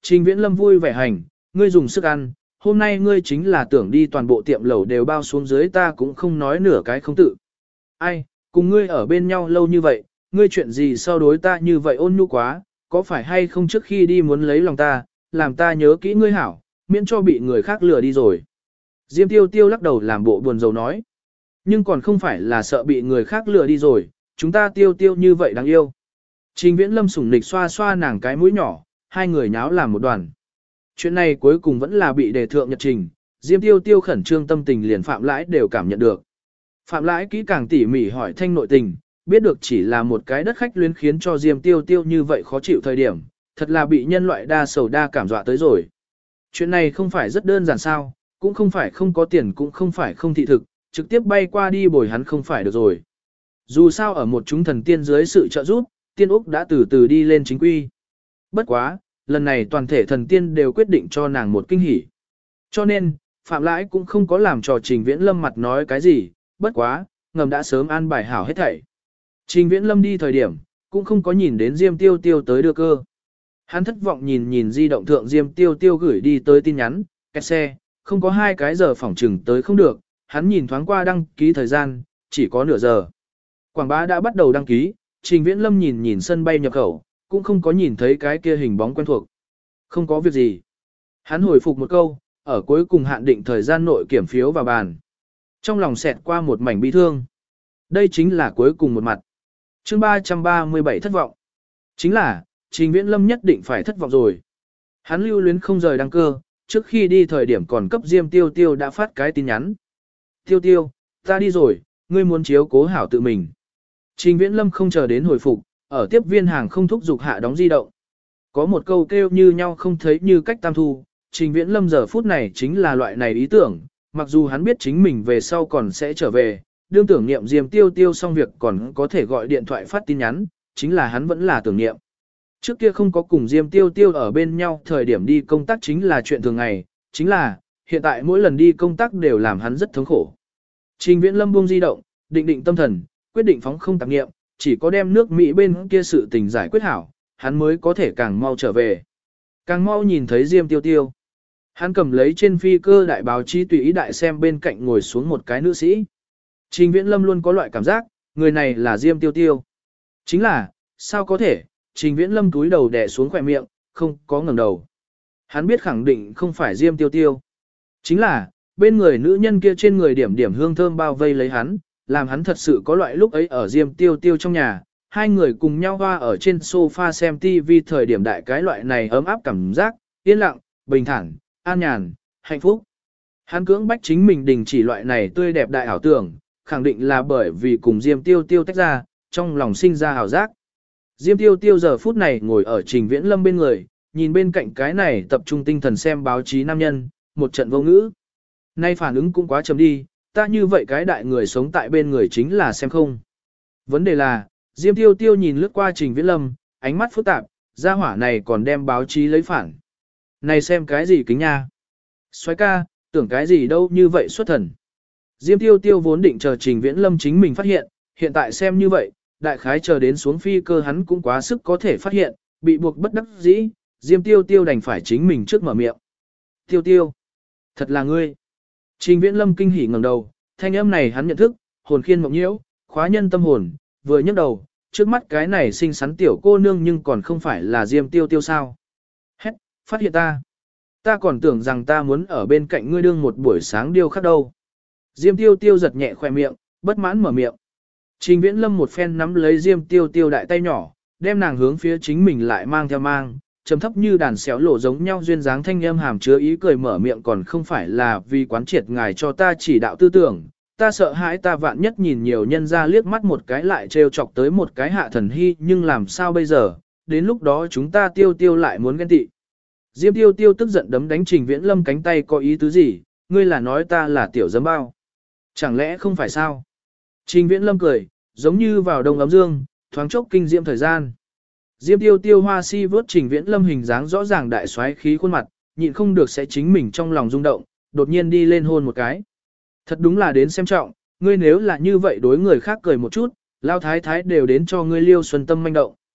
Trình Viễn Lâm vui vẻ hành, ngươi dùng sức ăn, hôm nay ngươi chính là tưởng đi toàn bộ tiệm lẩu đều bao xuống dưới ta cũng không nói nửa cái không tự. Ai, cùng ngươi ở bên nhau lâu như vậy, ngươi chuyện gì sau đối ta như vậy ôn nhu quá, có phải hay không trước khi đi muốn lấy lòng ta, làm ta nhớ kỹ ngươi hảo, miễn cho bị người khác lừa đi rồi. Diêm Tiêu Tiêu lắc đầu làm bộ buồn rầu nói. Nhưng còn không phải là sợ bị người khác lừa đi rồi, chúng ta Tiêu Tiêu như vậy đáng yêu. Trình Viễn Lâm sủng nịch xoa xoa nàng cái mũi nhỏ, hai người nháo làm một đoàn. Chuyện này cuối cùng vẫn là bị đề thượng nhật trình, Diêm Tiêu Tiêu khẩn trương tâm tình liền Phạm Lãi đều cảm nhận được. Phạm Lãi kỹ càng tỉ mỉ hỏi thanh nội tình, biết được chỉ là một cái đất khách luyến khiến cho Diêm Tiêu Tiêu như vậy khó chịu thời điểm, thật là bị nhân loại đa sầu đa cảm dọa tới rồi. Chuyện này không phải rất đơn giản sao, cũng không phải không có tiền cũng không phải không thị thực, trực tiếp bay qua đi bồi hắn không phải được rồi. Dù sao ở một chúng thần tiên dưới sự trợ giúp, tiên Úc đã từ từ đi lên chính quy. Bất quá, lần này toàn thể thần tiên đều quyết định cho nàng một kinh hỉ. Cho nên, Phạm Lãi cũng không có làm trò Trình Viễn Lâm mặt nói cái gì, bất quá, ngầm đã sớm an bài hảo hết thảy. Trình Viễn Lâm đi thời điểm, cũng không có nhìn đến Diêm Tiêu Tiêu tới đưa cơ. Hắn thất vọng nhìn di động thượng Diêm Tiêu Tiêu gửi đi tới tin nhắn, kẹt xe, không có 2 cái giờ phỏng trừng tới không được, hắn nhìn thoáng qua đăng ký thời gian, chỉ có nửa giờ. Quảng bá đã bắt đầu đăng ký, Trình Viễn Lâm nhìn sân bay nhập khẩu, cũng không có nhìn thấy cái kia hình bóng quen thuộc. Không có việc gì. Hắn hồi phục một câu, ở cuối cùng hạn định thời gian nội kiểm phiếu vào bàn. Trong lòng xẹt qua một mảnh bi thương. Đây chính là cuối cùng một mặt. Chương 337 thất vọng. Chính là, Trình Viễn Lâm nhất định phải thất vọng rồi. Hắn lưu luyến không rời đăng cơ, trước khi đi thời điểm còn cấp Diêm Tiêu Tiêu đã phát cái tin nhắn. Tiêu Tiêu, ta đi rồi, ngươi muốn chiếu cố hảo tự mình. Trình Viễn Lâm không chờ đến hồi phục, ở tiếp viên hàng không thúc giục hạ đóng di động. Có một câu kêu như nhau không thấy như cách tam thu, Trình Viễn Lâm giờ phút này chính là loại này ý tưởng, mặc dù hắn biết chính mình về sau còn sẽ trở về, đương tưởng niệm Diêm Tiêu Tiêu xong việc còn có thể gọi điện thoại phát tin nhắn, chính là hắn vẫn là tưởng niệm. Trước kia không có cùng Diêm Tiêu Tiêu ở bên nhau thời điểm đi công tác chính là chuyện thường ngày, chính là, hiện tại mỗi lần đi công tác đều làm hắn rất thống khổ. Trình Viễn Lâm buông di động, định tâm thần, quyết định phóng không tạp niệm, chỉ có đem nước Mỹ bên kia sự tình giải quyết hảo, hắn mới có thể càng mau trở về. Càng mau nhìn thấy Diêm Tiêu Tiêu. Hắn cầm lấy trên phi cơ đại báo chí tùy ý đại xem bên cạnh ngồi xuống một cái nữ sĩ. Trình Viễn Lâm luôn có loại cảm giác, người này là Diêm Tiêu Tiêu. Chính là, sao có thể, Trình Viễn Lâm túi đầu đè xuống khỏe miệng, không có ngẩng đầu. Hắn biết khẳng định không phải Diêm Tiêu Tiêu. Chính là, bên người nữ nhân kia trên người điểm điểm hương thơm bao vây lấy hắn, làm hắn thật sự có loại lúc ấy ở Diêm Tiêu Tiêu trong nhà, hai người cùng nhau hoa ở trên sofa xem TV thời điểm đại cái loại này ấm áp cảm giác, yên lặng, bình thản, an nhàn, hạnh phúc. Hắn cưỡng bách chính mình đình chỉ loại này tươi đẹp đại ảo tưởng, khẳng định là bởi vì cùng Diêm Tiêu Tiêu tách ra, trong lòng sinh ra ảo giác. Diêm Tiêu Tiêu giờ phút này ngồi ở Trình Viễn Lâm bên người, nhìn bên cạnh cái này tập trung tinh thần xem báo chí nam nhân, một trận vô ngữ. Nay phản ứng cũng quá chậm đi, ta như vậy cái đại người sống tại bên người chính là xem không. Vấn đề là, Diêm Tiêu Tiêu nhìn lướt qua Trình Viễn Lâm, ánh mắt phức tạp, gia hỏa này còn đem báo chí lấy phản. Này xem cái gì kính nha? Soái ca, tưởng cái gì đâu như vậy xuất thần. Diêm Tiêu Tiêu vốn định chờ Trình Viễn Lâm chính mình phát hiện, hiện tại xem như vậy, đại khái chờ đến xuống phi cơ hắn cũng quá sức có thể phát hiện, bị buộc bất đắc dĩ, Diêm Tiêu Tiêu đành phải chính mình trước mở miệng. Tiêu Tiêu, thật là ngươi. Trình Viễn Lâm kinh hỉ ngẩng đầu, thanh âm này hắn nhận thức, hồn khiên mộng nhiễu, khóa nhân tâm hồn, vừa nhấc đầu, trước mắt cái này xinh xắn tiểu cô nương nhưng còn không phải là Diêm Tiêu Tiêu sao. Hét, phát hiện ta. Ta còn tưởng rằng ta muốn ở bên cạnh ngươi đương một buổi sáng điêu khắc đâu. Diêm Tiêu Tiêu giật nhẹ khoe miệng, bất mãn mở miệng. Trình Viễn Lâm một phen nắm lấy Diêm Tiêu Tiêu đại tay nhỏ, đem nàng hướng phía chính mình lại mang theo mang, trầm thấp như đàn xéo lộ giống nhau duyên dáng thanh âm hàm chứa ý cười mở miệng còn không phải là vì quán triệt ngài cho ta chỉ đạo tư tưởng, ta sợ hãi ta vạn nhất nhìn nhiều nhân ra liếc mắt một cái lại trêu chọc tới một cái hạ thần hy nhưng làm sao bây giờ, đến lúc đó chúng ta Tiêu Tiêu lại muốn ghen tị. Diêm Tiêu Tiêu tức giận đấm đánh Trình Viễn Lâm cánh tay có ý tứ gì, ngươi là nói ta là tiểu giấm bao. Chẳng lẽ không phải sao? Trình Viễn Lâm cười, giống như vào đông ấm dương, thoáng chốc kinh diễm thời gian. Diêm Tiêu Tiêu hoa si vớt Trình Viễn Lâm hình dáng rõ ràng đại xoáy khí khuôn mặt, nhịn không được sẽ chính mình trong lòng rung động, đột nhiên đi lên hôn một cái. Thật đúng là đến xem trọng, ngươi nếu là như vậy đối người khác cười một chút, lao thái thái đều đến cho ngươi liêu xuân tâm manh động.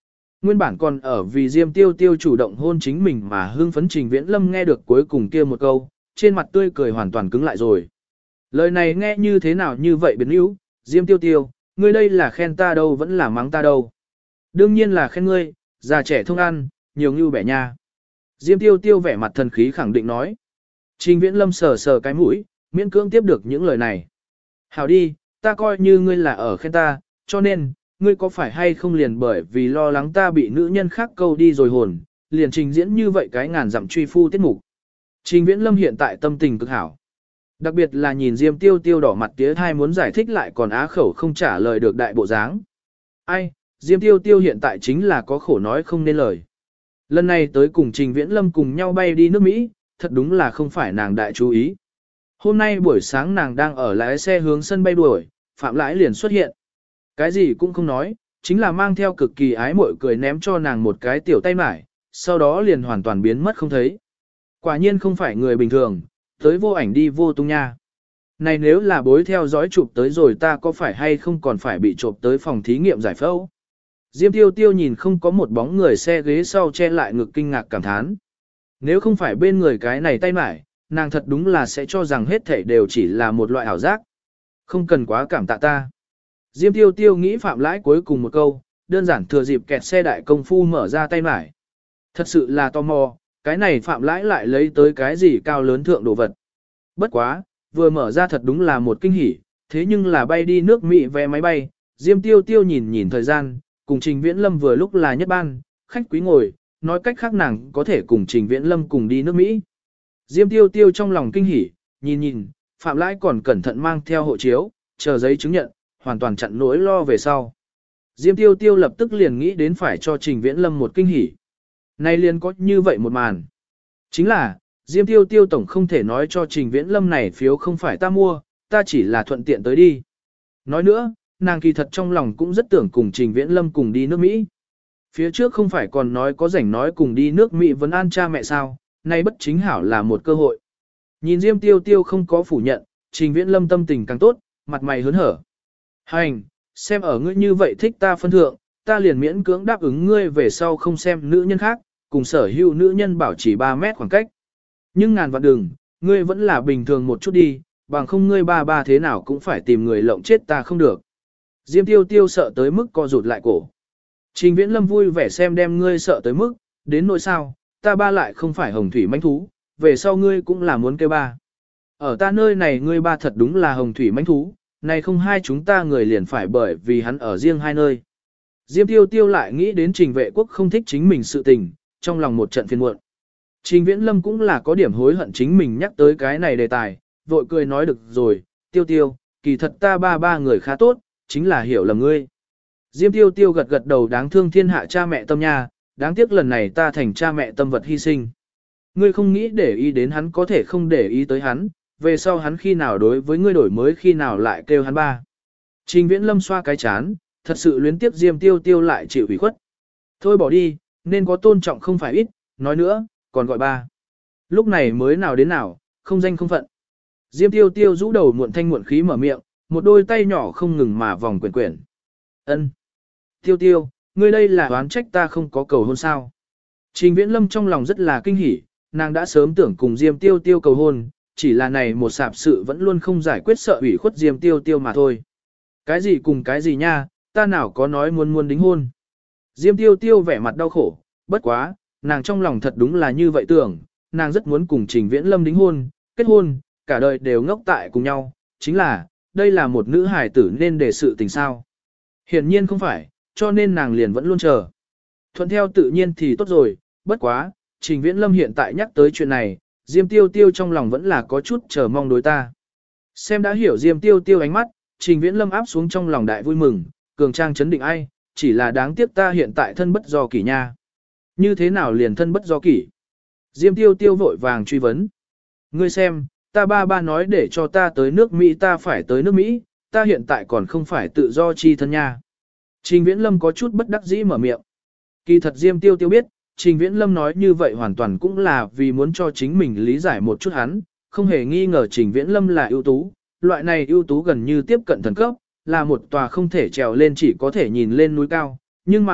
Nguyên bản còn ở vì Diêm Tiêu Tiêu chủ động hôn chính mình mà hưng phấn Trình Viễn Lâm nghe được cuối cùng kia một câu, trên mặt tươi cười hoàn toàn cứng lại rồi. Lời này nghe như thế nào như vậy biến yếu, Diêm Tiêu Tiêu, ngươi đây là khen ta đâu vẫn là mắng ta đâu. Đương nhiên là khen ngươi, già trẻ thông ăn, nhiều như bẻ nha. Diêm Tiêu Tiêu vẻ mặt thần khí khẳng định nói. Trình Viễn Lâm sờ sờ cái mũi, miễn cưỡng tiếp được những lời này. Hảo đi, ta coi như ngươi là ở khen ta, cho nên, ngươi có phải hay không liền bởi vì lo lắng ta bị nữ nhân khác câu đi rồi hồn, liền trình diễn như vậy cái ngàn dặm truy phu tiết mục. Trình Viễn Lâm hiện tại tâm tình cực hảo. Đặc biệt là nhìn Diêm Tiêu Tiêu đỏ mặt tía thai muốn giải thích lại còn á khẩu không trả lời được đại bộ dáng. Ai, Diêm Tiêu Tiêu hiện tại chính là có khổ nói không nên lời. Lần này tới cùng Trình Viễn Lâm cùng nhau bay đi nước Mỹ, thật đúng là không phải nàng đại chú ý. Hôm nay buổi sáng nàng đang ở lái xe hướng sân bay đuổi, Phạm Lãi liền xuất hiện. Cái gì cũng không nói, chính là mang theo cực kỳ ái mội cười ném cho nàng một cái tiểu tay mải, sau đó liền hoàn toàn biến mất không thấy. Quả nhiên không phải người bình thường, tới vô ảnh đi vô tung nha. Này nếu là bối theo dõi chụp tới rồi ta có phải hay không còn phải bị trộm tới phòng thí nghiệm giải phẫu. Diêm Tiêu Tiêu nhìn không có một bóng người xe ghế sau che lại ngực kinh ngạc cảm thán. Nếu không phải bên người cái này tay mải, nàng thật đúng là sẽ cho rằng hết thảy đều chỉ là một loại ảo giác. Không cần quá cảm tạ ta. Diêm Tiêu Tiêu nghĩ Phạm Lãi cuối cùng một câu, đơn giản thừa dịp kẹt xe đại công phu mở ra tay mải. Thật sự là tò mò, cái này Phạm Lãi lại lấy tới cái gì cao lớn thượng đồ vật. Bất quá, vừa mở ra thật đúng là một kinh hỉ, thế nhưng là bay đi nước Mỹ vé máy bay, Diêm Tiêu Tiêu nhìn nhìn thời gian, cùng Trình Viễn Lâm vừa lúc là nhất ban, khách quý ngồi, nói cách khác nàng có thể cùng Trình Viễn Lâm cùng đi nước Mỹ. Diêm Tiêu Tiêu trong lòng kinh hỉ, nhìn nhìn, Phạm Lãi còn cẩn thận mang theo hộ chiếu, chờ giấy chứng nhận, hoàn toàn chặn nỗi lo về sau. Diêm Tiêu Tiêu lập tức liền nghĩ đến phải cho Trình Viễn Lâm một kinh hỉ. Nay liền có như vậy một màn. Chính là, Diêm Tiêu Tiêu tổng không thể nói cho Trình Viễn Lâm này phiếu không phải ta mua, ta chỉ là thuận tiện tới đi. Nói nữa, nàng kỳ thật trong lòng cũng rất tưởng cùng Trình Viễn Lâm cùng đi nước Mỹ. Phía trước không phải còn nói có rảnh nói cùng đi nước Mỹ vấn an cha mẹ sao, nay bất chính hảo là một cơ hội. Nhìn Diêm Tiêu Tiêu không có phủ nhận, Trình Viễn Lâm tâm tình càng tốt, mặt mày hớn hở. Hành, xem ở ngươi như vậy thích ta phân thượng, ta liền miễn cưỡng đáp ứng ngươi về sau không xem nữ nhân khác, cùng sở hữu nữ nhân bảo chỉ 3 mét khoảng cách. Nhưng ngàn vạn đừng, ngươi vẫn là bình thường một chút đi, bằng không ngươi ba thế nào cũng phải tìm người lộng chết ta không được. Diêm Tiêu Tiêu sợ tới mức co rụt lại cổ. Trình Viễn Lâm vui vẻ xem đem ngươi sợ tới mức, đến nỗi sao, ta ba lại không phải hồng thủy manh thú, về sau ngươi cũng là muốn kêu ba. Ở ta nơi này ngươi ba thật đúng là hồng thủy manh thú, này không hai chúng ta người liền phải bởi vì hắn ở riêng hai nơi. Diêm Tiêu Tiêu lại nghĩ đến Trình Vệ Quốc không thích chính mình sự tình, trong lòng một trận phiền muộn. Trình Viễn Lâm cũng là có điểm hối hận chính mình nhắc tới cái này đề tài, vội cười nói được rồi, Tiêu Tiêu, kỳ thật ta ba người khá tốt, chính là hiểu lầm ngươi. Diêm Tiêu Tiêu gật gật đầu đáng thương thiên hạ cha mẹ tâm nha, đáng tiếc lần này ta thành cha mẹ tâm vật hy sinh. Ngươi không nghĩ để ý đến hắn có thể không để ý tới hắn, về sau hắn khi nào đối với ngươi đổi mới khi nào lại kêu hắn ba. Trình Viễn Lâm xoa cái chán, thật sự luyến tiếc Diêm Tiêu Tiêu lại chịu ủy khuất. Thôi bỏ đi, nên có tôn trọng không phải ít, nói nữa, còn gọi ba. Lúc này mới nào đến nào, không danh không phận. Diêm Tiêu Tiêu rũ đầu muộn thanh muộn khí mở miệng, một đôi tay nhỏ không ngừng mà vòng quyển quyển. Ân, Tiêu Tiêu, ngươi đây là oán trách ta không có cầu hôn sao? Trình Viễn Lâm trong lòng rất là kinh hỉ, nàng đã sớm tưởng cùng Diêm Tiêu Tiêu cầu hôn, chỉ là này một sạp sự vẫn luôn không giải quyết sợ ủy khuất Diêm Tiêu Tiêu mà thôi. Cái gì cùng cái gì nha, ta nào có nói muốn đính hôn. Diêm Tiêu Tiêu vẻ mặt đau khổ, bất quá, nàng trong lòng thật đúng là như vậy tưởng, nàng rất muốn cùng Trình Viễn Lâm đính hôn, kết hôn, cả đời đều ngốc tại cùng nhau, chính là, đây là một nữ hài tử nên để sự tình sao. Hiển nhiên không phải, cho nên nàng liền vẫn luôn chờ. Thuận theo tự nhiên thì tốt rồi, bất quá, Trình Viễn Lâm hiện tại nhắc tới chuyện này, Diêm Tiêu Tiêu trong lòng vẫn là có chút chờ mong đối ta. Xem đã hiểu Diêm Tiêu Tiêu ánh mắt, Trình Viễn Lâm áp xuống trong lòng đại vui mừng, cường trang chấn định ai, chỉ là đáng tiếc ta hiện tại thân bất do kỷ nha. Như thế nào liền thân bất do kỷ? Diêm Tiêu Tiêu vội vàng truy vấn. Ngươi xem, ta ba nói để cho ta tới nước Mỹ ta phải tới nước Mỹ, ta hiện tại còn không phải tự do chi thân nha. Trình Viễn Lâm có chút bất đắc dĩ mở miệng. Kỳ thật Diêm Tiêu Tiêu biết, Trình Viễn Lâm nói như vậy hoàn toàn cũng là vì muốn cho chính mình lý giải một chút hắn, không hề nghi ngờ Trình Viễn Lâm là ưu tú, loại này ưu tú gần như tiếp cận thần cấp, là một tòa không thể trèo lên chỉ có thể nhìn lên núi cao, nhưng mà,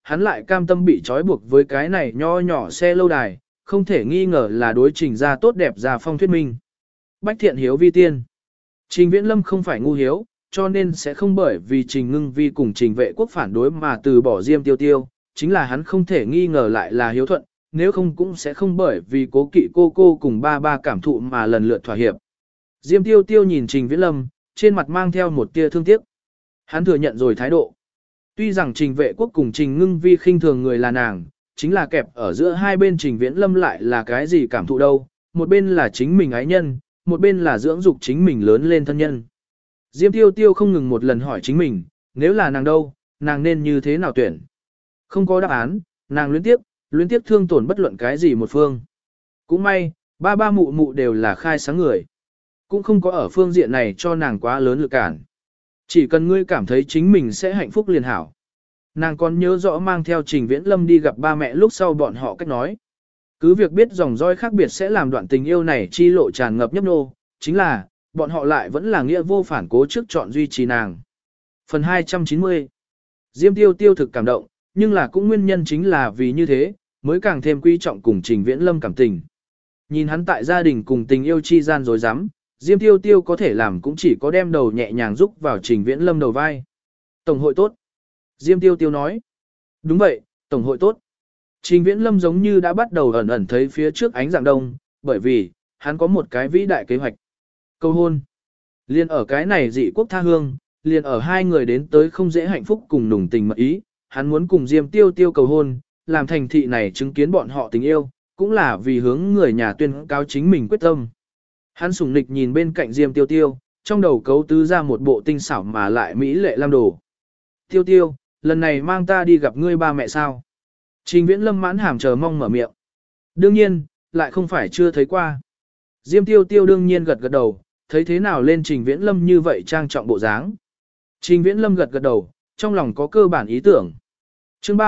hắn lại cam tâm bị trói buộc với cái này nho nhỏ xe lâu đài, không thể nghi ngờ là đối trình ra tốt đẹp ra phong thuyết minh. Bách thiện hiếu vi tiên. Trình Viễn Lâm không phải ngu hiếu, cho nên sẽ không bởi vì Trình Ngưng Vi cùng Trình Vệ Quốc phản đối mà từ bỏ Diêm Tiêu Tiêu, chính là hắn không thể nghi ngờ lại là hiếu thuận, nếu không cũng sẽ không bởi vì cố kỵ cô cùng ba cảm thụ mà lần lượt thỏa hiệp. Diêm Tiêu Tiêu nhìn Trình Viễn Lâm, trên mặt mang theo một tia thương tiếc. Hắn thừa nhận rồi thái độ. Tuy rằng Trình Vệ Quốc cùng Trình Ngưng Vi khinh thường người là nàng, chính là kẹp ở giữa hai bên Trình Viễn Lâm lại là cái gì cảm thụ đâu, một bên là chính mình ái nhân, một bên là dưỡng dục chính mình lớn lên thân nhân. Diêm Tiêu Tiêu không ngừng một lần hỏi chính mình, nếu là nàng đâu, nàng nên như thế nào tuyển? Không có đáp án, nàng luyến tiếp thương tổn bất luận cái gì một phương. Cũng may, ba mụ mụ đều là khai sáng người. Cũng không có ở phương diện này cho nàng quá lớn lực cản. Chỉ cần ngươi cảm thấy chính mình sẽ hạnh phúc liền hảo. Nàng còn nhớ rõ mang theo Trình Viễn Lâm đi gặp ba mẹ lúc sau bọn họ cách nói. Cứ việc biết dòng roi khác biệt sẽ làm đoạn tình yêu này chi lộ tràn ngập nhấp nô, chính là, bọn họ lại vẫn là nghĩa vô phản cố trước chọn duy trì nàng. Phần 290 Diêm Tiêu Tiêu thực cảm động, nhưng là cũng nguyên nhân chính là vì như thế, mới càng thêm quý trọng cùng Trình Viễn Lâm cảm tình. Nhìn hắn tại gia đình cùng tình yêu chi gian dối rắm, Diêm Tiêu Tiêu có thể làm cũng chỉ có đem đầu nhẹ nhàng rúc vào Trình Viễn Lâm đầu vai. Tổng hội tốt. Diêm Tiêu Tiêu nói. Đúng vậy, Tổng hội tốt. Trình Viễn Lâm giống như đã bắt đầu ẩn ẩn thấy phía trước ánh dạng đông, bởi vì, hắn có một cái vĩ đại kế hoạch. Cầu hôn. Liên ở cái này dị quốc tha hương, liền ở hai người đến tới không dễ hạnh phúc cùng nùng tình mật ý, hắn muốn cùng Diêm Tiêu Tiêu cầu hôn, làm thành thị này chứng kiến bọn họ tình yêu, cũng là vì hướng người nhà tuyên cáo chính mình quyết tâm. Hắn sủng nịch nhìn bên cạnh Diêm Tiêu Tiêu, trong đầu cấu tứ ra một bộ tinh xảo mà lại mỹ lệ lam đồ. Tiêu Tiêu, lần này mang ta đi gặp ngươi ba mẹ sao? Trình Viễn Lâm mãn hàm chờ mong mở miệng. Đương nhiên, lại không phải chưa thấy qua. Diêm Tiêu Tiêu đương nhiên gật gật đầu, thấy thế nào lên Trình Viễn Lâm như vậy trang trọng bộ dáng. Trình Viễn Lâm gật gật đầu, trong lòng có cơ bản ý tưởng. Chương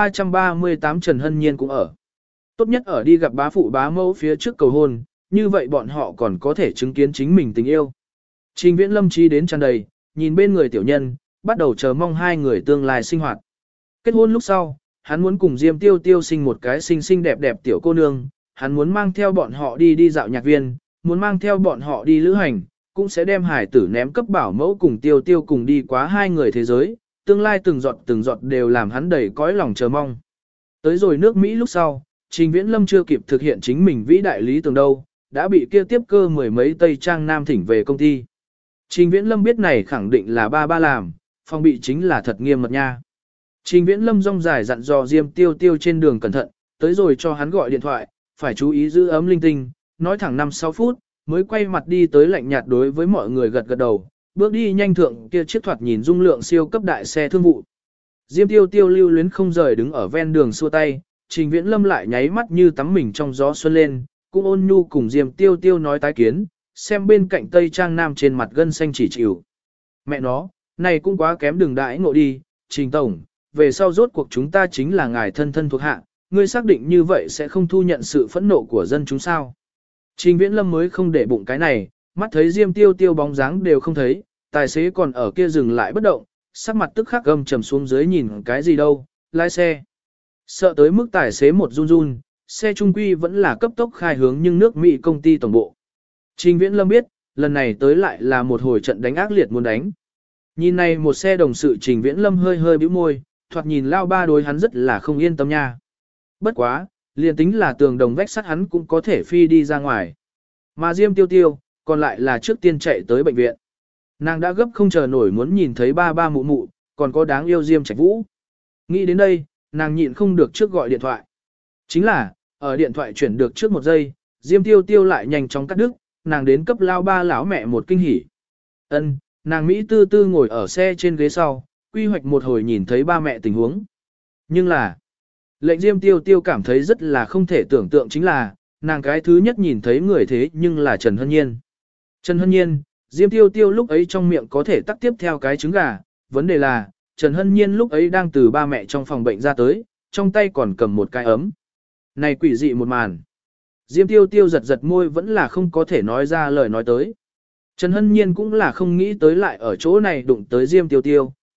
338 Trần Hân Nhiên cũng ở. Tốt nhất ở đi gặp bá phụ bá mẫu phía trước cầu hôn, như vậy bọn họ còn có thể chứng kiến chính mình tình yêu. Trình Viễn Lâm trí đến tràn đầy, nhìn bên người tiểu nhân, bắt đầu chờ mong hai người tương lai sinh hoạt. Kết hôn lúc sau, hắn muốn cùng Diêm Tiêu Tiêu sinh một cái xinh xinh đẹp đẹp tiểu cô nương, hắn muốn mang theo bọn họ đi dạo nhạc viên, muốn mang theo bọn họ đi lữ hành, cũng sẽ đem hải tử ném cấp bảo mẫu cùng Tiêu Tiêu cùng đi quá hai người thế giới, tương lai từng giọt đều làm hắn đầy cõi lòng chờ mong. Tới rồi nước Mỹ lúc sau, Trình Viễn Lâm chưa kịp thực hiện chính mình vĩ đại lý tưởng đâu, đã bị kia tiếp cơ mười mấy Tây Trang Nam thỉnh về công ty. Trình Viễn Lâm biết này khẳng định là ba làm, phòng bị chính là thật nghiêm mật nha. Trình Viễn Lâm rong dài dặn dò Diêm Tiêu Tiêu trên đường cẩn thận, tới rồi cho hắn gọi điện thoại, phải chú ý giữ ấm linh tinh, nói thẳng 5-6 phút, mới quay mặt đi tới lạnh nhạt đối với mọi người gật gật đầu, bước đi nhanh thượng kia chiếc thoạt nhìn dung lượng siêu cấp đại xe thương vụ. Diêm Tiêu Tiêu lưu luyến không rời đứng ở ven đường xua tay, Trình Viễn Lâm lại nháy mắt như tắm mình trong gió xuân lên, cũng ôn nhu cùng Diêm Tiêu Tiêu nói tái kiến, xem bên cạnh Tây Trang Nam trên mặt gân xanh chỉ chịu. Mẹ nó, này cũng quá kém đường đãi ngộ đi, Trình Tổng, về sau rốt cuộc chúng ta chính là ngài thân thân thuộc hạ, ngươi xác định như vậy sẽ không thu nhận sự phẫn nộ của dân chúng sao. Trình Viễn Lâm mới không để bụng cái này, mắt thấy Diêm Tiêu Tiêu bóng dáng đều không thấy, tài xế còn ở kia dừng lại bất động, sắc mặt tức khắc gầm trầm xuống dưới nhìn cái gì đâu, lái xe. Sợ tới mức tài xế một run run, xe trung quy vẫn là cấp tốc khai hướng nhưng nước Mỹ công ty tổng bộ. Trình Viễn Lâm biết, lần này tới lại là một hồi trận đánh ác liệt muốn đánh. Nhìn này một xe đồng sự Trình Viễn Lâm hơi hơi bĩu môi, thoạt nhìn lao ba đối hắn rất là không yên tâm nha. Bất quá, liền tính là tường đồng vách sắt hắn cũng có thể phi đi ra ngoài. Mà Diêm Tiêu Tiêu, còn lại là trước tiên chạy tới bệnh viện. Nàng đã gấp không chờ nổi muốn nhìn thấy ba mụ mụ, còn có đáng yêu Diêm Trạch Vũ. Nghĩ đến đây, nàng nhịn không được trước gọi điện thoại. Chính là, ở điện thoại chuyển được trước một giây, Diêm Tiêu Tiêu lại nhanh chóng cắt đứt, nàng đến cấp lao ba lão mẹ một kinh hỉ. Ân, nàng Mỹ tư tư ngồi ở xe trên ghế sau, quy hoạch một hồi nhìn thấy ba mẹ tình huống. Nhưng là, lệnh Diêm Tiêu Tiêu cảm thấy rất là không thể tưởng tượng chính là, nàng cái thứ nhất nhìn thấy người thế nhưng là Trần Hân Nhiên. Trần Hân Nhiên, Diêm Tiêu Tiêu lúc ấy trong miệng có thể tắc tiếp theo cái trứng gà, vấn đề là, Trần Hân Nhiên lúc ấy đang từ ba mẹ trong phòng bệnh ra tới, trong tay còn cầm một cái ấm. Này quỷ dị một màn. Diêm Tiêu Tiêu giật giật môi vẫn là không có thể nói ra lời nói tới. Trần Hân Nhiên cũng là không nghĩ tới lại ở chỗ này đụng tới Diêm Tiêu Tiêu,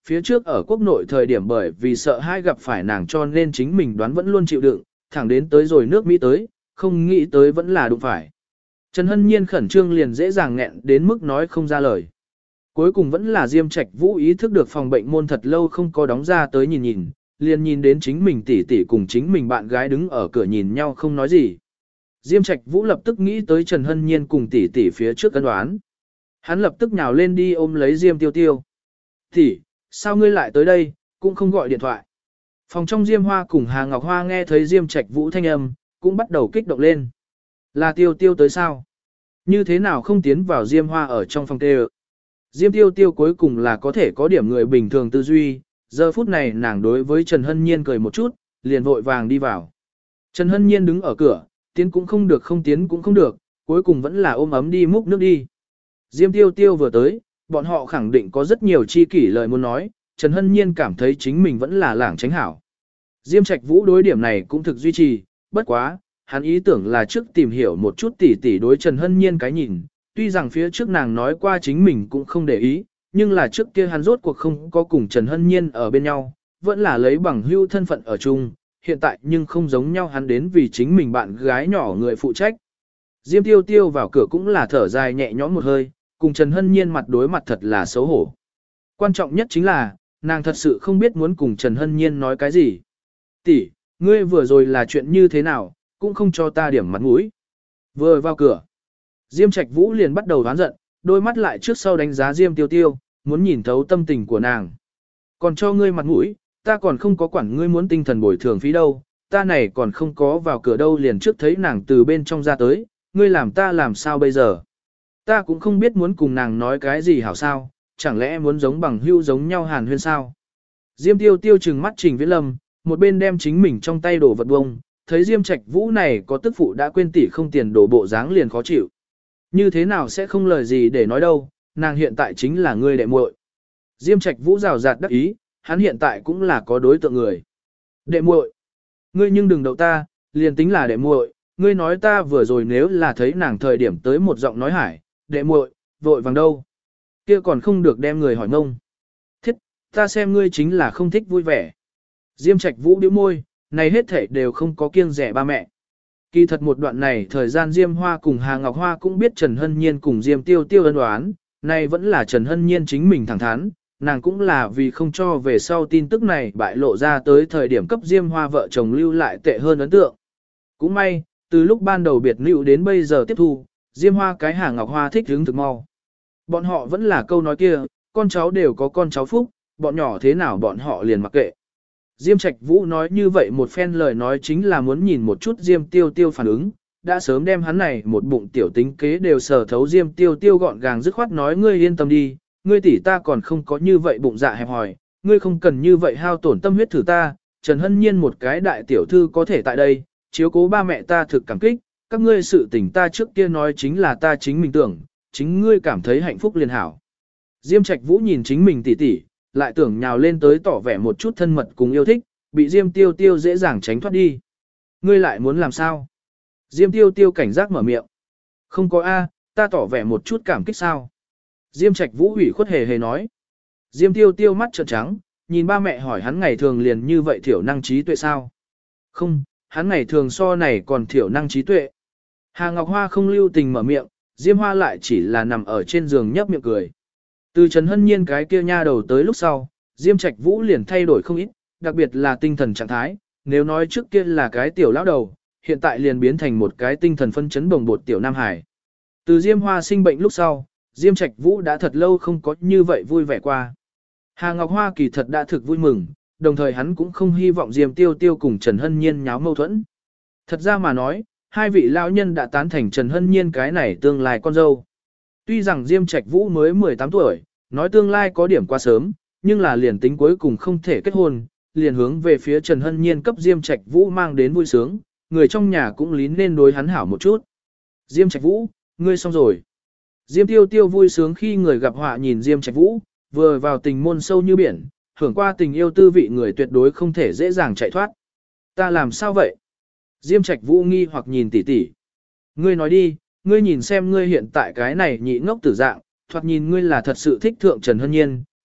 phía trước ở quốc nội thời điểm bởi vì sợ hai gặp phải nàng cho nên chính mình đoán vẫn luôn chịu đựng, thẳng đến tới rồi nước Mỹ tới, không nghĩ tới vẫn là đụng phải. Trần Hân Nhiên khẩn trương liền dễ dàng nghẹn đến mức nói không ra lời. Cuối cùng vẫn là Diêm Trạch Vũ ý thức được phòng bệnh môn thật lâu không có đóng ra tới nhìn nhìn, liền nhìn đến chính mình tỷ tỷ cùng chính mình bạn gái đứng ở cửa nhìn nhau không nói gì. Diêm Trạch Vũ lập tức nghĩ tới Trần Hân Nhiên cùng tỷ tỷ phía trước cân đoán. Hắn lập tức nhào lên đi ôm lấy Diêm Tiêu Tiêu. Tỷ, sao ngươi lại tới đây, cũng không gọi điện thoại. Phòng trong Diêm Hoa cùng Hà Ngọc Hoa nghe thấy Diêm Trạch Vũ thanh âm, cũng bắt đầu kích động lên. Là Tiêu Tiêu tới sao? Như thế nào không tiến vào Diêm Hoa ở trong phòng tê. Diêm Tiêu Tiêu cuối cùng là có thể có điểm người bình thường tư duy, giờ phút này nàng đối với Trần Hân Nhiên cười một chút, liền vội vàng đi vào. Trần Hân Nhiên đứng ở cửa, tiến cũng không được không tiến cũng không được, cuối cùng vẫn là ôm ấm đi múc nước đi. Diêm Tiêu Tiêu vừa tới, bọn họ khẳng định có rất nhiều chi kỷ lời muốn nói, Trần Hân Nhiên cảm thấy chính mình vẫn là lảng tránh hảo. Diêm Trạch Vũ đối điểm này cũng thực duy trì, bất quá, hắn ý tưởng là trước tìm hiểu một chút tỉ tỉ đối Trần Hân Nhiên cái nhìn, tuy rằng phía trước nàng nói qua chính mình cũng không để ý, nhưng là trước kia hắn rốt cuộc không có cùng Trần Hân Nhiên ở bên nhau, vẫn là lấy bằng hữu thân phận ở chung, hiện tại nhưng không giống nhau hắn đến vì chính mình bạn gái nhỏ người phụ trách. Diêm Tiêu Tiêu vào cửa cũng là thở dài nhẹ nhõm một hơi, cùng Trần Hân Nhiên mặt đối mặt thật là xấu hổ. Quan trọng nhất chính là, nàng thật sự không biết muốn cùng Trần Hân Nhiên nói cái gì. Tỷ, ngươi vừa rồi là chuyện như thế nào, cũng không cho ta điểm mặt mũi. Vừa vào cửa, Diêm Trạch Vũ liền bắt đầu đoán giận, đôi mắt lại trước sau đánh giá Diêm Tiêu Tiêu, muốn nhìn thấu tâm tình của nàng. Còn cho ngươi mặt mũi, ta còn không có quản ngươi muốn tinh thần bồi thường phí đâu, ta này còn không có vào cửa đâu liền trước thấy nàng từ bên trong ra tới, ngươi làm ta làm sao bây giờ. Ta cũng không biết muốn cùng nàng nói cái gì hảo sao, chẳng lẽ muốn giống bằng hữu giống nhau hàn huyên sao. Diêm Tiêu Tiêu trừng mắt Trình Viễn Lâm, một bên đem chính mình trong tay đổ vật bông, thấy Diêm Trạch Vũ này có tức phụ đã quên tỷ không tiền đổ bộ dáng liền khó chịu. Như thế nào sẽ không lời gì để nói đâu, nàng hiện tại chính là ngươi đệ muội. Diêm Trạch Vũ rào rạt đắc ý, hắn hiện tại cũng là có đối tượng người. Đệ muội, ngươi nhưng đừng đậu ta, liền tính là đệ muội, ngươi nói ta vừa rồi nếu là thấy nàng thời điểm tới một giọng nói hải, đệ muội, vội vàng đâu. Kia còn không được đem người hỏi ngông. Thiết, ta xem ngươi chính là không thích vui vẻ. Diêm Trạch Vũ bĩu môi, này hết thể đều không có kiêng rẻ ba mẹ. Kỳ thật một đoạn này thời gian Diêm Hoa cùng Hà Ngọc Hoa cũng biết Trần Hân Nhiên cùng Diêm Tiêu Tiêu ân oán, này vẫn là Trần Hân Nhiên chính mình thẳng thắn, nàng cũng là vì không cho về sau tin tức này bại lộ ra tới thời điểm cấp Diêm Hoa vợ chồng lưu lại tệ hơn ấn tượng. Cũng may, từ lúc ban đầu biệt lưu đến bây giờ tiếp thu, Diêm Hoa cái Hà Ngọc Hoa thích hứng thực mau. Bọn họ vẫn là câu nói kia, con cháu đều có con cháu phúc, bọn nhỏ thế nào bọn họ liền mặc kệ. Diêm Trạch Vũ nói như vậy một phen lời nói chính là muốn nhìn một chút Diêm Tiêu Tiêu phản ứng, đã sớm đem hắn này một bụng tiểu tính kế đều sở thấu Diêm Tiêu Tiêu gọn gàng dứt khoát nói ngươi yên tâm đi, ngươi tỷ ta còn không có như vậy bụng dạ hẹp hòi, ngươi không cần như vậy hao tổn tâm huyết thử ta, Trần Hân Nhiên một cái đại tiểu thư có thể tại đây, chiếu cố ba mẹ ta thực cảm kích, các ngươi sự tình ta trước kia nói chính là ta chính mình tưởng, chính ngươi cảm thấy hạnh phúc liền hảo. Diêm Trạch Vũ nhìn chính mình tỷ tỷ, lại tưởng nhào lên tới tỏ vẻ một chút thân mật cùng yêu thích, bị Diêm Tiêu Tiêu dễ dàng tránh thoát đi. Ngươi lại muốn làm sao? Diêm Tiêu Tiêu cảnh giác mở miệng. Không có A, ta tỏ vẻ một chút cảm kích sao? Diêm Trạch Vũ ủy khuất hề hề nói. Diêm Tiêu Tiêu mắt trợn trắng, nhìn ba mẹ hỏi hắn ngày thường liền như vậy thiểu năng trí tuệ sao? Không, hắn ngày thường so này còn thiểu năng trí tuệ. Hà Ngọc Hoa không lưu tình mở miệng, Diêm Hoa lại chỉ là nằm ở trên giường nhấp miệng cười. Từ Trần Hân Nhiên cái kia nha đầu tới lúc sau, Diêm Trạch Vũ liền thay đổi không ít, đặc biệt là tinh thần trạng thái, nếu nói trước kia là cái tiểu lão đầu, hiện tại liền biến thành một cái tinh thần phân chấn bồng bột tiểu Nam Hải. Từ Diêm Hoa sinh bệnh lúc sau, Diêm Trạch Vũ đã thật lâu không có như vậy vui vẻ qua. Hà Ngọc Hoa kỳ thật đã thực vui mừng, đồng thời hắn cũng không hy vọng Diêm Tiêu Tiêu cùng Trần Hân Nhiên nháo mâu thuẫn. Thật ra mà nói, hai vị lão nhân đã tán thành Trần Hân Nhiên cái này tương lai con dâu. Tuy rằng Diêm Trạch Vũ mới 18 tuổi, nói tương lai có điểm quá sớm, nhưng là liền tính cuối cùng không thể kết hôn, liền hướng về phía Trần Hân Nhiên cấp Diêm Trạch Vũ mang đến vui sướng, người trong nhà cũng lín nên đối hắn hảo một chút. Diêm Trạch Vũ, ngươi xong rồi. Diêm Tiêu Tiêu vui sướng khi người gặp họa nhìn Diêm Trạch Vũ, vừa vào tình môn sâu như biển, hưởng qua tình yêu tư vị người tuyệt đối không thể dễ dàng chạy thoát. Ta làm sao vậy? Diêm Trạch Vũ nghi hoặc nhìn tỷ tỷ. Ngươi nói đi, ngươi nhìn xem ngươi hiện tại cái này nhị ngốc tử dạng, thoạt nhìn ngươi là thật sự thích thượng Trần Hân Nhiên,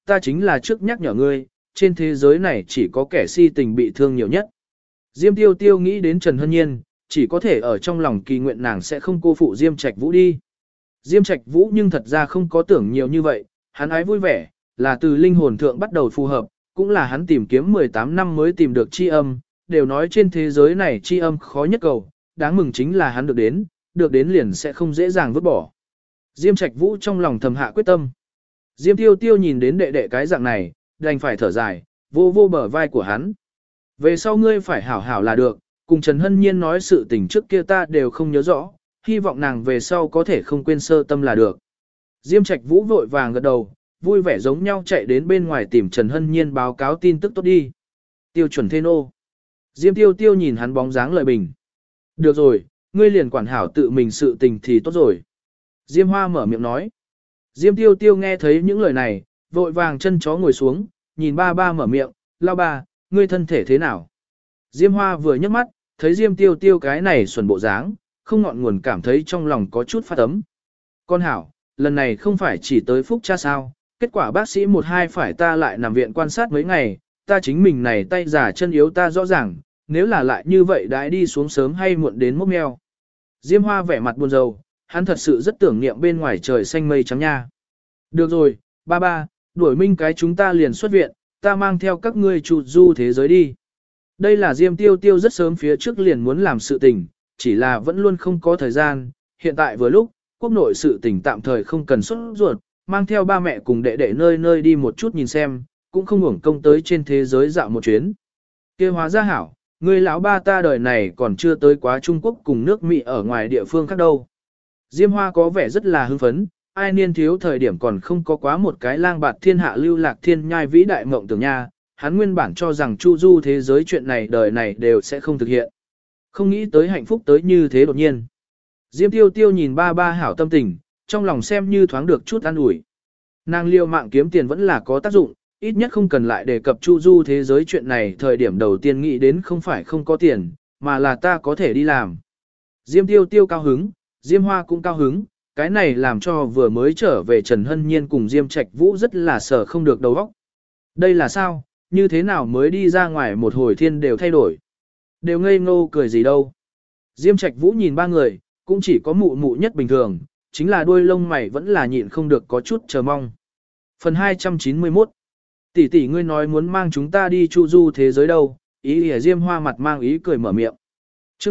ta chính là trước nhắc nhở ngươi, trên thế giới này chỉ có kẻ si tình bị thương nhiều nhất. Diêm Tiêu Tiêu nghĩ đến Trần Hân Nhiên, chỉ có thể ở trong lòng kỳ nguyện nàng sẽ không cô phụ Diêm Trạch Vũ đi. Diêm Trạch Vũ nhưng thật ra không có tưởng nhiều như vậy, hắn ái vui vẻ, là từ linh hồn thượng bắt đầu phù hợp, cũng là hắn tìm kiếm 18 năm mới tìm được chi âm, đều nói trên thế giới này chi âm khó nhất cầu, đáng mừng chính là hắn được đến liền sẽ không dễ dàng vứt bỏ. Diêm Trạch Vũ trong lòng thầm hạ quyết tâm. Diêm Tiêu Tiêu nhìn đến đệ đệ cái dạng này, đành phải thở dài, vô vô bờ vai của hắn. Về sau ngươi phải hảo hảo là được, cùng Trần Hân Nhiên nói sự tình trước kia ta đều không nhớ rõ, hy vọng nàng về sau có thể không quên sơ tâm là được. Diêm Trạch Vũ vội vàng gật đầu, vui vẻ giống nhau chạy đến bên ngoài tìm Trần Hân Nhiên báo cáo tin tức tốt đi. Tiêu chuẩn thế nô. Diêm Tiêu Tiêu nhìn hắn bóng dáng lời bình. Được rồi, ngươi liền quản hảo tự mình sự tình thì tốt rồi. Diêm Hoa mở miệng nói. Diêm Tiêu Tiêu nghe thấy những lời này, vội vàng chân chó ngồi xuống, nhìn ba ba mở miệng, lao ba, ngươi thân thể thế nào? Diêm Hoa vừa nhấc mắt, thấy Diêm Tiêu Tiêu cái này xuẩn bộ dáng, không ngọn nguồn cảm thấy trong lòng có chút phát ấm. Con hảo, lần này không phải chỉ tới phúc cha sao, kết quả bác sĩ 1-2 phải ta lại nằm viện quan sát mấy ngày, ta chính mình này tay giả chân yếu ta rõ ràng, nếu là lại như vậy đãi đi xuống sớm hay muộn đến mốc meo. Diêm Hoa vẻ mặt buồn rầu, hắn thật sự rất tưởng niệm bên ngoài trời xanh mây trắng nha. Được rồi, ba ba, đuổi minh cái chúng ta liền xuất viện, ta mang theo các ngươi chu du thế giới đi. Đây là Diêm Tiêu Tiêu rất sớm phía trước liền muốn làm sự tình, chỉ là vẫn luôn không có thời gian, hiện tại vừa lúc, quốc nội sự tình tạm thời không cần xuất ruột, mang theo ba mẹ cùng đệ đệ nơi nơi đi một chút nhìn xem, cũng không hưởng công tới trên thế giới dạo một chuyến. Kia hóa ra hảo, người lão ba ta đời này còn chưa tới quá Trung Quốc cùng nước Mỹ ở ngoài địa phương khác đâu. Diêm Hoa có vẻ rất là hưng phấn, ai niên thiếu thời điểm còn không có quá một cái lang bạt thiên hạ lưu lạc thiên nhai vĩ đại mộng tưởng nha, hắn nguyên bản cho rằng chu du thế giới chuyện này đời này đều sẽ không thực hiện. Không nghĩ tới hạnh phúc tới như thế đột nhiên. Diêm Tiêu Tiêu nhìn ba ba hảo tâm tình, trong lòng xem như thoáng được chút an ủi. Nàng liều mạng kiếm tiền vẫn là có tác dụng, ít nhất không cần lại đề cập chu du thế giới chuyện này thời điểm đầu tiên nghĩ đến không phải không có tiền, mà là ta có thể đi làm. Diêm Tiêu Tiêu cao hứng, Diêm Hoa cũng cao hứng, cái này làm cho vừa mới trở về Trần Hân Nhiên cùng Diêm Trạch Vũ rất là sợ không được đầu óc. Đây là sao, như thế nào mới đi ra ngoài một hồi thiên đều thay đổi. Đều ngây ngô cười gì đâu. Diêm Trạch Vũ nhìn ba người, cũng chỉ có mụ mụ nhất bình thường, chính là đuôi lông mày vẫn là nhịn không được có chút chờ mong. Phần 291 tỷ tỷ ngươi nói muốn mang chúng ta đi chu du thế giới đâu, ý lìa Diêm Hoa mặt mang ý cười mở miệng. Chương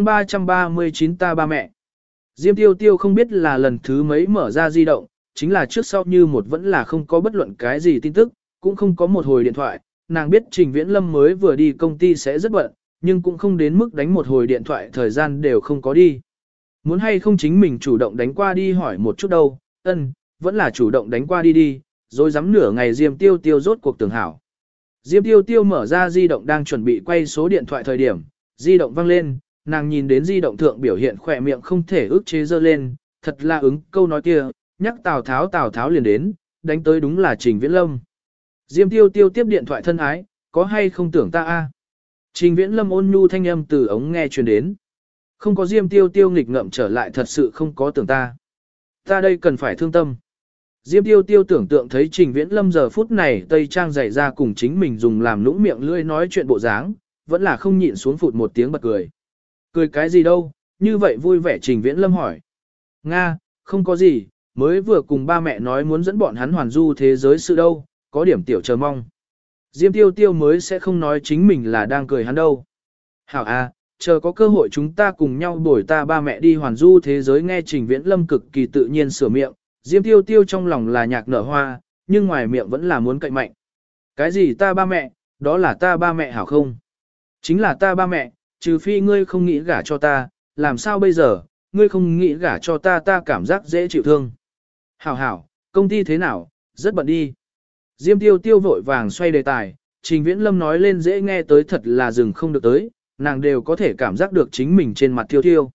339 ta ba mẹ. Diêm Tiêu Tiêu không biết là lần thứ mấy mở ra di động, chính là trước sau như một vẫn là không có bất luận cái gì tin tức, cũng không có một hồi điện thoại, nàng biết Trình Viễn Lâm mới vừa đi công ty sẽ rất bận, nhưng cũng không đến mức đánh một hồi điện thoại thời gian đều không có đi. Muốn hay không chính mình chủ động đánh qua đi hỏi một chút đâu, vẫn là chủ động đánh qua đi đi, rồi dám nửa ngày Diêm Tiêu Tiêu rốt cuộc tưởng hảo. Diêm Tiêu Tiêu mở ra di động đang chuẩn bị quay số điện thoại thời điểm, di động vang lên, nàng nhìn đến di động thượng biểu hiện khỏe miệng không thể ức chế dơ lên, thật là ứng câu nói kia, nhắc Tào Tháo liền đến, đánh tới đúng là Trình Viễn Lâm. Diêm Tiêu Tiêu tiếp điện thoại thân ái, có hay không tưởng ta a? Trình Viễn Lâm ôn nhu thanh âm từ ống nghe truyền đến. Không có Diêm Tiêu Tiêu nghịch ngợm trở lại thật sự không có tưởng ta. Ta đây cần phải thương tâm. Diêm Tiêu Tiêu tưởng tượng thấy Trình Viễn Lâm giờ phút này tây trang dày ra cùng chính mình dùng làm lũng miệng lưỡi nói chuyện bộ dáng, vẫn là không nhịn xuống phụt một tiếng bật cười. Cười cái gì đâu, như vậy vui vẻ Trình Viễn Lâm hỏi. Nga, không có gì, mới vừa cùng ba mẹ nói muốn dẫn bọn hắn hoàn du thế giới sự đâu, có điểm tiểu chờ mong. Diêm Tiêu Tiêu mới sẽ không nói chính mình là đang cười hắn đâu. Hảo à, chờ có cơ hội chúng ta cùng nhau bồi ta ba mẹ đi hoàn du thế giới nghe Trình Viễn Lâm cực kỳ tự nhiên sửa miệng. Diêm Tiêu Tiêu trong lòng là nhạc nở hoa, nhưng ngoài miệng vẫn là muốn cậy mạnh. Cái gì ta ba mẹ, đó là ta ba mẹ hảo không? Chính là ta ba mẹ, trừ phi ngươi không nghĩ gả cho ta, làm sao bây giờ, ngươi không nghĩ gả cho ta ta cảm giác dễ chịu thương. Hảo hảo, công ty thế nào, rất bận đi. Diêm Tiêu Tiêu vội vàng xoay đề tài, Trình Viễn Lâm nói lên dễ nghe tới thật là dừng không được tới, nàng đều có thể cảm giác được chính mình trên mặt Tiêu Tiêu.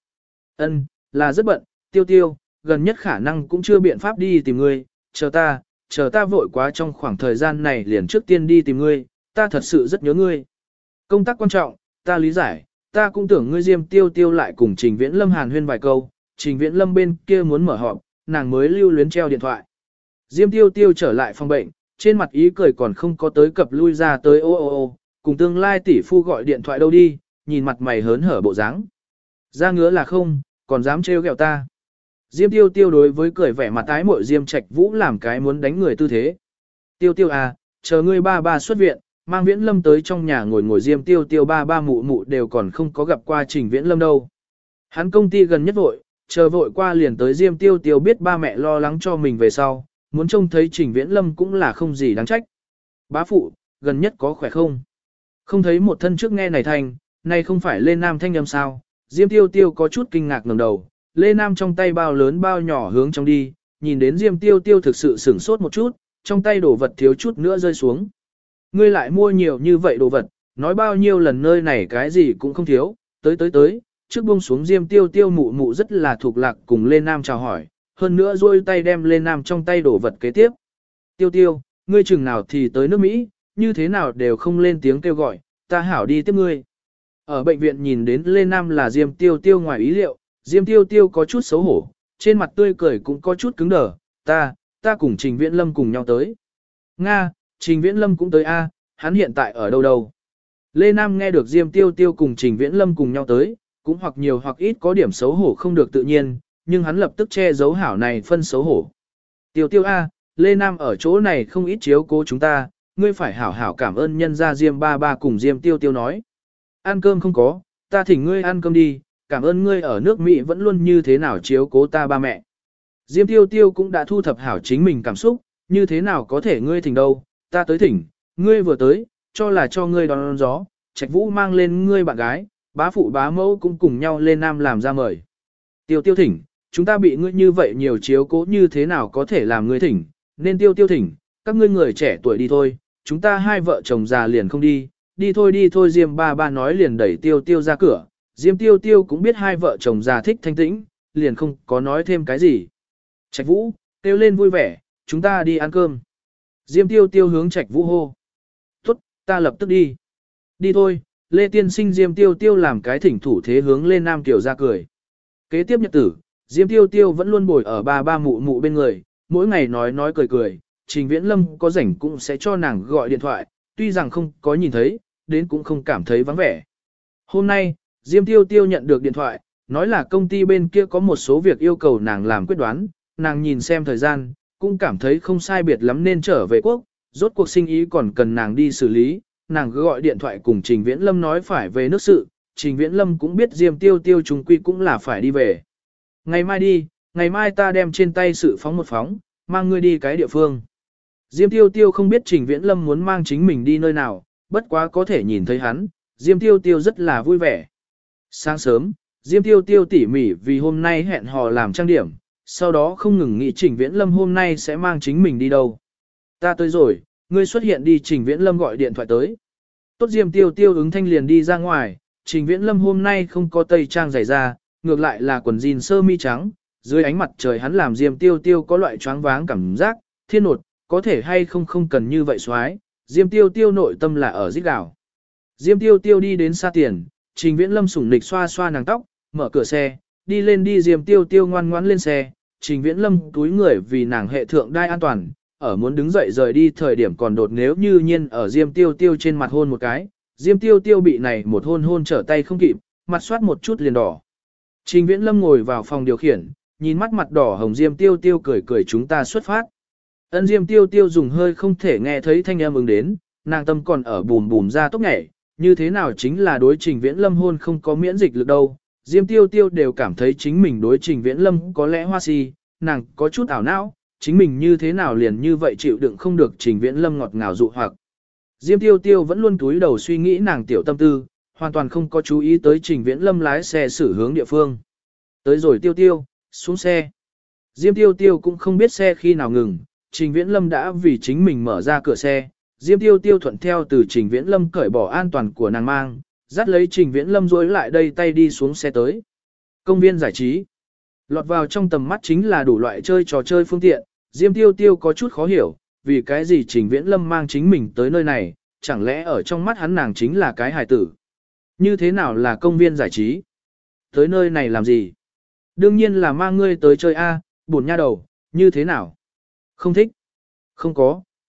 Là rất bận, Tiêu Tiêu, gần nhất khả năng cũng chưa biện pháp đi tìm ngươi, chờ ta vội quá trong khoảng thời gian này liền trước tiên đi tìm ngươi, ta thật sự rất nhớ ngươi. Công tác quan trọng, ta lý giải, ta cũng tưởng ngươi Diêm Tiêu Tiêu lại cùng Trình Viễn Lâm hàn huyên vài câu, Trình Viễn Lâm bên kia muốn mở họp, nàng mới lưu luyến treo điện thoại. Diêm Tiêu Tiêu trở lại phòng bệnh, trên mặt ý cười còn không có tới cập lui ra tới ô ô ô, cùng tương lai tỷ phu gọi điện thoại đâu đi, nhìn mặt mày hớn hở bộ dáng. Ra ngứa là không, còn dám trêu ghẹo ta. Diêm tiêu tiêu đối với cười vẻ mặt tái mội Diêm Trạch Vũ làm cái muốn đánh người tư thế. Tiêu tiêu à, chờ ngươi ba ba xuất viện, mang Viễn Lâm tới trong nhà ngồi ngồi Diêm tiêu tiêu ba ba mụ mụ đều còn không có gặp qua Trình Viễn Lâm đâu. Hắn công ty gần nhất vội, chờ vội qua liền tới Diêm tiêu tiêu biết ba mẹ lo lắng cho mình về sau, muốn trông thấy Trình Viễn Lâm cũng là không gì đáng trách. Bá phụ, gần nhất có khỏe không? Không thấy một thân trước nghe này thành, này không phải Lê Nam thanh âm sao? Diêm tiêu tiêu có chút kinh ngạc ngẩng đầu, Lê Nam trong tay bao lớn bao nhỏ hướng trong đi, nhìn đến Diêm tiêu tiêu thực sự sửng sốt một chút, trong tay đổ vật thiếu chút nữa rơi xuống. Ngươi lại mua nhiều như vậy đồ vật, nói bao nhiêu lần nơi này cái gì cũng không thiếu, tới, trước buông xuống Diêm tiêu tiêu mụ mụ rất là thuộc lạc cùng Lê Nam chào hỏi, hơn nữa duỗi tay đem Lê Nam trong tay đổ vật kế tiếp. Tiêu tiêu, ngươi chừng nào thì tới nước Mỹ, như thế nào đều không lên tiếng kêu gọi, ta hảo đi tiếp ngươi. Ở bệnh viện nhìn đến Lê Nam là Diêm tiêu tiêu ngoài ý liệu, Diêm tiêu tiêu có chút xấu hổ, trên mặt tươi cười cũng có chút cứng đờ, ta cùng Trình Viễn Lâm cùng nhau tới. Nga, Trình Viễn Lâm cũng tới a, hắn hiện tại ở đâu đâu. Lê Nam nghe được Diêm tiêu tiêu cùng Trình Viễn Lâm cùng nhau tới, cũng hoặc nhiều hoặc ít có điểm xấu hổ không được tự nhiên, nhưng hắn lập tức che giấu hảo này phân xấu hổ. Tiêu tiêu a, Lê Nam ở chỗ này không ít chiếu cố chúng ta, ngươi phải hảo hảo cảm ơn nhân gia Diêm ba ba cùng Diêm tiêu tiêu nói. Ăn cơm không có, ta thỉnh ngươi ăn cơm đi, cảm ơn ngươi ở nước Mỹ vẫn luôn như thế nào chiếu cố ta ba mẹ. Diêm tiêu tiêu cũng đã thu thập hảo chính mình cảm xúc, như thế nào có thể ngươi thỉnh đâu, ta tới thỉnh, ngươi vừa tới, cho là cho ngươi đón gió, Trạch Vũ mang lên ngươi bạn gái, bá phụ bá mẫu cũng cùng nhau lên Nam làm ra mời. Tiêu tiêu thỉnh, chúng ta bị ngươi như vậy nhiều chiếu cố như thế nào có thể làm ngươi thỉnh, nên tiêu tiêu thỉnh, các ngươi người trẻ tuổi đi thôi, chúng ta hai vợ chồng già liền không đi, đi thôi Diêm ba ba nói liền đẩy tiêu tiêu ra cửa, Diêm tiêu tiêu cũng biết hai vợ chồng già thích thanh tĩnh, liền không có nói thêm cái gì. Trạch Vũ, kêu lên vui vẻ, chúng ta đi ăn cơm. Diêm tiêu tiêu hướng Trạch Vũ hô. Tốt, ta lập tức đi. Đi thôi, Lê Tiên Sinh Diêm tiêu tiêu làm cái thỉnh thủ thế hướng lên Nam Kiều ra cười. Kế tiếp nhật tử, Diêm tiêu tiêu vẫn luôn bồi ở ba ba mụ mụ bên người, mỗi ngày nói cười, Trình Viễn Lâm có rảnh cũng sẽ cho nàng gọi điện thoại, tuy rằng không có nhìn thấy, đến cũng không cảm thấy vắng vẻ. Hôm nay, Diêm tiêu tiêu nhận được điện thoại, nói là công ty bên kia có một số việc yêu cầu nàng làm quyết đoán, nàng nhìn xem thời gian, cũng cảm thấy không sai biệt lắm nên trở về quốc, rốt cuộc sinh ý còn cần nàng đi xử lý, nàng gọi điện thoại cùng Trình Viễn Lâm nói phải về nước sự, Trình Viễn Lâm cũng biết Diêm tiêu tiêu chúng quy cũng là phải đi về. Ngày mai đi, ngày mai ta đem trên tay sự phóng một phóng, mang ngươi đi cái địa phương. Diêm tiêu tiêu không biết Trình Viễn Lâm muốn mang chính mình đi nơi nào, bất quá có thể nhìn thấy hắn, Diêm tiêu tiêu rất là vui vẻ. Sáng sớm, Diêm tiêu tiêu tỉ mỉ vì hôm nay hẹn hò làm trang điểm, sau đó không ngừng nghĩ Trình Viễn Lâm hôm nay sẽ mang chính mình đi đâu. Ta tới rồi, ngươi xuất hiện đi Trình Viễn Lâm gọi điện thoại tới. Tốt Diêm tiêu tiêu ứng thanh liền đi ra ngoài, Trình Viễn Lâm hôm nay không có tây trang giày ra, ngược lại là quần jean sơ mi trắng, dưới ánh mặt trời hắn làm Diêm tiêu tiêu có loại choáng váng cảm giác, thiên nột, có thể hay không cần như vậy xoái, Diêm tiêu tiêu nội tâm là ở rít gào. Diêm tiêu tiêu đi đến xa tiền, Trình Viễn Lâm sủng nịch xoa xoa nàng tóc, mở cửa xe, đi lên đi Diêm tiêu tiêu ngoan ngoãn lên xe, Trình Viễn Lâm túi người vì nàng hệ thượng đai an toàn, ở muốn đứng dậy rời đi thời điểm còn đột nếu như nhiên ở Diêm tiêu tiêu trên mặt hôn một cái, Diêm tiêu tiêu bị này một hôn trở tay không kịp, mặt soát một chút liền đỏ. Trình Viễn Lâm ngồi vào phòng điều khiển, nhìn mắt đỏ hồng Diêm tiêu tiêu cười chúng ta xuất phát. Ân Diêm tiêu tiêu dùng hơi không thể nghe thấy thanh âm ứng đến, nàng tâm còn ở bùm ra tốc nhảy, như thế nào chính là đối Trình Viễn Lâm hôn không có miễn dịch lực đâu. Diêm tiêu tiêu đều cảm thấy chính mình đối Trình Viễn Lâm có lẽ hoa si, nàng có chút ảo não, chính mình như thế nào liền như vậy chịu đựng không được Trình Viễn Lâm ngọt ngào dụ hoặc. Diêm tiêu tiêu vẫn luôn túi đầu suy nghĩ nàng tiểu tâm tư, hoàn toàn không có chú ý tới Trình Viễn Lâm lái xe xử hướng địa phương. Tới rồi tiêu tiêu, xuống xe. Diêm tiêu tiêu cũng không biết xe khi nào ngừng, Trình Viễn Lâm đã vì chính mình mở ra cửa xe. Diêm tiêu tiêu thuận theo từ Trình Viễn Lâm cởi bỏ an toàn của nàng mang, dắt lấy Trình Viễn Lâm dối lại đây tay đi xuống xe tới. Công viên giải trí. Lọt vào trong tầm mắt chính là đủ loại chơi trò chơi phương tiện, Diêm tiêu tiêu có chút khó hiểu, vì cái gì Trình Viễn Lâm mang chính mình tới nơi này, chẳng lẽ ở trong mắt hắn nàng chính là cái hài tử. Như thế nào là công viên giải trí? Tới nơi này làm gì? Đương nhiên là mang ngươi tới chơi A, buồn nha đầu, như thế nào? Không thích. Không có,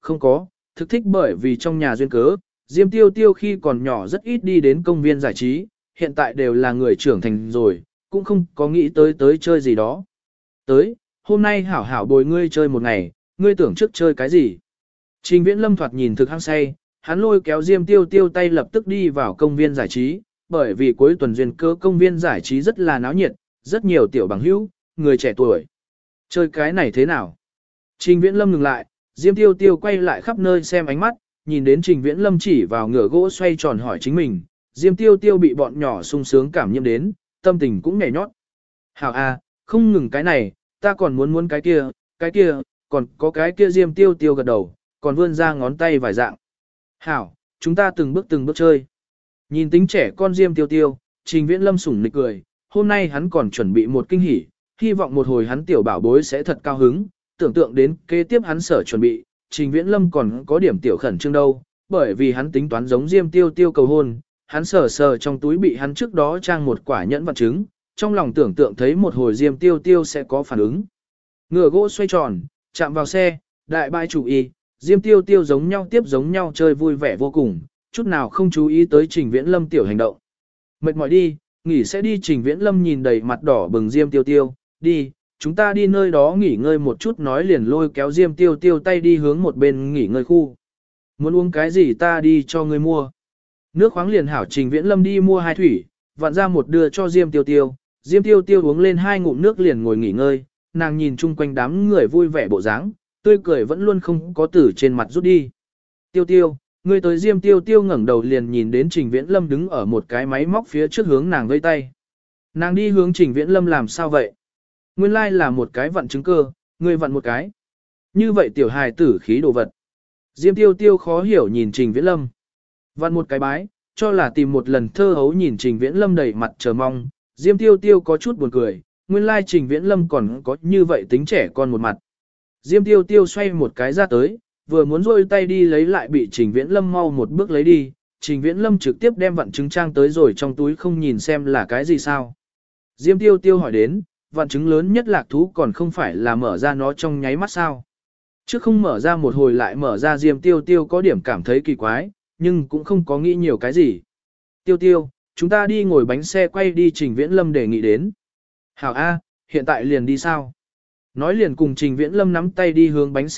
không có, thực thích bởi vì trong nhà duyên cớ, Diêm Tiêu Tiêu khi còn nhỏ rất ít đi đến công viên giải trí, hiện tại đều là người trưởng thành rồi, cũng không có nghĩ tới chơi gì đó. Tới, hôm nay hảo hảo bồi ngươi chơi một ngày, ngươi tưởng trước chơi cái gì? Trình Viễn Lâm thoạt nhìn thực hăng say, hắn lôi kéo Diêm Tiêu Tiêu tay lập tức đi vào công viên giải trí, bởi vì cuối tuần duyên cớ công viên giải trí rất là náo nhiệt, rất nhiều tiểu bằng hữu, người trẻ tuổi. Chơi cái này thế nào? Trình Viễn Lâm ngừng lại, Diêm Tiêu Tiêu quay lại khắp nơi xem ánh mắt, nhìn đến Trình Viễn Lâm chỉ vào ngựa gỗ xoay tròn hỏi chính mình, Diêm Tiêu Tiêu bị bọn nhỏ sung sướng cảm nhiễm đến, tâm tình cũng nhảy nhót. Hảo a, không ngừng cái này, ta còn muốn cái kia, còn có cái kia Diêm Tiêu Tiêu gật đầu, còn vươn ra ngón tay vài dạng. Hảo, chúng ta từng bước chơi. Nhìn tính trẻ con Diêm Tiêu Tiêu, Trình Viễn Lâm sủng nịch cười, hôm nay hắn còn chuẩn bị một kinh hỉ, hy vọng một hồi hắn tiểu bảo bối sẽ thật cao hứng, tưởng tượng đến kế tiếp hắn sở chuẩn bị, Trình Viễn Lâm còn có điểm tiểu khẩn trương đâu, bởi vì hắn tính toán giống Diêm Tiêu Tiêu cầu hôn, hắn sờ trong túi bị hắn trước đó trang một quả nhẫn vật trứng, trong lòng tưởng tượng thấy một hồi Diêm Tiêu Tiêu sẽ có phản ứng. Ngựa gỗ xoay tròn, chạm vào xe, đại bãi chủ y, Diêm Tiêu Tiêu giống nhau tiếp giống nhau chơi vui vẻ vô cùng, chút nào không chú ý tới Trình Viễn Lâm tiểu hành động. Mệt mỏi đi, nghỉ sẽ đi. Trình Viễn Lâm nhìn đầy mặt đỏ bừng Diêm Tiêu Tiêu, đi, chúng ta đi nơi đó nghỉ ngơi một chút, nói liền lôi kéo Diêm Tiêu Tiêu tay đi hướng một bên nghỉ ngơi khu. Muốn uống cái gì ta đi cho ngươi mua. Nước khoáng liền hảo. Trình Viễn Lâm đi mua 2 thủy, vặn ra một đưa cho Diêm Tiêu Tiêu. Diêm Tiêu Tiêu uống lên 2 ngụm nước liền ngồi nghỉ ngơi, nàng nhìn chung quanh đám người vui vẻ bộ dáng, tươi cười vẫn luôn không có từ trên mặt rút đi. Tiêu Tiêu, ngươi tới. Diêm Tiêu Tiêu ngẩng đầu liền nhìn đến Trình Viễn Lâm đứng ở một cái máy móc phía trước hướng nàng vẫy tay. Nàng đi hướng Trình Viễn Lâm làm sao vậy? Nguyên lai là một cái vặn trứng cơ, ngươi vặn một cái. Như vậy tiểu hài tử khí đồ vật. Diêm Tiêu Tiêu khó hiểu nhìn Trình Viễn Lâm. Vặn một cái bái, cho là tìm một lần thơ hấu. Nhìn Trình Viễn Lâm đầy mặt chờ mong, Diêm Tiêu Tiêu có chút buồn cười, nguyên lai Trình Viễn Lâm còn có như vậy tính trẻ con một mặt. Diêm Tiêu Tiêu xoay một cái ra tới, vừa muốn rôi tay đi lấy lại bị Trình Viễn Lâm mau một bước lấy đi. Trình Viễn Lâm trực tiếp đem vặn trứng trang tới rồi trong túi, không nhìn xem là cái gì sao. Diêm Tiêu Tiêu hỏi đến, vạn trứng lớn nhất lạc thú còn không phải là mở ra nó trong nháy mắt sao. Chứ không mở ra một hồi lại mở ra. Diêm Tiêu Tiêu có điểm cảm thấy kỳ quái, nhưng cũng không có nghĩ nhiều cái gì. Tiêu Tiêu, chúng ta đi ngồi bánh xe quay đi. Trình Viễn Lâm đề nghị đến. Hảo A, hiện tại liền đi sao? Nói liền cùng Trình Viễn Lâm nắm tay đi hướng bánh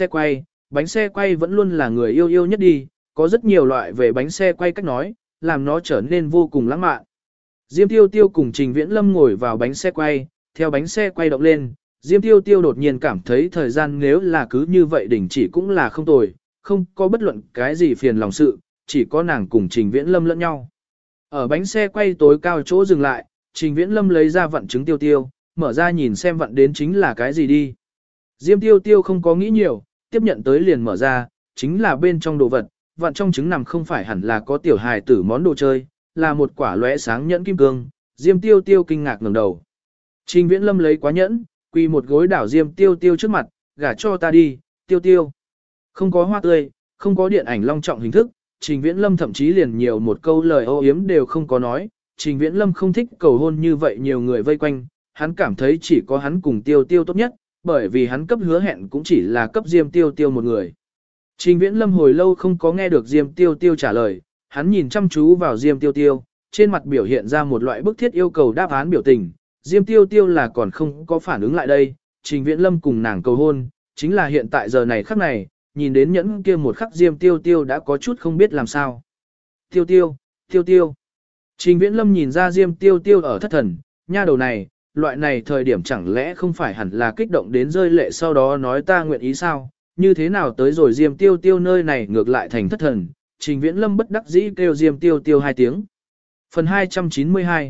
xe quay vẫn luôn là người yêu nhất đi, có rất nhiều loại về bánh xe quay cách nói, làm nó trở nên vô cùng lãng mạn. Diêm Tiêu Tiêu cùng Trình Viễn Lâm ngồi vào bánh xe quay, theo bánh xe quay động lên, Diêm Tiêu Tiêu đột nhiên cảm thấy thời gian nếu là cứ như vậy đình chỉ cũng là không tồi, không có bất luận cái gì phiền lòng sự, chỉ có nàng cùng Trình Viễn Lâm lẫn nhau. Ở bánh xe quay tối cao chỗ dừng lại, Trình Viễn Lâm lấy ra vặn trứng Tiêu Tiêu, mở ra nhìn xem vặn đến chính là cái gì đi. Diêm Tiêu Tiêu không có nghĩ nhiều, tiếp nhận tới liền mở ra, chính là bên trong đồ vật, vặn trong trứng nằm không phải hẳn là có tiểu hài tử món đồ chơi, là một quả lóe sáng nhẫn kim cương. Diêm Tiêu Tiêu kinh ngạc ngẩng đầu. Trình Viễn Lâm lấy quá nhẫn, quỳ một gối đảo Diêm Tiêu Tiêu trước mặt, gả cho ta đi, Tiêu Tiêu. Không có hoa tươi, không có điện ảnh long trọng hình thức, Trình Viễn Lâm thậm chí liền nhiều một câu lời ô yếm đều không có nói. Trình Viễn Lâm không thích cầu hôn như vậy nhiều người vây quanh, hắn cảm thấy chỉ có hắn cùng Tiêu Tiêu tốt nhất, bởi vì hắn cấp hứa hẹn cũng chỉ là cấp Diêm Tiêu Tiêu một người. Trình Viễn Lâm hồi lâu không có nghe được Diêm Tiêu Tiêu trả lời, hắn nhìn chăm chú vào Diêm Tiêu Tiêu, trên mặt biểu hiện ra một loại bức thiết yêu cầu đáp án biểu tình. Diêm Tiêu Tiêu là còn không có phản ứng lại đây, Trình Viễn Lâm cùng nàng cầu hôn, chính là hiện tại giờ này khắc này, nhìn đến nhẫn kia một khắc Diêm Tiêu Tiêu đã có chút không biết làm sao. Tiêu Tiêu, Tiêu Tiêu. Trình Viễn Lâm nhìn ra Diêm Tiêu Tiêu ở thất thần, nha đầu này, loại này thời điểm chẳng lẽ không phải hẳn là kích động đến rơi lệ sau đó nói ta nguyện ý sao, như thế nào tới rồi Diêm Tiêu Tiêu nơi này ngược lại thành thất thần. Trình Viễn Lâm bất đắc dĩ kêu Diêm Tiêu Tiêu 2 tiếng. Phần 292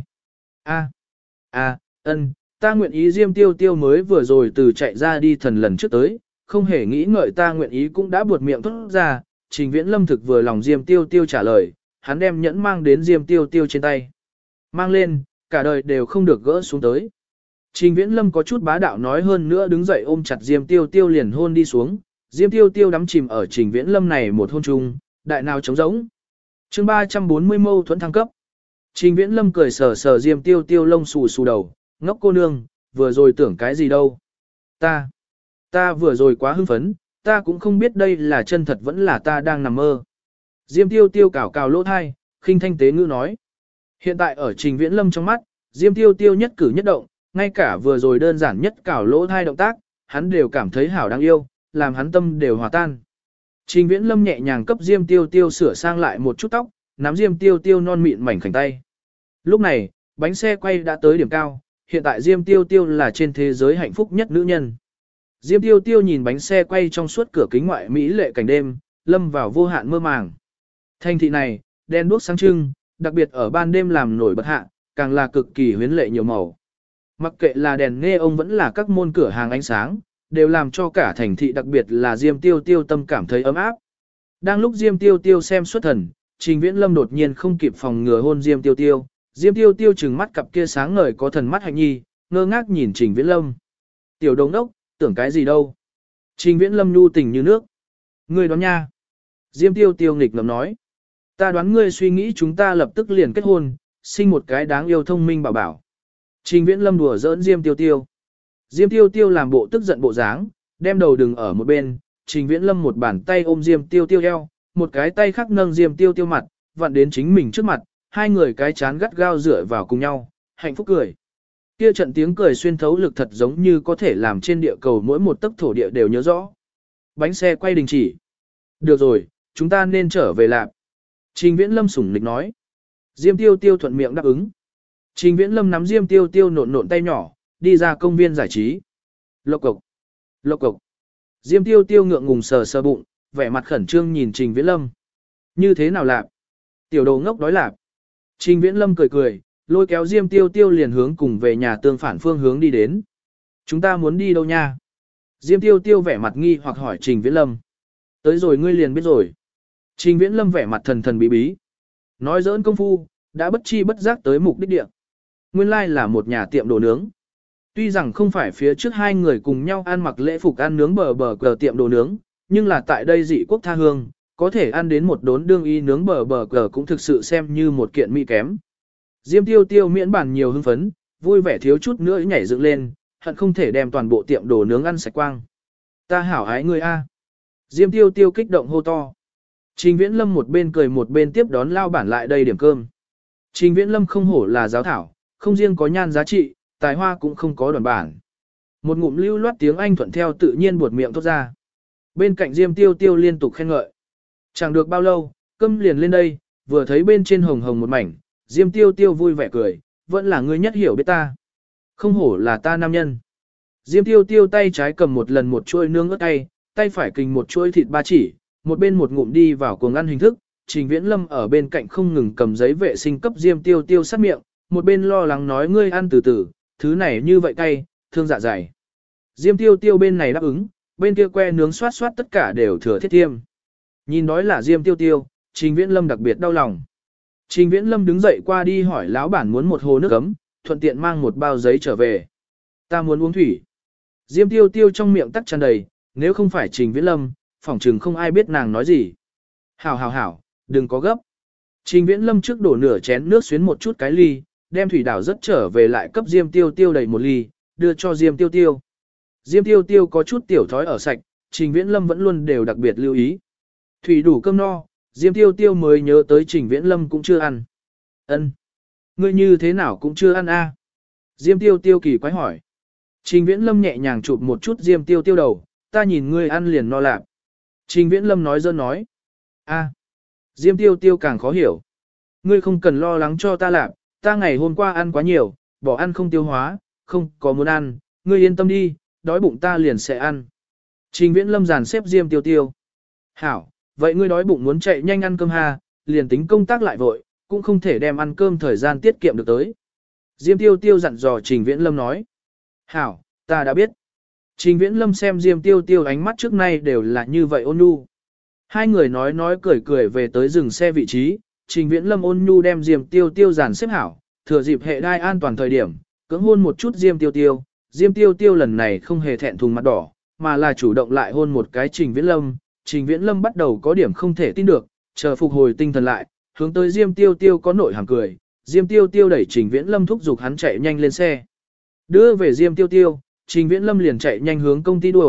ta nguyện ý. Diêm Tiêu Tiêu mới vừa rồi từ chạy ra đi thần lần trước tới, không hề nghĩ ngợi ta nguyện ý cũng đã buột miệng thốt ra. Trình Viễn Lâm thực vừa lòng Diêm Tiêu Tiêu trả lời, hắn đem nhẫn mang đến Diêm Tiêu Tiêu trên tay. Mang lên, cả đời đều không được gỡ xuống tới. Trình Viễn Lâm có chút bá đạo nói, hơn nữa đứng dậy ôm chặt Diêm Tiêu Tiêu liền hôn đi xuống. Diêm Tiêu Tiêu đắm chìm ở Trình Viễn Lâm này một hôn chung, đại nào trống rỗng. Chương 340 mâu thuẫn thăng cấp. Trình Viễn Lâm cười sờ sờ Diêm Tiêu Tiêu lông xù xù đầu, ngốc cô nương, vừa rồi tưởng cái gì đâu. Ta vừa rồi quá hưng phấn, ta cũng không biết đây là chân thật vẫn là ta đang nằm mơ. Diêm Tiêu Tiêu cào cào lỗ thai, khinh thanh tế ngữ nói. Hiện tại ở Trình Viễn Lâm trong mắt, Diêm Tiêu Tiêu nhất cử nhất động, ngay cả vừa rồi đơn giản nhất cào lỗ thai động tác, hắn đều cảm thấy hảo đáng yêu, làm hắn tâm đều hòa tan. Trình Viễn Lâm nhẹ nhàng cấp Diêm Tiêu Tiêu sửa sang lại một chút tóc, nắm Diêm Tiêu Tiêu non mịn mảnh khảnh tay. Lúc này, bánh xe quay đã tới điểm cao, hiện tại Diêm Tiêu Tiêu là trên thế giới hạnh phúc nhất nữ nhân. Diêm Tiêu Tiêu nhìn bánh xe quay trong suốt cửa kính ngoại mỹ lệ cảnh đêm, lâm vào vô hạn mơ màng. Thành thị này, đèn đuốc sáng trưng, đặc biệt ở ban đêm làm nổi bật hạ, càng là cực kỳ huyến lệ nhiều màu. Mặc kệ là đèn nghe ông vẫn là các môn cửa hàng ánh sáng, đều làm cho cả thành thị đặc biệt là Diêm Tiêu Tiêu tâm cảm thấy ấm áp. Đang lúc Diêm Tiêu Tiêu xem xuất thần, Trình Viễn Lâm đột nhiên không kịp phòng ngừa hôn Diêm Tiêu Tiêu. Diêm Tiêu Tiêu trừng mắt cặp kia sáng ngời có thần mắt hạnh nhi, ngơ ngác nhìn Trình Viễn Lâm. Tiểu đồng đốc, tưởng cái gì đâu. Trình Viễn Lâm nhu tình như nước. Ngươi đoán nha. Diêm Tiêu Tiêu nghịch ngợm nói. Ta đoán ngươi suy nghĩ chúng ta lập tức liền kết hôn, sinh một cái đáng yêu thông minh bảo bảo. Trình Viễn Lâm đùa giỡn Diêm Tiêu Tiêu. Diêm Tiêu Tiêu làm bộ tức giận bộ dáng, đem đầu đừng ở một bên. Trình Viễn Lâm một bàn tay ôm Diêm Tiêu Tiêu eo, một cái tay khác nâng Diêm Tiêu Tiêu mặt, vặn đến chính mình trước mặt, hai người cái chán gắt gao dựa vào cùng nhau, hạnh phúc cười. Kia trận tiếng cười xuyên thấu lực thật giống như có thể làm trên địa cầu mỗi một tấc thổ địa đều nhớ rõ. Bánh xe quay đình chỉ. Được rồi, chúng ta nên trở về lạp. Trình Viễn Lâm sủng nịch nói. Diêm Tiêu Tiêu thuận miệng đáp ứng. Trình Viễn Lâm nắm Diêm Tiêu Tiêu nộn nộn tay nhỏ, đi ra công viên giải trí. Lộc cộc. Lộc cộc. Diêm Tiêu Tiêu ngượng ngùng sờ sờ bụng, vẻ mặt khẩn trương nhìn Trình Viễn Lâm. Như thế nào lạp? Tiểu đồ ngốc đói lạp. Trình Viễn Lâm cười cười, lôi kéo Diêm Tiêu Tiêu liền hướng cùng về nhà tương phản phương hướng đi đến. Chúng ta muốn đi đâu nha? Diêm Tiêu Tiêu vẻ mặt nghi hoặc hỏi Trình Viễn Lâm. Tới rồi ngươi liền biết rồi. Trình Viễn Lâm vẻ mặt thần thần bí bí. Nói giỡn công phu, đã bất chi bất giác tới mục đích địa. Nguyên lai là một nhà tiệm đồ nướng. Tuy rằng không phải phía trước hai người cùng nhau ăn mặc lễ phục ăn nướng bờ cờ tiệm đồ nướng, nhưng là tại đây dị quốc tha hương, có thể ăn đến một đốn đương y nướng bờ cờ cũng thực sự xem như một kiện mỹ kém. Diêm Tiêu Tiêu miễn bản nhiều hưng phấn, vui vẻ thiếu chút nữa nhảy dựng lên, hận không thể đem toàn bộ tiệm đồ nướng ăn sạch quang. Ta hảo ái ngươi a. Diêm Tiêu Tiêu kích động hô to. Trình Viễn Lâm một bên cười một bên tiếp đón lao bản lại đây điểm cơm. Trình Viễn Lâm không hổ là giáo thảo, không riêng có nhan giá trị, tài hoa cũng không có đoàn bản. Một ngụm lưu loát tiếng Anh thuận theo tự nhiên buột miệng thốt ra. Bên cạnh Diêm Tiêu Tiêu liên tục khen ngợi. Chẳng được bao lâu, cơm liền lên đây, vừa thấy bên trên hồng hồng một mảnh, Diêm Tiêu Tiêu vui vẻ cười, vẫn là ngươi nhất hiểu biết ta. Không hổ là ta nam nhân. Diêm Tiêu Tiêu tay trái cầm một lần một chuôi nướng ớt cay, tay phải kình một chuôi thịt ba chỉ, một bên một ngụm đi vào cuồng ăn hình thức. Trình Viễn Lâm ở bên cạnh không ngừng cầm giấy vệ sinh cấp Diêm Tiêu Tiêu sát miệng, một bên lo lắng nói ngươi ăn từ từ, thứ này như vậy cay, thương dạ dày. Diêm Tiêu Tiêu bên này đáp ứng, bên kia que nướng xoát xoát tất cả đều thừa thiết thiêm. Nhìn nói là Diêm Tiêu Tiêu, Trình Viễn Lâm đặc biệt đau lòng. Trình Viễn Lâm đứng dậy qua đi hỏi lão bản muốn một hồ nước ấm, thuận tiện mang một bao giấy trở về. Ta muốn uống thủy. Diêm Tiêu Tiêu trong miệng tắc tràn đầy, nếu không phải Trình Viễn Lâm, phỏng chừng không ai biết nàng nói gì. Hảo, đừng có gấp. Trình Viễn Lâm trước đổ nửa chén nước xuyến một chút cái ly, đem thủy đảo rất trở về lại cấp Diêm Tiêu Tiêu đầy một ly, đưa cho Diêm Tiêu Tiêu. Diêm Tiêu Tiêu có chút tiểu thói ở sạch, Trình Viễn Lâm vẫn luôn đều đặc biệt lưu ý. Thủy đủ cơm no, Diêm Tiêu Tiêu mới nhớ tới Trình Viễn Lâm cũng chưa ăn. Ân, ngươi như thế nào cũng chưa ăn a? Diêm Tiêu Tiêu kỳ quái hỏi. Trình Viễn Lâm nhẹ nhàng chụp một chút Diêm Tiêu Tiêu đầu, ta nhìn ngươi ăn liền no lạc. Trình Viễn Lâm nói dơn nói. A. Diêm Tiêu Tiêu càng khó hiểu. Ngươi không cần lo lắng cho ta lạc, ta ngày hôm qua ăn quá nhiều, bỏ ăn không tiêu hóa, không có muốn ăn, ngươi yên tâm đi, đói bụng ta liền sẽ ăn. Trình Viễn Lâm dàn xếp Diêm Tiêu Tiêu. Hảo, vậy ngươi đói bụng muốn chạy nhanh ăn cơm ha, liền tính công tác lại vội, cũng không thể đem ăn cơm thời gian tiết kiệm được tới. Diêm Tiêu Tiêu dặn dò Trình Viễn Lâm nói. Hảo, ta đã biết. Trình Viễn Lâm xem Diêm Tiêu Tiêu ánh mắt trước nay đều là như vậy ôn nhu. Hai người nói cười về tới dừng xe vị trí, Trình Viễn Lâm ôn nhu đem Diêm Tiêu Tiêu dàn xếp hảo, thừa dịp hệ đai an toàn thời điểm, cưỡng hôn một chút Diêm Tiêu Tiêu. Diêm Tiêu Tiêu lần này không hề thẹn thùng mặt đỏ, mà là chủ động lại hôn một cái Trình Viễn Lâm. Trình Viễn Lâm bắt đầu có điểm không thể tin được, chờ phục hồi tinh thần lại, hướng tới Diêm Tiêu Tiêu có nội hàm cười. Diêm Tiêu Tiêu đẩy Trình Viễn Lâm thúc giục hắn chạy nhanh lên xe. Đưa về Diêm Tiêu Tiêu, Trình Viễn Lâm liền chạy nhanh hướng công ty đuổi,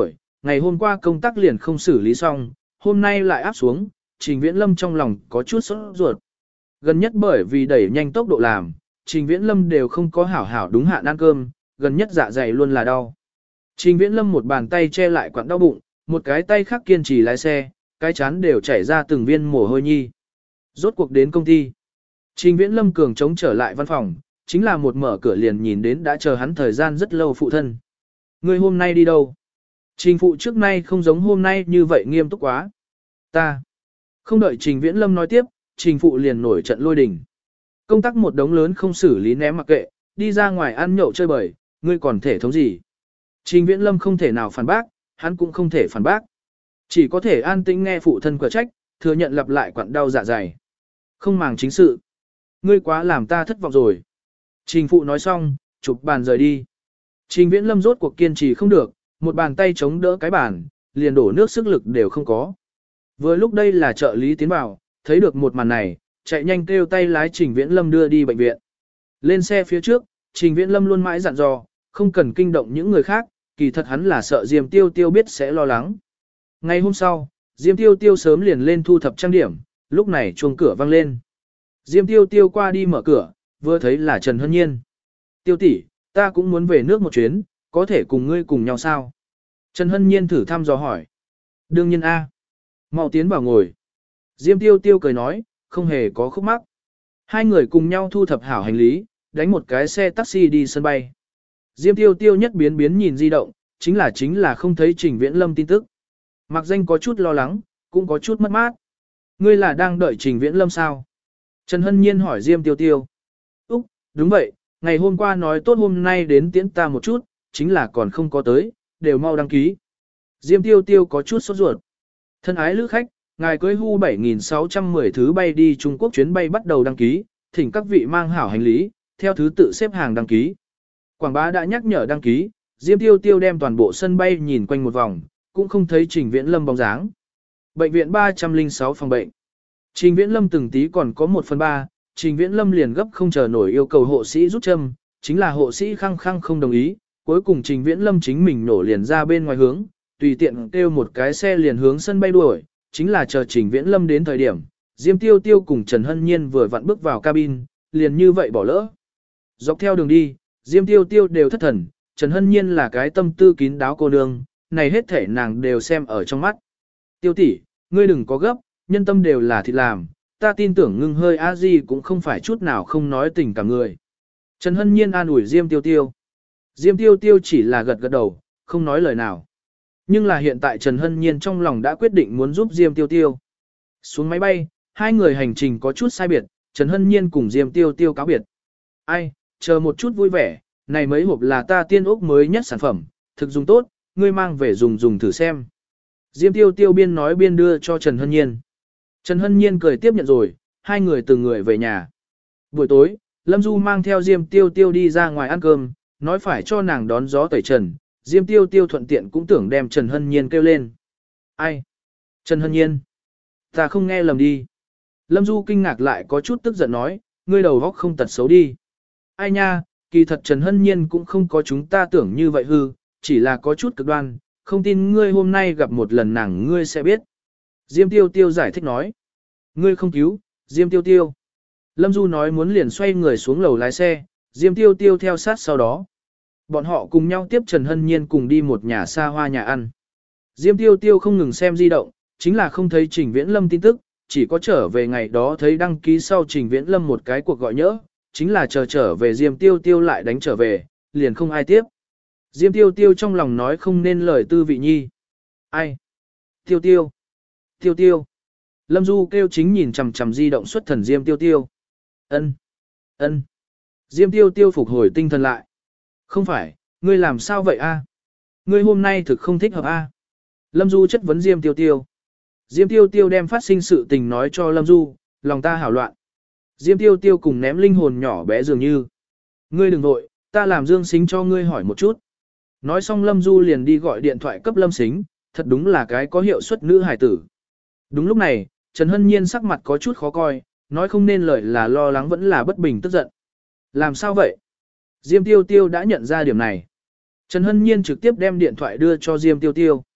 ngày hôm qua công tác liền không xử lý xong, hôm nay lại áp xuống, Trình Viễn Lâm trong lòng có chút sốt ruột. Gần nhất bởi vì đẩy nhanh tốc độ làm, Trình Viễn Lâm đều không có hảo hảo đúng hạn ăn cơm, gần nhất dạ dày luôn là đau. Trình Viễn Lâm một bàn tay che lại quặn đau bụng, một cái tay khác kiên trì lái xe, cái chán đều chảy ra từng viên mồ hôi nhi. Rốt cuộc đến công ty. Trình Viễn Lâm cường chống trở lại văn phòng, chính là một mở cửa liền nhìn đến đã chờ hắn thời gian rất lâu phụ thân. Ngươi hôm nay đi đâu? Trình phụ trước nay không giống hôm nay như vậy nghiêm túc quá. Ta. Không đợi Trình Viễn Lâm nói tiếp, Trình phụ liền nổi trận lôi đình. Công tác một đống lớn không xử lý ném mặc kệ, đi ra ngoài ăn nhậu chơi bời, ngươi còn thể thống gì? Trình Viễn Lâm không thể nào phản bác, hắn cũng không thể phản bác. Chỉ có thể an tĩnh nghe phụ thân quả trách, thừa nhận lặp lại quặn đau dạ dày. Không màng chính sự. Ngươi quá làm ta thất vọng rồi. Trình phụ nói xong, chụp bàn rời đi. Trình Viễn Lâm rốt cuộc kiên trì không được, một bàn tay chống đỡ cái bàn, liền đổ nước sức lực đều không có. Vừa lúc đây là trợ lý tiến vào, thấy được một màn này, chạy nhanh kêu tay lái Trình Viễn Lâm đưa đi bệnh viện. Lên xe phía trước, Trình Viễn Lâm luôn mãi dặn dò, không cần kinh động những người khác, kỳ thật hắn là sợ Diêm Tiêu Tiêu biết sẽ lo lắng. Ngày hôm sau, Diêm Tiêu Tiêu sớm liền lên thu thập trang điểm, lúc này chuông cửa vang lên. Diêm Tiêu Tiêu qua đi mở cửa, vừa thấy là Trần Hân Nhiên. Tiêu tỷ, ta cũng muốn về nước một chuyến, có thể cùng ngươi cùng nhau sao? Trần Hân Nhiên thử thăm dò hỏi. Đương nhiên a. Mau tiến vào ngồi. Diêm Tiêu Tiêu cười nói, không hề có khúc mắc. Hai người cùng nhau thu thập hảo hành lý, đánh một cái xe taxi đi sân bay. Diêm Tiêu Tiêu nhất biến biến nhìn di động, chính là không thấy Trình Viễn Lâm tin tức. Mặc danh có chút lo lắng, cũng có chút mất mát. Ngươi là đang đợi Trình Viễn Lâm sao? Trần Hân Nhiên hỏi Diêm Tiêu Tiêu. Úc, đúng vậy, ngày hôm qua nói tốt hôm nay đến tiễn ta một chút, chính là còn không có tới, đều mau đăng ký. Diêm Tiêu Tiêu có chút sốt ruột. Thân ái lữ khách, ngài cưới Hu 7610 thứ bay đi Trung Quốc chuyến bay bắt đầu đăng ký, thỉnh các vị mang hảo hành lý, theo thứ tự xếp hàng đăng ký. Quảng bá đã nhắc nhở đăng ký, Diêm Tiêu Tiêu đem toàn bộ sân bay nhìn quanh một vòng, cũng không thấy Trình Viễn Lâm bóng dáng. Bệnh viện 306 phòng bệnh. Trình Viễn Lâm từng tí còn có 1/3, Trình Viễn Lâm liền gấp không chờ nổi yêu cầu hộ sĩ rút châm, chính là hộ sĩ khăng khăng không đồng ý, cuối cùng Trình Viễn Lâm chính mình nổ liền ra bên ngoài hướng, tùy tiện kêu một cái xe liền hướng sân bay đuổi, chính là chờ Trình Viễn Lâm đến thời điểm, Diêm Tiêu Tiêu cùng Trần Hân Nhiên vừa vặn bước vào cabin, liền như vậy bỏ lỡ. Dọc theo đường đi, Diêm Tiêu Tiêu đều thất thần, Trần Hân Nhiên là cái tâm tư kín đáo cô nương, này hết thể nàng đều xem ở trong mắt. Tiêu tỷ, ngươi đừng có gấp, nhân tâm đều là thịt làm, ta tin tưởng ngưng hơi a di cũng không phải chút nào không nói tình cả người. Trần Hân Nhiên an ủi Diêm Tiêu Tiêu. Diêm Tiêu Tiêu chỉ là gật gật đầu, không nói lời nào. Nhưng là hiện tại Trần Hân Nhiên trong lòng đã quyết định muốn giúp Diêm Tiêu Tiêu. Xuống máy bay, hai người hành trình có chút sai biệt, Trần Hân Nhiên cùng Diêm Tiêu Tiêu cáo biệt. Ai, chờ một chút vui vẻ, này mấy hộp là ta tiên ốc mới nhất sản phẩm, thực dùng tốt, ngươi mang về dùng thử xem. Diêm Tiêu Tiêu biên nói biên đưa cho Trần Hân Nhiên. Trần Hân Nhiên cười tiếp nhận rồi, hai người từng người về nhà. Buổi tối, Lâm Du mang theo Diêm Tiêu Tiêu đi ra ngoài ăn cơm, nói phải cho nàng đón gió tẩy trần. Diêm Tiêu Tiêu thuận tiện cũng tưởng đem Trần Hân Nhiên kêu lên. Ai? Trần Hân Nhiên? Ta không nghe lầm đi. Lâm Du kinh ngạc lại có chút tức giận nói, ngươi đầu óc không tật xấu đi. Ai nha, kỳ thật Trần Hân Nhiên cũng không có chúng ta tưởng như vậy hư, chỉ là có chút cực đoan, không tin ngươi hôm nay gặp một lần nàng ngươi sẽ biết. Diêm Tiêu Tiêu giải thích nói. Ngươi không cứu, Diêm Tiêu Tiêu. Lâm Du nói muốn liền xoay người xuống lầu lái xe, Diêm Tiêu Tiêu theo sát sau đó. Bọn họ cùng nhau tiếp Trần Hân Nhiên cùng đi một nhà xa hoa nhà ăn. Diêm Tiêu Tiêu không ngừng xem di động, chính là không thấy Trình Viễn Lâm tin tức, chỉ có trở về ngày đó thấy đăng ký sau Trình Viễn Lâm một cái cuộc gọi nhỡ, chính là chờ trở về Diêm Tiêu Tiêu lại đánh trở về, liền không ai tiếp. Diêm Tiêu Tiêu trong lòng nói không nên lời tư vị nhi. Ai? Tiêu Tiêu. Tiêu Tiêu. Lâm Du kêu chính nhìn chằm chằm di động xuất thần Diêm Tiêu Tiêu. Ân, ân. Diêm Tiêu Tiêu phục hồi tinh thần lại. Không phải, ngươi làm sao vậy a? Ngươi hôm nay thực không thích hợp a? Lâm Du chất vấn Diêm Tiêu Tiêu. Diêm Tiêu Tiêu đem phát sinh sự tình nói cho Lâm Du, lòng ta hảo loạn. Diêm Tiêu Tiêu cùng ném linh hồn nhỏ bé dường như. Ngươi đừng vội, ta làm Dương Sính cho ngươi hỏi một chút. Nói xong Lâm Du liền đi gọi điện thoại cấp Lâm Sính, thật đúng là cái có hiệu suất nữ hài tử. Đúng lúc này, Trần Hân Nhiên sắc mặt có chút khó coi, nói không nên lời là lo lắng vẫn là bất bình tức giận. Làm sao vậy? Diêm Tiêu Tiêu đã nhận ra điểm này. Trần Hân Nhiên trực tiếp đem điện thoại đưa cho Diêm Tiêu Tiêu.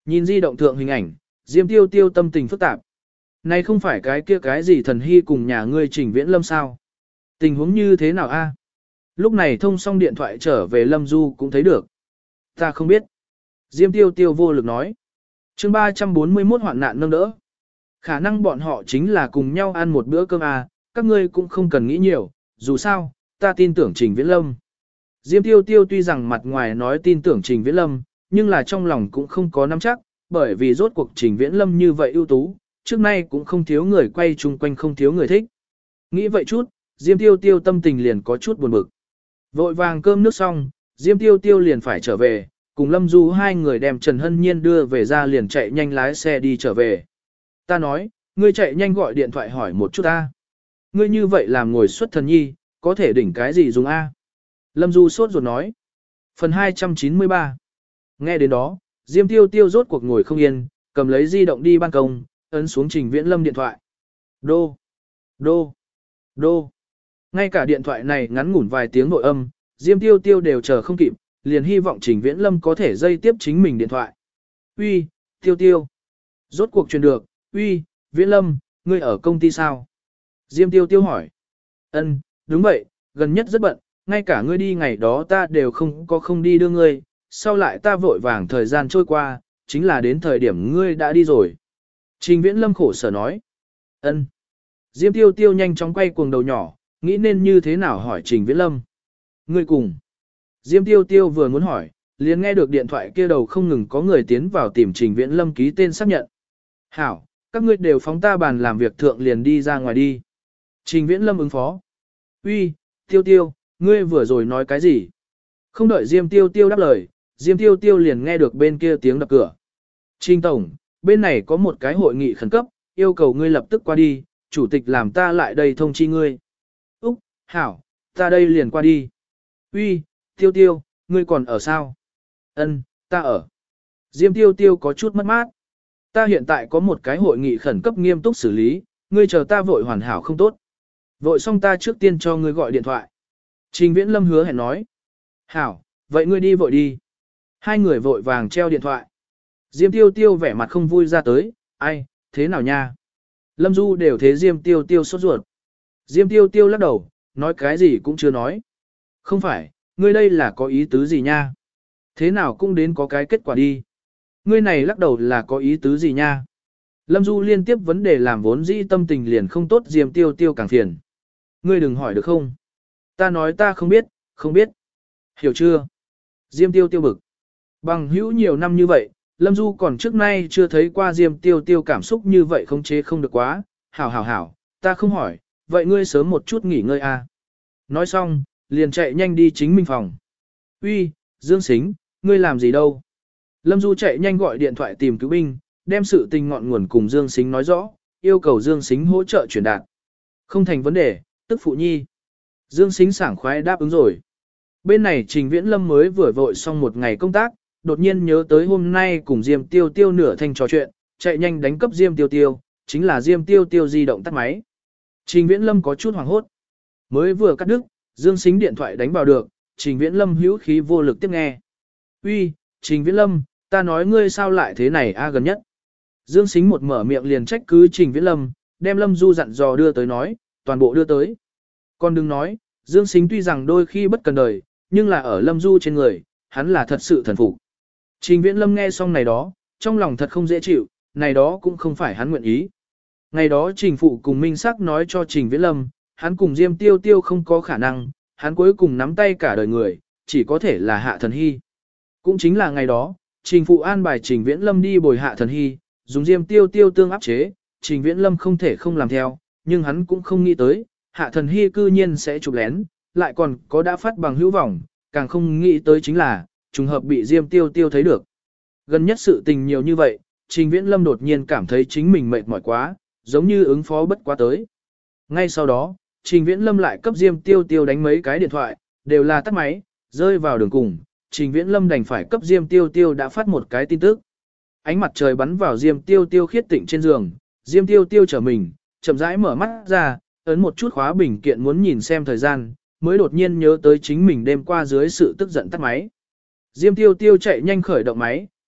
Nhìn di động thượng hình ảnh, Diêm Tiêu Tiêu tâm tình phức tạp. Này không phải cái kia cái gì thần hy cùng nhà ngươi Trình Viễn Lâm sao? Tình huống như thế nào a? Lúc này thông xong điện thoại trở về Lâm Du cũng thấy được. Ta không biết. Diêm Tiêu Tiêu vô lực nói. Chương 341 hoạn nạn nâng đỡ. Khả năng bọn họ chính là cùng nhau ăn một bữa cơm à, các ngươi cũng không cần nghĩ nhiều, dù sao, ta tin tưởng Trình Viễn Lâm. Diêm Tiêu Tiêu tuy rằng mặt ngoài nói tin tưởng Trình Viễn Lâm, nhưng là trong lòng cũng không có nắm chắc, bởi vì rốt cuộc Trình Viễn Lâm như vậy ưu tú, trước nay cũng không thiếu người quay chung quanh không thiếu người thích. Nghĩ vậy chút, Diêm Tiêu Tiêu tâm tình liền có chút buồn bực. Vội vàng cơm nước xong, Diêm Tiêu Tiêu liền phải trở về, cùng Lâm Du hai người đem Trần Hân Nhiên đưa về ra liền chạy nhanh lái xe đi trở về. Ta nói, ngươi chạy nhanh gọi điện thoại hỏi một chút ta. Ngươi như vậy làm ngồi xuất thần nhi, có thể đỉnh cái gì dùng A. Lâm Du sốt ruột nói. Phần 293. Nghe đến đó, Diêm Tiêu Tiêu rốt cuộc ngồi không yên, cầm lấy di động đi ban công, ấn xuống Trình Viễn Lâm điện thoại. Đô, đô, đô. Ngay cả điện thoại này ngắn ngủn vài tiếng nội âm, Diêm Tiêu Tiêu đều chờ không kịp, liền hy vọng Trình Viễn Lâm có thể dây tiếp chính mình điện thoại. Uy, Tiêu Tiêu. Rốt cuộc truyền được, uy, Viễn Lâm, ngươi ở công ty sao? Diêm Tiêu Tiêu hỏi. Ân, đúng vậy, gần nhất rất bận, ngay cả ngươi đi ngày đó ta đều không đi đưa ngươi, sau lại ta vội vàng thời gian trôi qua, chính là đến thời điểm ngươi đã đi rồi. Trình Viễn Lâm khổ sở nói. Ân. Diêm Tiêu Tiêu nhanh chóng quay cuồng đầu nhỏ, nghĩ nên như thế nào hỏi Trình Viễn Lâm. Ngươi cùng. Diêm Tiêu Tiêu vừa muốn hỏi, liền nghe được điện thoại kia đầu không ngừng có người tiến vào tìm Trình Viễn Lâm ký tên xác nhận. Hảo, các ngươi đều phóng ta bàn làm việc thượng liền đi ra ngoài đi. Trình Viễn Lâm ứng phó. Uy, Tiêu Tiêu, ngươi vừa rồi nói cái gì? Không đợi Diêm Tiêu Tiêu đáp lời, Diêm Tiêu Tiêu liền nghe được bên kia tiếng đập cửa. Trình Tổng, bên này có một cái hội nghị khẩn cấp, yêu cầu ngươi lập tức qua đi, chủ tịch làm ta lại đây thông chi ngươi. Úc, Hảo, ta đây liền qua đi. Uy, Tiêu Tiêu, ngươi còn ở sao? Ân, ta ở. Diêm Tiêu Tiêu có chút mất mát. Ta hiện tại có một cái hội nghị khẩn cấp nghiêm túc xử lý, ngươi chờ ta vội hoàn hảo không tốt. Vội xong ta trước tiên cho ngươi gọi điện thoại. Trình Viễn Lâm hứa hẹn nói. Hảo, vậy ngươi đi vội đi. Hai người vội vàng treo điện thoại. Diêm Tiêu Tiêu vẻ mặt không vui ra tới, ai, thế nào nha? Lâm Du đều thế Diêm Tiêu Tiêu sốt ruột. Diêm Tiêu Tiêu lắc đầu, nói cái gì cũng chưa nói. Không phải, ngươi đây là có ý tứ gì nha? Thế nào cũng đến có cái kết quả đi. Ngươi này lắc đầu là có ý tứ gì nha? Lâm Du liên tiếp vấn đề làm vốn dĩ tâm tình liền không tốt, Diêm Tiêu Tiêu càng phiền. Ngươi đừng hỏi được không? Ta nói ta không biết, không biết. Hiểu chưa? Diêm Tiêu Tiêu bực. Bằng hữu nhiều năm như vậy, Lâm Du còn trước nay chưa thấy qua Diêm Tiêu Tiêu cảm xúc như vậy, không chế không được quá. Hảo hảo hảo, ta không hỏi, vậy ngươi sớm một chút nghỉ ngơi à? Nói xong, liền chạy nhanh đi chính mình phòng. Uy, Dương Sính, ngươi làm gì đâu? Lâm Du chạy nhanh gọi điện thoại tìm cứu binh, đem sự tình ngọn nguồn cùng Dương Sính nói rõ, yêu cầu Dương Sính hỗ trợ chuyển đạt. Không thành vấn đề, tức phụ nhi. Dương Sính sảng khoái đáp ứng rồi. Bên này Trình Viễn Lâm mới vừa vội xong một ngày công tác, đột nhiên nhớ tới hôm nay cùng Diêm Tiêu Tiêu nửa thanh trò chuyện, chạy nhanh đánh cấp Diêm Tiêu Tiêu, chính là Diêm Tiêu Tiêu di động tắt máy. Trình Viễn Lâm có chút hoảng hốt. Mới vừa cắt đứt, Dương Sính điện thoại đánh vào được, Trình Viễn Lâm hữu khí vô lực tiếp nghe. Uy, Trình Viễn Lâm, ta nói ngươi sao lại thế này a gần nhất. Dương Sính một mở miệng liền trách cứ Trình Viễn Lâm, đem Lâm Du dặn dò đưa tới nói, toàn bộ đưa tới. Còn đừng nói, Dương Sính tuy rằng đôi khi bất cần đời, nhưng là ở Lâm Du trên người, hắn là thật sự thần phục. Trình Viễn Lâm nghe xong này đó, trong lòng thật không dễ chịu, này đó cũng không phải hắn nguyện ý. Ngày đó Trình Phụ cùng Minh Sắc nói cho Trình Viễn Lâm, hắn cùng Diêm Tiêu Tiêu không có khả năng, hắn cuối cùng nắm tay cả đời người, chỉ có thể là Hạ Thần Hy. Cũng chính là ngày đó, Trình Phụ an bài Trình Viễn Lâm đi bồi Hạ Thần Hy, dùng Diêm Tiêu Tiêu tương áp chế, Trình Viễn Lâm không thể không làm theo, nhưng hắn cũng không nghĩ tới, Hạ Thần Hy cư nhiên sẽ chụp lén, lại còn có đã phát bằng hữu vọng, càng không nghĩ tới chính là, trùng hợp bị Diêm Tiêu Tiêu thấy được. Gần nhất sự tình nhiều như vậy, Trình Viễn Lâm đột nhiên cảm thấy chính mình mệt mỏi quá, giống như ứng phó bất quá tới. Ngay sau đó, Trình Viễn Lâm lại cấp Diêm Tiêu Tiêu đánh mấy cái điện thoại, đều là tắt máy, rơi vào đường cùng, Trình Viễn Lâm đành phải cấp Diêm Tiêu Tiêu đã phát một cái tin tức. Ánh mặt trời bắn vào Diêm Tiêu Tiêu khiết tịnh trên giường, Diêm Tiêu Tiêu trở mình, chậm rãi mở mắt ra, ấn một chút khóa bình kiện muốn nhìn xem thời gian, mới đột nhiên nhớ tới chính mình đêm qua dưới sự tức giận tắt máy. Diêm Tiêu Tiêu chạy nhanh khởi động máy,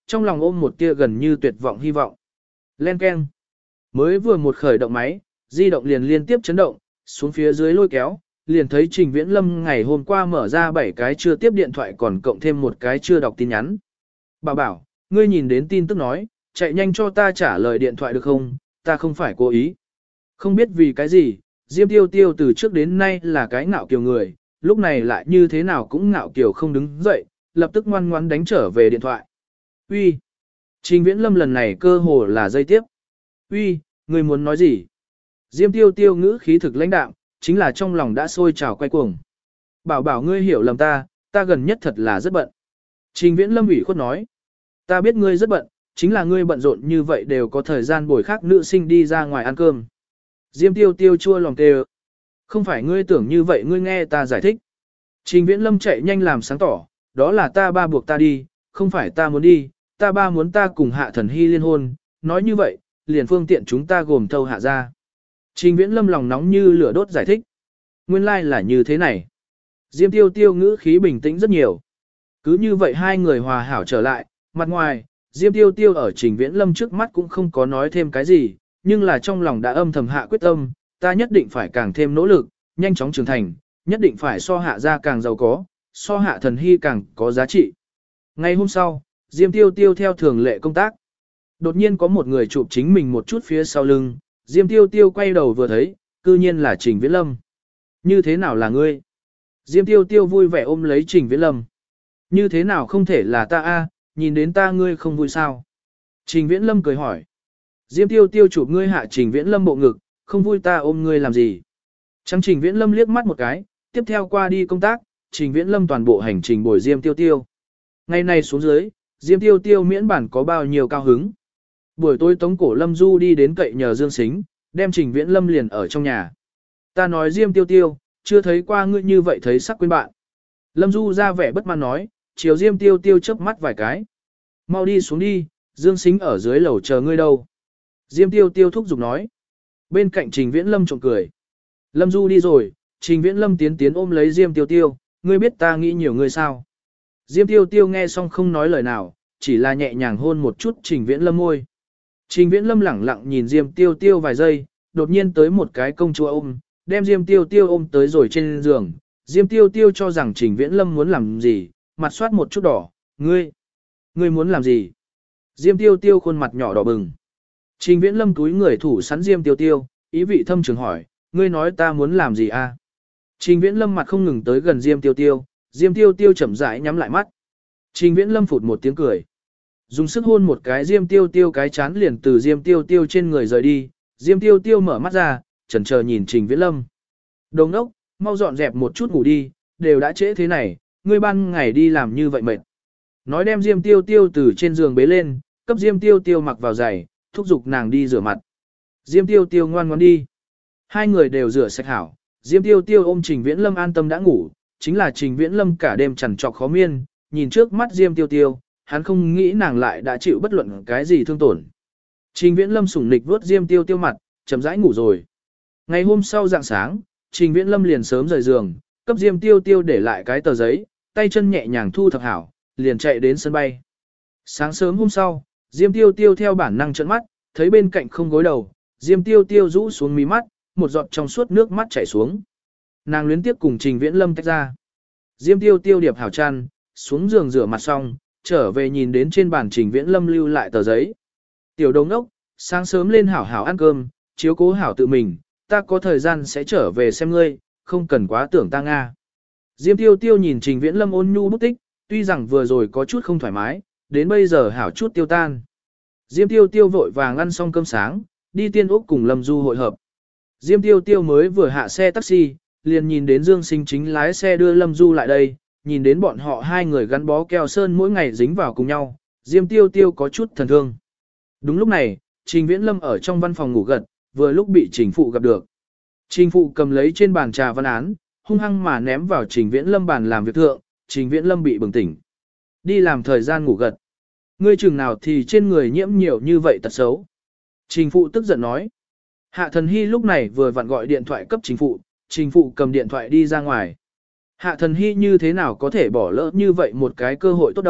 trong lòng ôm một tia gần như tuyệt vọng hy vọng. Len keng. Mới vừa một khởi động máy, di động liền liên tiếp chấn động, xuống phía dưới lôi kéo, liền thấy Trình Viễn Lâm ngày hôm qua mở ra 7 cái chưa tiếp điện thoại còn cộng thêm một cái chưa đọc tin nhắn. Bảo bảo, ngươi nhìn đến tin tức nói, chạy nhanh cho ta trả lời điện thoại được không, ta không phải cố ý. Không biết vì cái gì, Diêm Tiêu Tiêu từ trước đến nay là cái ngạo kiều người, lúc này lại như thế nào cũng ngạo kiều không đứng dậy, lập tức ngoan ngoãn đánh trở về điện thoại. Uy, Trình Viễn Lâm lần này cơ hồ là dây tiếp. Uy, ngươi muốn nói gì? Diêm Tiêu Tiêu ngữ khí thực lãnh đạm, chính là trong lòng đã sôi trào quay cuồng. Bảo bảo ngươi hiểu lầm ta gần nhất thật là rất bận. Trình Viễn Lâm ủy khuất nói, ta biết ngươi rất bận, chính là ngươi bận rộn như vậy đều có thời gian bồi khác nữ sinh đi ra ngoài ăn cơm. Diêm Tiêu Tiêu chua lòng tê. Không phải ngươi tưởng như vậy, ngươi nghe ta giải thích. Trình Viễn Lâm chạy nhanh làm sáng tỏ, đó là ta ba buộc ta đi, không phải ta muốn đi, ta ba muốn ta cùng Hạ Thần Hy liên hôn, nói như vậy, liền phương tiện chúng ta gồm thâu Hạ ra. Trình Viễn Lâm lòng nóng như lửa đốt giải thích. Nguyên lai like là như thế này. Diêm Tiêu Tiêu ngữ khí bình tĩnh rất nhiều. Cứ như vậy hai người hòa hảo trở lại, mặt ngoài, Diêm Tiêu Tiêu ở Trình Viễn Lâm trước mắt cũng không có nói thêm cái gì, nhưng là trong lòng đã âm thầm hạ quyết tâm, ta nhất định phải càng thêm nỗ lực, nhanh chóng trưởng thành, nhất định phải so Hạ ra càng giàu có, so Hạ Thần Hy càng có giá trị. Ngày hôm sau, Diêm Tiêu Tiêu theo thường lệ công tác. Đột nhiên có một người chụp chính mình một chút phía sau lưng, Diêm Tiêu Tiêu quay đầu vừa thấy, cư nhiên là Trình Viễn Lâm. Như thế nào là ngươi? Diêm Tiêu Tiêu vui vẻ ôm lấy Trình Viễn Lâm. Như thế nào không thể là ta a? Nhìn đến ta ngươi không vui sao? Trình Viễn Lâm cười hỏi. Diêm Tiêu Tiêu chụp ngươi hạ Trình Viễn Lâm bộ ngực, không vui ta ôm ngươi làm gì? Trắng Trình Viễn Lâm liếc mắt một cái, tiếp theo qua đi công tác, Trình Viễn Lâm toàn bộ hành trình bồi Diêm Tiêu Tiêu. Ngày này xuống dưới, Diêm Tiêu Tiêu miễn bản có bao nhiêu cao hứng. Buổi tối Tống Cổ Lâm Du đi đến cậy nhờ Dương Sính, đem Trình Viễn Lâm liền ở trong nhà. Ta nói Diêm Tiêu Tiêu, chưa thấy qua ngươi như vậy thấy sắc quên bạn. Lâm Du ra vẻ bất mãn nói, chiều Diêm Tiêu Tiêu chớp mắt vài cái. Mau đi xuống đi, Dương Sính ở dưới lầu chờ ngươi đâu. Diêm Tiêu Tiêu thúc giục nói. Bên cạnh Trình Viễn Lâm trộm cười. Lâm Du đi rồi, Trình Viễn Lâm tiến ôm lấy Diêm Tiêu Tiêu, ngươi biết ta nghĩ nhiều ngươi sao. Diêm Tiêu Tiêu nghe xong không nói lời nào, chỉ là nhẹ nhàng hôn một chút Trình Viễn Lâm môi. Trình Viễn Lâm lẳng lặng nhìn Diêm Tiêu Tiêu vài giây, đột nhiên tới một cái công chúa ôm, đem Diêm Tiêu Tiêu ôm tới rồi trên giường. Diêm Tiêu Tiêu cho rằng Trình Viễn Lâm muốn làm gì, mặt soát một chút đỏ, ngươi muốn làm gì? Diêm Tiêu Tiêu khuôn mặt nhỏ đỏ bừng. Trình Viễn Lâm túi người thủ sẵn Diêm Tiêu Tiêu, ý vị thâm trường hỏi, ngươi nói ta muốn làm gì a? Trình Viễn Lâm mặt không ngừng tới gần Diêm Tiêu Tiêu, Diêm Tiêu Tiêu chậm rãi nhắm lại mắt. Trình Viễn Lâm phụt một tiếng cười. Dùng sức hôn một cái Diêm Tiêu Tiêu cái chán liền từ Diêm Tiêu Tiêu trên người rời đi, Diêm Tiêu Tiêu mở mắt ra, chần chờ nhìn Trình Viễn Lâm. Đồ ngốc, mau dọn dẹp một chút ngủ đi, đều đã trễ thế này, ngươi ban ngày đi làm như vậy mệt. Nói đem Diêm Tiêu Tiêu từ trên giường bế lên, cấp Diêm Tiêu Tiêu mặc vào giày, thúc giục nàng đi rửa mặt. Diêm Tiêu Tiêu ngoan ngoãn đi. Hai người đều rửa sạch hảo, Diêm Tiêu Tiêu ôm Trình Viễn Lâm an tâm đã ngủ, chính là Trình Viễn Lâm cả đêm chằn trọc khó miên, nhìn trước mắt Diêm Tiêu Tiêu, hắn không nghĩ nàng lại đã chịu bất luận cái gì thương tổn. Trình Viễn Lâm sủng nịch vuốt Diêm Tiêu Tiêu mặt, chậm rãi ngủ rồi. Ngày hôm sau rạng sáng, Trình Viễn Lâm liền sớm rời giường, cấp Diêm Tiêu Tiêu để lại cái tờ giấy, tay chân nhẹ nhàng thu thập hảo, liền chạy đến sân bay. Sáng sớm hôm sau, Diêm Tiêu Tiêu theo bản năng trợn mắt, thấy bên cạnh không gối đầu, Diêm Tiêu Tiêu rũ xuống mí mắt, một giọt trong suốt nước mắt chảy xuống. Nàng luyến tiếp cùng Trình Viễn Lâm tách ra. Diêm Tiêu Tiêu điệp hảo chăn, xuống giường rửa mặt xong, trở về nhìn đến trên bàn Trình Viễn Lâm lưu lại tờ giấy. Tiểu đồng ốc, sáng sớm lên hảo hảo ăn cơm, chiếu cố hảo tự mình, ta có thời gian sẽ trở về xem ngươi, không cần quá tưởng ta Nga. Diêm Tiêu Tiêu nhìn Trình Viễn Lâm ôn nhu bút tích, tuy rằng vừa rồi có chút không thoải mái, đến bây giờ hảo chút tiêu tan. Diêm Tiêu Tiêu vội vàng ăn xong cơm sáng, đi Tiên Úc cùng Lâm Du hội hợp. Diêm Tiêu Tiêu mới vừa hạ xe taxi, liền nhìn đến Dương Sinh chính lái xe đưa Lâm Du lại đây, nhìn đến bọn họ hai người gắn bó keo sơn mỗi ngày dính vào cùng nhau, Diêm Tiêu Tiêu có chút thần thương. Đúng lúc này, Trình Viễn Lâm ở trong văn phòng ngủ gật, vừa lúc bị Trình Phụ gặp được. Trình Phụ cầm lấy trên bàn trà văn án, hung hăng mà ném vào Trình Viễn Lâm bàn làm việc thượng, Trình Viễn Lâm bị bừng tỉnh. Đi làm thời gian ngủ gật. Ngươi chừng nào thì trên người nhiễm nhiều như vậy tật xấu. Trình Phụ tức giận nói. Hạ Thần Hy lúc này vừa vặn gọi điện thoại cấp Trình Phụ, Trình Phụ cầm điện thoại đi ra ngoài. Hạ Thần Hy như thế nào có thể bỏ lỡ như vậy một cái cơ hội tốt đâu,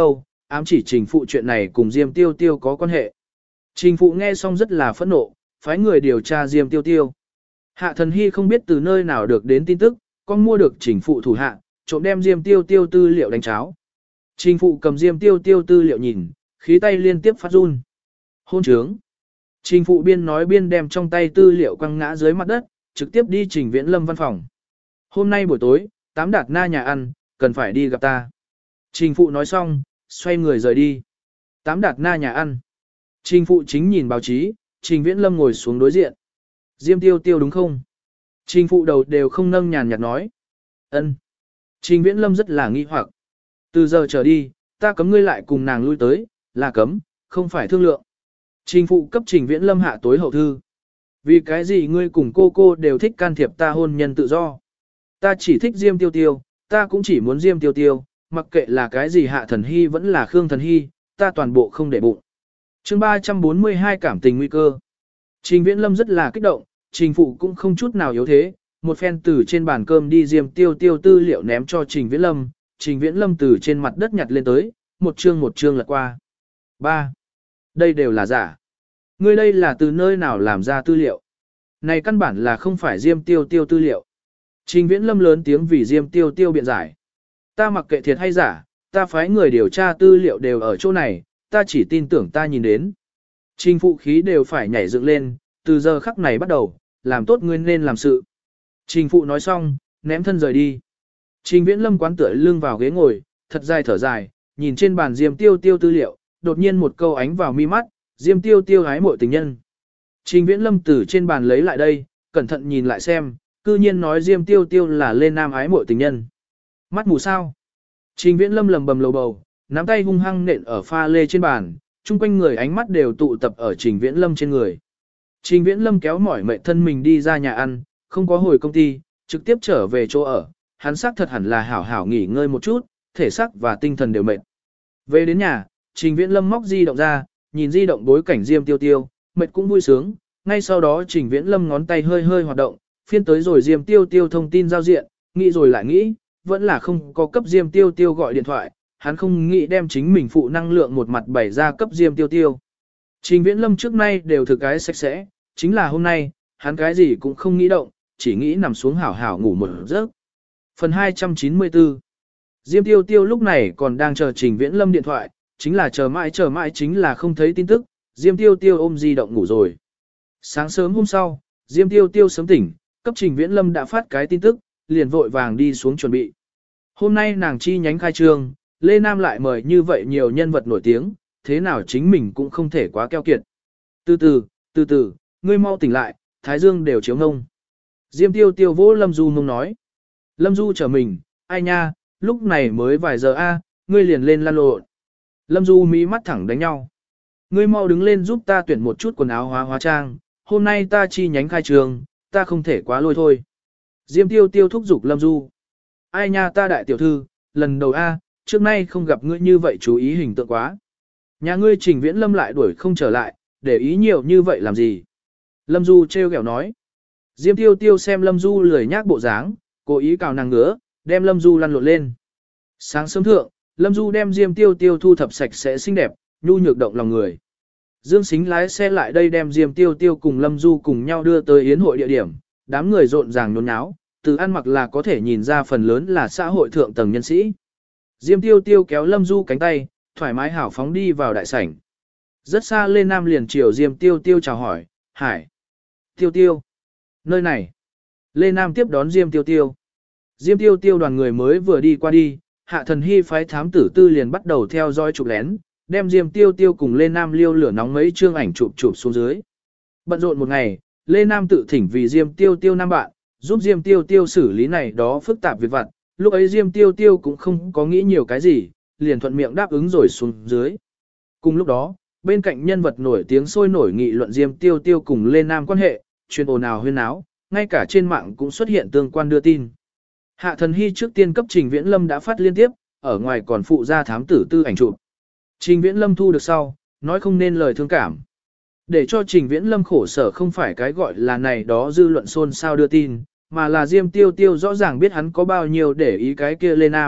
ám chỉ Trình Phụ chuyện này cùng Diêm Tiêu Tiêu có quan hệ. Trình Phụ nghe xong rất là phẫn nộ, phái người điều tra Diêm Tiêu Tiêu. Hạ Thần Hy không biết từ nơi nào được đến tin tức, con mua được Trình Phụ thủ hạ, trộm đem Diêm Tiêu Tiêu tư liệu đánh cháo. Trình Phụ cầm Diêm Tiêu Tiêu tư liệu nhìn, khí tay liên tiếp phát run. Hôn trướng. Trình Phụ biên nói biên đem trong tay tư liệu quăng ngã dưới mặt đất, trực tiếp đi Trình Viễn Lâm văn phòng. Hôm nay buổi tối, Tám Đạt Na nhà ăn, cần phải đi gặp ta. Trình Phụ nói xong, xoay người rời đi. Tám Đạt Na nhà ăn. Trình Phụ chính nhìn báo chí, Trình Viễn Lâm ngồi xuống đối diện. Diêm Tiêu Tiêu đúng không? Trình Phụ đầu đều không nâng, nhàn nhạt nói. Ân. Trình Viễn Lâm rất là nghi hoặc. Từ giờ trở đi, ta cấm ngươi lại cùng nàng lui tới, là cấm, không phải thương lượng. Trình Phụ cấp Trình Viễn Lâm hạ tối hậu thư. Vì cái gì ngươi cùng cô đều thích can thiệp ta hôn nhân tự do? Ta chỉ thích Diêm Tiêu Tiêu, ta cũng chỉ muốn Diêm Tiêu Tiêu, mặc kệ là cái gì Hạ Thần Hy vẫn là Khương Thần Hy, ta toàn bộ không để bụng. Chương 342 cảm tình nguy cơ. Trình Viễn Lâm rất là kích động, Trình Phụ cũng không chút nào yếu thế, một phen từ trên bàn cơm đi Diêm Tiêu Tiêu tư liệu ném cho Trình Viễn Lâm, Trình Viễn Lâm từ trên mặt đất nhặt lên tới, một chương lật qua. 3. Đây đều là giả. Ngươi đây là từ nơi nào làm ra tư liệu? Này căn bản là không phải Diêm Tiêu Tiêu tư liệu. Trình Viễn Lâm lớn tiếng vì Diêm Tiêu Tiêu biện giải. Ta mặc kệ thiệt hay giả, ta phái người điều tra tư liệu đều ở chỗ này, ta chỉ tin tưởng ta nhìn đến. Trình Phụ khí đều phải nhảy dựng lên, từ giờ khắc này bắt đầu, làm tốt ngươi nên làm sự. Trình Phụ nói xong, ném thân rời đi. Trình Viễn Lâm quán tựa lưng vào ghế ngồi, thật dài thở dài, nhìn trên bàn Diêm Tiêu Tiêu tư liệu, đột nhiên một câu ánh vào mi mắt, Diêm Tiêu Tiêu ái mộ tình nhân. Trình Viễn Lâm từ trên bàn lấy lại đây, cẩn thận nhìn lại xem, cư nhiên nói Diêm Tiêu Tiêu là Lê Nam ái mộ tình nhân. Mắt mù sao? Trình Viễn Lâm lầm bầm lầu bầu, nắm tay hung hăng nện ở pha lê trên bàn, chung quanh người ánh mắt đều tụ tập ở Trình Viễn Lâm trên người. Trình Viễn Lâm kéo mỏi mệt thân mình đi ra nhà ăn, không có hồi công ty, trực tiếp trở về chỗ ở, hắn xác thật hẳn là hảo hảo nghỉ ngơi một chút, thể xác và tinh thần đều mệt. Về đến nhà, Trình Viễn Lâm móc di động ra, nhìn di động bối cảnh Diêm Tiêu Tiêu, mệt cũng vui sướng, ngay sau đó Trình Viễn Lâm ngón tay hơi hơi hoạt động, phiên tới rồi Diêm Tiêu Tiêu thông tin giao diện, nghĩ rồi lại nghĩ, vẫn là không có cấp Diêm Tiêu Tiêu gọi điện thoại, hắn không nghĩ đem chính mình phụ năng lượng một mặt bày ra cấp Diêm Tiêu Tiêu. Trình Viễn Lâm trước nay đều thực cái sạch sẽ, chính là hôm nay, hắn cái gì cũng không nghĩ động, chỉ nghĩ nằm xuống hảo hảo ngủ một giấc. Phần 294. Diêm Tiêu Tiêu lúc này còn đang chờ Trình Viễn Lâm điện thoại, chính là chờ mãi chính là không thấy tin tức, Diêm Tiêu Tiêu ôm di động ngủ rồi. Sáng sớm hôm sau, Diêm Tiêu Tiêu sớm tỉnh, cấp Trình Viễn Lâm đã phát cái tin tức, liền vội vàng đi xuống chuẩn bị. Hôm nay nàng chi nhánh khai trương, Lê Nam lại mời như vậy nhiều nhân vật nổi tiếng, thế nào chính mình cũng không thể quá keo kiệt. Từ từ, ngươi mau tỉnh lại, Thái Dương đều chiếu ngông. Diêm Tiêu Tiêu vỗ Lâm Du mông nói. Lâm Du trở mình, ai nha, lúc này mới vài giờ ngươi liền lên lan lộn. Lâm Du mí mắt thẳng đánh nhau. Ngươi mau đứng lên giúp ta tuyển một chút quần áo hóa trang, hôm nay ta chi nhánh khai trường, ta không thể quá lôi thôi. Diêm Tiêu Tiêu thúc giục Lâm Du. Ai nha ta đại tiểu thư, lần đầu trước nay không gặp ngươi như vậy chú ý hình tượng quá. Nhà ngươi Trình Viễn Lâm lại đuổi không trở lại, để ý nhiều như vậy làm gì. Lâm Du trêu ghẹo nói. Diêm Tiêu Tiêu xem Lâm Du lười nhác bộ dáng, cố ý cào nàng ngứa, đem Lâm Du lăn lộn lên. Sáng sớm thượng, Lâm Du đem Diêm Tiêu Tiêu thu thập sạch sẽ xinh đẹp, nhu nhược động lòng người. Dương Sính lái xe lại đây đem Diêm Tiêu Tiêu cùng Lâm Du cùng nhau đưa tới yến hội địa điểm, đám người rộn ràng nhốn nháo, từ ăn mặc là có thể nhìn ra phần lớn là xã hội thượng tầng nhân sĩ. Diêm Tiêu Tiêu kéo Lâm Du cánh tay, thoải mái hảo phóng đi vào đại sảnh. Rất xa Lê Nam liền chiều Diêm Tiêu Tiêu chào hỏi, Hải. Tiêu Tiêu. Nơi này. Lê Nam tiếp đón Diêm Tiêu Tiêu. Diêm Tiêu Tiêu đoàn người mới vừa đi qua đi, Hạ Thần Hy phái thám tử tư liền bắt đầu theo dõi chụp lén, đem Diêm Tiêu Tiêu cùng Lê Nam liêu lửa nóng mấy chương ảnh chụp xuống dưới. Bận rộn một ngày, Lê Nam tự thỉnh vì Diêm Tiêu Tiêu nam bạn, giúp Diêm Tiêu Tiêu xử lý này đó phức tạp việc vặt. Lúc ấy Diêm Tiêu Tiêu cũng không có nghĩ nhiều cái gì, liền thuận miệng đáp ứng rồi xuống dưới. Cùng lúc đó, bên cạnh nhân vật nổi tiếng sôi nổi nghị luận Diêm Tiêu Tiêu cùng Lê Nam quan hệ, chuyên ồn ào huyên náo, ngay cả trên mạng cũng xuất hiện tương quan đưa tin. Hạ Thần Hy trước tiên cấp Trình Viễn Lâm đã phát liên tiếp, ở ngoài còn phụ ra thám tử tư ảnh chụp. Trình Viễn Lâm thu được sau, nói không nên lời thương cảm. Để cho Trình Viễn Lâm khổ sở không phải cái gọi là này đó dư luận xôn xao đưa tin, mà là Diêm Tiêu Tiêu rõ ràng biết hắn có bao nhiêu để ý cái kia Lê Nam.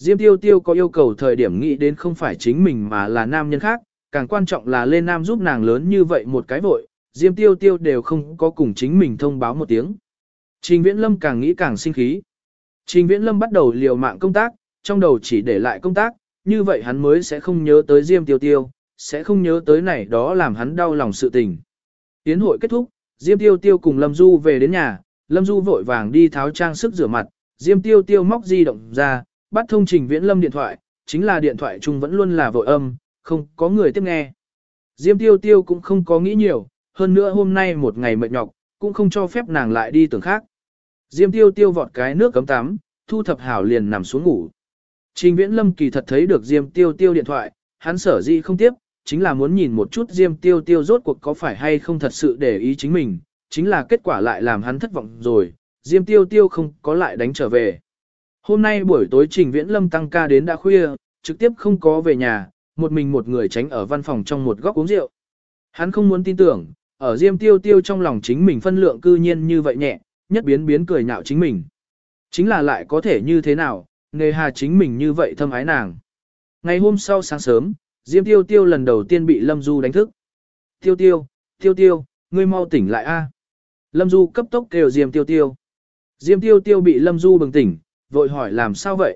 Diêm Tiêu Tiêu có yêu cầu thời điểm nghĩ đến không phải chính mình mà là nam nhân khác, càng quan trọng là Lê Nam giúp nàng lớn như vậy một cái vội, Diêm Tiêu Tiêu đều không có cùng chính mình thông báo một tiếng. Trình Viễn Lâm càng nghĩ càng sinh khí. Trình Viễn Lâm bắt đầu liều mạng công tác, trong đầu chỉ để lại công tác, như vậy hắn mới sẽ không nhớ tới Diêm Tiêu Tiêu, sẽ không nhớ tới này đó làm hắn đau lòng sự tình. Tiến hội kết thúc, Diêm Tiêu Tiêu cùng Lâm Du về đến nhà, Lâm Du vội vàng đi tháo trang sức rửa mặt, Diêm Tiêu Tiêu móc di động ra, bắt thông Trình Viễn Lâm điện thoại, chính là điện thoại chung vẫn luôn là vội âm, không có người tiếp nghe. Diêm Tiêu Tiêu cũng không có nghĩ nhiều, hơn nữa hôm nay một ngày mệt nhọc, cũng không cho phép nàng lại đi tưởng khác. Diêm Tiêu Tiêu vọt cái nước cấm tắm, thu thập hảo liền nằm xuống ngủ. Trình Viễn Lâm kỳ thật thấy được Diêm Tiêu Tiêu điện thoại, hắn sở dĩ không tiếp, chính là muốn nhìn một chút Diêm Tiêu Tiêu rốt cuộc có phải hay không thật sự để ý chính mình, chính là kết quả lại làm hắn thất vọng rồi, Diêm Tiêu Tiêu không có lại đánh trở về. Hôm nay buổi tối Trình Viễn Lâm tăng ca đến đã khuya, trực tiếp không có về nhà, một mình một người tránh ở văn phòng trong một góc uống rượu. Hắn không muốn tin tưởng, ở Diêm Tiêu Tiêu trong lòng chính mình phân lượng cư nhiên như vậy nhẹ, nhất biến biến cười nhạo chính mình. Chính là lại có thể như thế nào, nề hà chính mình như vậy thâm ái nàng. Ngày hôm sau sáng sớm, Diêm Tiêu Tiêu lần đầu tiên bị Lâm Du đánh thức. Tiêu Tiêu, Tiêu Tiêu, ngươi mau tỉnh lại a! Lâm Du cấp tốc kêu Diêm Tiêu Tiêu. Diêm Tiêu Tiêu bị Lâm Du bừng tỉnh, vội hỏi làm sao vậy?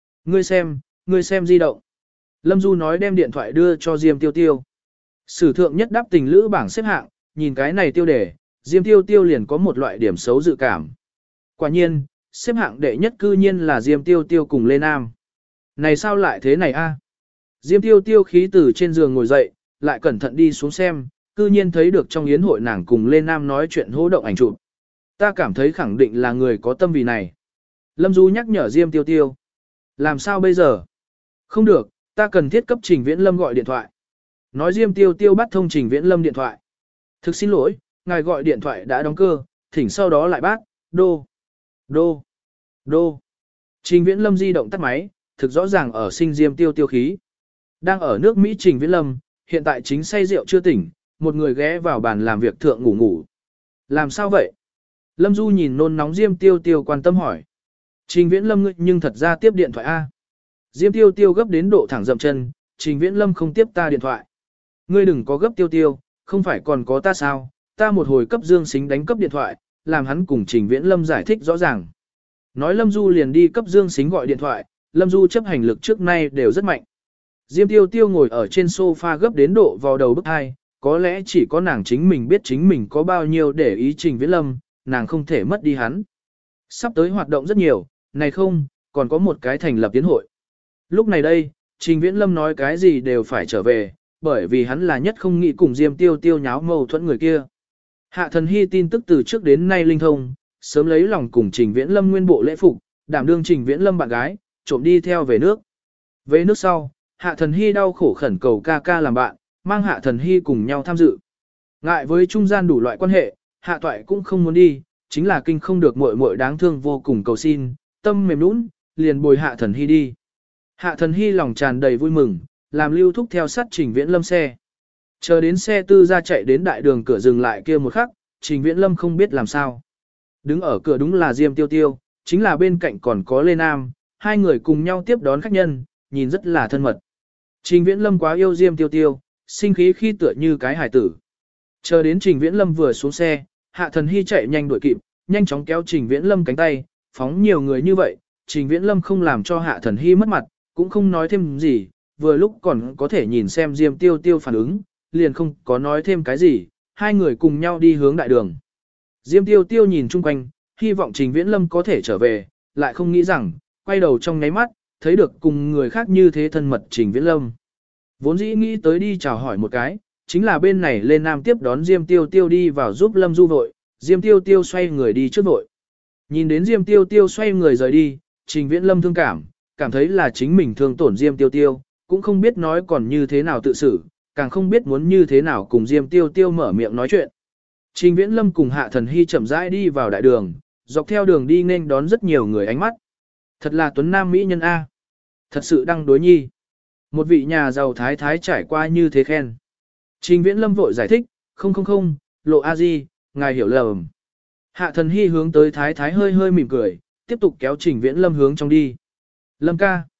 Ngươi xem di động. Lâm Du nói đem điện thoại đưa cho Diêm Tiêu Tiêu. Sử thượng nhất đáp tình lữ bảng xếp hạng, nhìn cái này tiêu đề, Diêm Tiêu Tiêu liền có một loại điểm xấu dự cảm. Quả nhiên, xếp hạng đệ nhất cư nhiên là Diêm Tiêu Tiêu cùng Lê Nam. Này sao lại thế này a? Diêm Tiêu Tiêu khí từ trên giường ngồi dậy, lại cẩn thận đi xuống xem, cư nhiên thấy được trong yến hội nàng cùng Lê Nam nói chuyện hô động ảnh chụp. Ta cảm thấy khẳng định là người có tâm vì này. Lâm Du nhắc nhở Diêm Tiêu Tiêu. Làm sao bây giờ? Không được, ta cần thiết cấp Trình Viễn Lâm gọi điện thoại. Nói Diêm Tiêu Tiêu bắt thông Trình Viễn Lâm điện thoại. Thực xin lỗi, ngài gọi điện thoại đã đóng cơ, thỉnh sau đó lại bác, đô, đô, đô. Trình Viễn Lâm di động tắt máy, thực rõ ràng ở sinh Diêm Tiêu Tiêu khí. Đang ở nước Mỹ Trình Viễn Lâm, hiện tại chính say rượu chưa tỉnh, một người ghé vào bàn làm việc thượng ngủ. Làm sao vậy? Lâm Du nhìn nôn nóng Diêm Tiêu Tiêu quan tâm hỏi. Trình Viễn Lâm nhưng thật ra tiếp điện thoại A. Diêm Tiêu Tiêu gấp đến độ thẳng dậm chân, Trình Viễn Lâm không tiếp ta điện thoại. Ngươi đừng có gấp Tiêu Tiêu, không phải còn có ta sao, ta một hồi cấp Dương Sính đánh cấp điện thoại, làm hắn cùng Trình Viễn Lâm giải thích rõ ràng. Nói Lâm Du liền đi cấp Dương Sính gọi điện thoại, Lâm Du chấp hành lực trước nay đều rất mạnh. Diêm Tiêu Tiêu ngồi ở trên sofa gấp đến độ vào đầu bức hai, có lẽ chỉ có nàng chính mình biết chính mình có bao nhiêu để ý Trình Viễn Lâm, nàng không thể mất đi hắn. Sắp tới hoạt động rất nhiều, này không, còn có một cái thành lập tiến hội. Lúc này đây, Trình Viễn Lâm nói cái gì đều phải trở về, bởi vì hắn là nhất không nghĩ cùng Diêm Tiêu Tiêu nháo mâu thuẫn người kia. Hạ Thần Hy tin tức từ trước đến nay linh thông, sớm lấy lòng cùng Trình Viễn Lâm nguyên bộ lễ phục, đảm đương Trình Viễn Lâm bạn gái, trộm đi theo về nước. Về nước sau, Hạ Thần Hy đau khổ khẩn cầu ca ca làm bạn, mang Hạ Thần Hy cùng nhau tham dự. Ngại với trung gian đủ loại quan hệ, Hạ Toại cũng không muốn đi, chính là kinh không được muội muội đáng thương vô cùng cầu xin, tâm mềm nũng, liền bồi Hạ Thần Hy đi. Hạ Thần Hy lòng tràn đầy vui mừng, làm lưu thúc theo sát Trình Viễn Lâm xe. Chờ đến xe tư ra chạy đến đại đường cửa dừng lại kia một khắc, Trình Viễn Lâm không biết làm sao. Đứng ở cửa đúng là Diêm Tiêu Tiêu, chính là bên cạnh còn có Lê Nam, hai người cùng nhau tiếp đón khách nhân, nhìn rất là thân mật. Trình Viễn Lâm quá yêu Diêm Tiêu Tiêu, sinh khí khi tựa như cái hải tử. Chờ đến Trình Viễn Lâm vừa xuống xe, Hạ Thần Hy chạy nhanh đuổi kịp, nhanh chóng kéo Trình Viễn Lâm cánh tay, phóng nhiều người như vậy, Trình Viễn Lâm không làm cho Hạ Thần Hy mất mặt, cũng không nói thêm gì, vừa lúc còn có thể nhìn xem Diêm Tiêu Tiêu phản ứng, liền không có nói thêm cái gì, hai người cùng nhau đi hướng đại đường. Diêm Tiêu Tiêu nhìn chung quanh, hy vọng Trình Viễn Lâm có thể trở về, lại không nghĩ rằng, quay đầu trong nháy mắt, thấy được cùng người khác như thế thân mật Trình Viễn Lâm. Vốn dĩ nghĩ tới đi chào hỏi một cái, chính là bên này lên Nam tiếp đón Diêm Tiêu Tiêu đi vào giúp Lâm Du vội, Diêm Tiêu Tiêu xoay người đi trước vội. Nhìn đến Diêm Tiêu Tiêu xoay người rời đi, Trình Viễn Lâm thương cảm thấy là chính mình thương tổn Diêm Tiêu Tiêu, cũng không biết nói còn như thế nào tự xử, càng không biết muốn như thế nào cùng Diêm Tiêu Tiêu mở miệng nói chuyện. Trình Viễn Lâm cùng Hạ Thần Hy chậm rãi đi vào đại đường, dọc theo đường đi nên đón rất nhiều người ánh mắt. Thật là tuấn nam mỹ nhân A. Thật sự đăng đối nhi. Một vị nhà giàu thái thái trải qua như thế khen. Trình Viễn Lâm vội giải thích, không, Lộ A Di, ngài hiểu lầm. Hạ Thần Hy hướng tới thái thái hơi hơi mỉm cười, tiếp tục kéo Trình Viễn Lâm hướng trong đi. Lâm ca.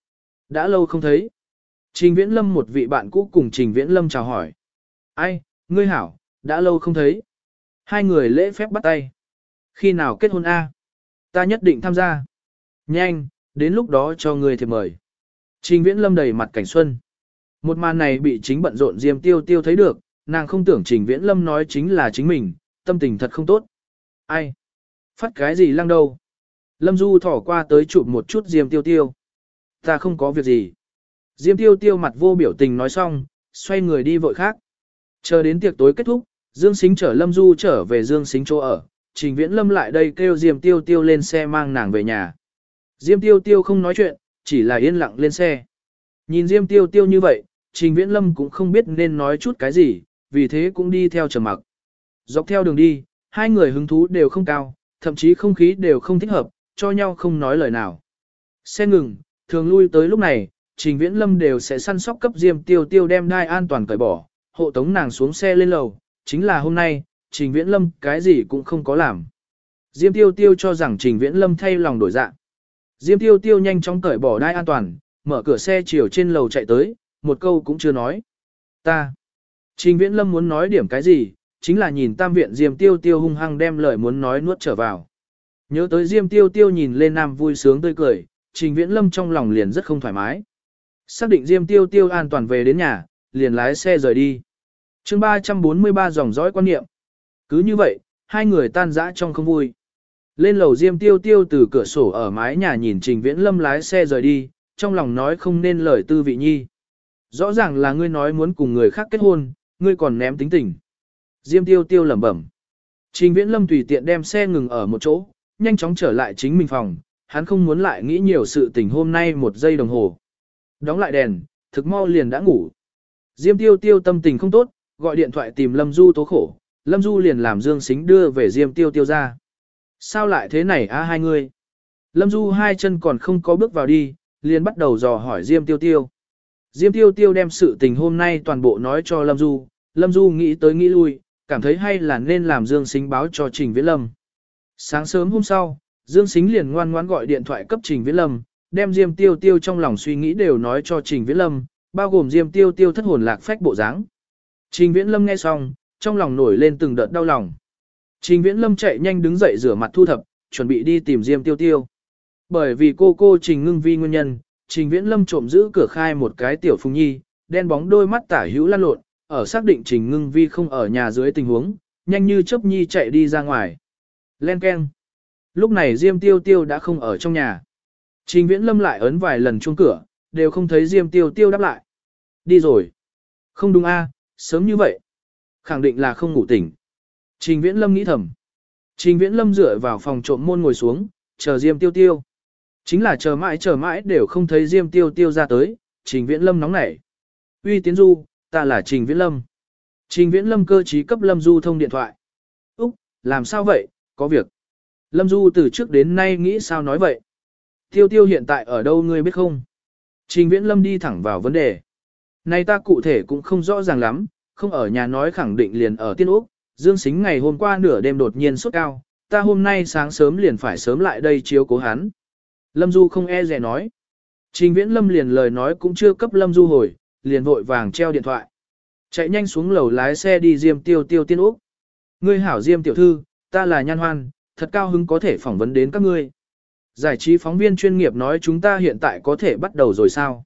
Đã lâu không thấy. Trình Viễn Lâm một vị bạn cũ cùng Trình Viễn Lâm chào hỏi. Ai, ngươi hảo, đã lâu không thấy. Hai người lễ phép bắt tay. Khi nào kết hôn a? Ta nhất định tham gia. Nhanh, đến lúc đó cho ngươi thiệp mời. Trình Viễn Lâm đầy mặt cảnh xuân. Một màn này bị chính bận rộn Diêm Tiêu Tiêu thấy được, nàng không tưởng Trình Viễn Lâm nói chính là chính mình, tâm tình thật không tốt. Ai? Phát cái gì lăng đâu? Lâm Du thỏ qua tới chụp một chút Diêm Tiêu Tiêu. Ta không có việc gì. Diêm Tiêu Tiêu mặt vô biểu tình nói xong, xoay người đi vội khác. Chờ đến tiệc tối kết thúc, Dương Sính chở Lâm Du trở về Dương Sính chỗ ở, Trình Viễn Lâm lại đây kêu Diêm Tiêu Tiêu lên xe mang nàng về nhà. Diêm Tiêu Tiêu không nói chuyện, chỉ là yên lặng lên xe. Nhìn Diêm Tiêu Tiêu như vậy, Trình Viễn Lâm cũng không biết nên nói chút cái gì, vì thế cũng đi theo trầm mặc. Dọc theo đường đi, hai người hứng thú đều không cao, thậm chí không khí đều không thích hợp, cho nhau không nói lời nào. Xe ngừng, thường lui tới lúc này, Trình Viễn Lâm đều sẽ săn sóc cấp Diêm Tiêu Tiêu đem đai an toàn cởi bỏ, hộ tống nàng xuống xe lên lầu. Chính là hôm nay, Trình Viễn Lâm cái gì cũng không có làm. Diêm Tiêu Tiêu cho rằng Trình Viễn Lâm thay lòng đổi dạ. Diêm Tiêu Tiêu nhanh chóng cởi bỏ đai an toàn, mở cửa xe chiều trên lầu chạy tới, một câu cũng chưa nói. Ta. Trình Viễn Lâm muốn nói điểm cái gì, chính là nhìn tam viện Diêm Tiêu Tiêu hung hăng đem lời muốn nói nuốt trở vào. Nhớ tới Diêm Tiêu Tiêu nhìn lên nam vui sướng tươi cười, Trình Viễn Lâm trong lòng liền rất không thoải mái. Xác định Diêm Tiêu Tiêu an toàn về đến nhà, liền lái xe rời đi. Chương 343 dòng dõi quan niệm. Cứ như vậy, hai người tan rã trong không vui. Lên lầu Diêm Tiêu Tiêu từ cửa sổ ở mái nhà nhìn Trình Viễn Lâm lái xe rời đi, trong lòng nói không nên lời tư vị nhi. Rõ ràng là ngươi nói muốn cùng người khác kết hôn, ngươi còn ném tính tình. Diêm Tiêu Tiêu lẩm bẩm. Trình Viễn Lâm tùy tiện đem xe ngừng ở một chỗ, nhanh chóng trở lại chính mình phòng, hắn không muốn lại nghĩ nhiều sự tình hôm nay một giây đồng hồ. Đóng lại đèn, thực mau liền đã ngủ. Diêm Tiêu Tiêu tâm tình không tốt, gọi điện thoại tìm Lâm Du tố khổ, Lâm Du liền làm Dương Sính đưa về Diêm Tiêu Tiêu ra. Sao lại thế này á hai người? Lâm Du hai chân còn không có bước vào đi, liền bắt đầu dò hỏi Diêm Tiêu Tiêu. Diêm Tiêu Tiêu đem sự tình hôm nay toàn bộ nói cho Lâm Du nghĩ tới nghĩ lui, cảm thấy hay là nên làm Dương Sính báo cho Trình Viễn Lâm. Sáng sớm hôm sau, Dương Sính liền ngoan ngoãn gọi điện thoại cấp Trình Viễn Lâm, đem Diêm Tiêu Tiêu trong lòng suy nghĩ đều nói cho Trình Viễn Lâm, bao gồm Diêm Tiêu Tiêu thất hồn lạc phách bộ dáng. Trình Viễn Lâm nghe xong, trong lòng nổi lên từng đợt đau lòng. Trình Viễn Lâm chạy nhanh đứng dậy rửa mặt thu thập, chuẩn bị đi tìm Diêm Tiêu Tiêu. Bởi vì cô Trình Ngưng Vi nguyên nhân, Trình Viễn Lâm trộm giữ cửa khai một cái tiểu phùng nhi, đen bóng đôi mắt tả hữu lăn lộn, ở xác định Trình Ngưng Vi không ở nhà dưới tình huống, nhanh như chớp nhi chạy đi ra ngoài. Len keng. Lúc này Diêm Tiêu Tiêu đã không ở trong nhà. Trình Viễn Lâm lại ấn vài lần chuông cửa, đều không thấy Diêm Tiêu Tiêu đáp lại. Đi rồi. Không đúng a, sớm như vậy. Khẳng định là không ngủ tỉnh. Trình Viễn Lâm nghĩ thầm. Trình Viễn Lâm dựa vào phòng trộm môn ngồi xuống, chờ Diêm Tiêu Tiêu. Chính là chờ mãi đều không thấy Diêm Tiêu Tiêu ra tới, Trình Viễn Lâm nóng nảy. Uy Tiến Du, ta là Trình Viễn Lâm. Trình Viễn Lâm cơ trí cấp Lâm Du thông điện thoại. Úc, làm sao vậy, có việc. Lâm Du từ trước đến nay nghĩ sao nói vậy. Tiêu Tiêu hiện tại ở đâu ngươi biết không? Trình Viễn Lâm đi thẳng vào vấn đề. Này ta cụ thể cũng không rõ ràng lắm, không ở nhà nói khẳng định liền ở Tiên Úc. Dương Sính ngày hôm qua nửa đêm đột nhiên sốt cao, ta hôm nay sáng sớm liền phải sớm lại đây chiếu cố hắn. Lâm Du không e dè nói. Trình Viễn Lâm liền lời nói cũng chưa cấp Lâm Du hồi, liền vội vàng treo điện thoại. Chạy nhanh xuống lầu lái xe đi Diêm Tiêu Tiêu Tiên Úc. Ngươi hảo Diêm tiểu thư, ta là Nhan Hoan, thật cao hứng có thể phỏng vấn đến các ngươi. Giải trí phóng viên chuyên nghiệp nói chúng ta hiện tại có thể bắt đầu rồi sao?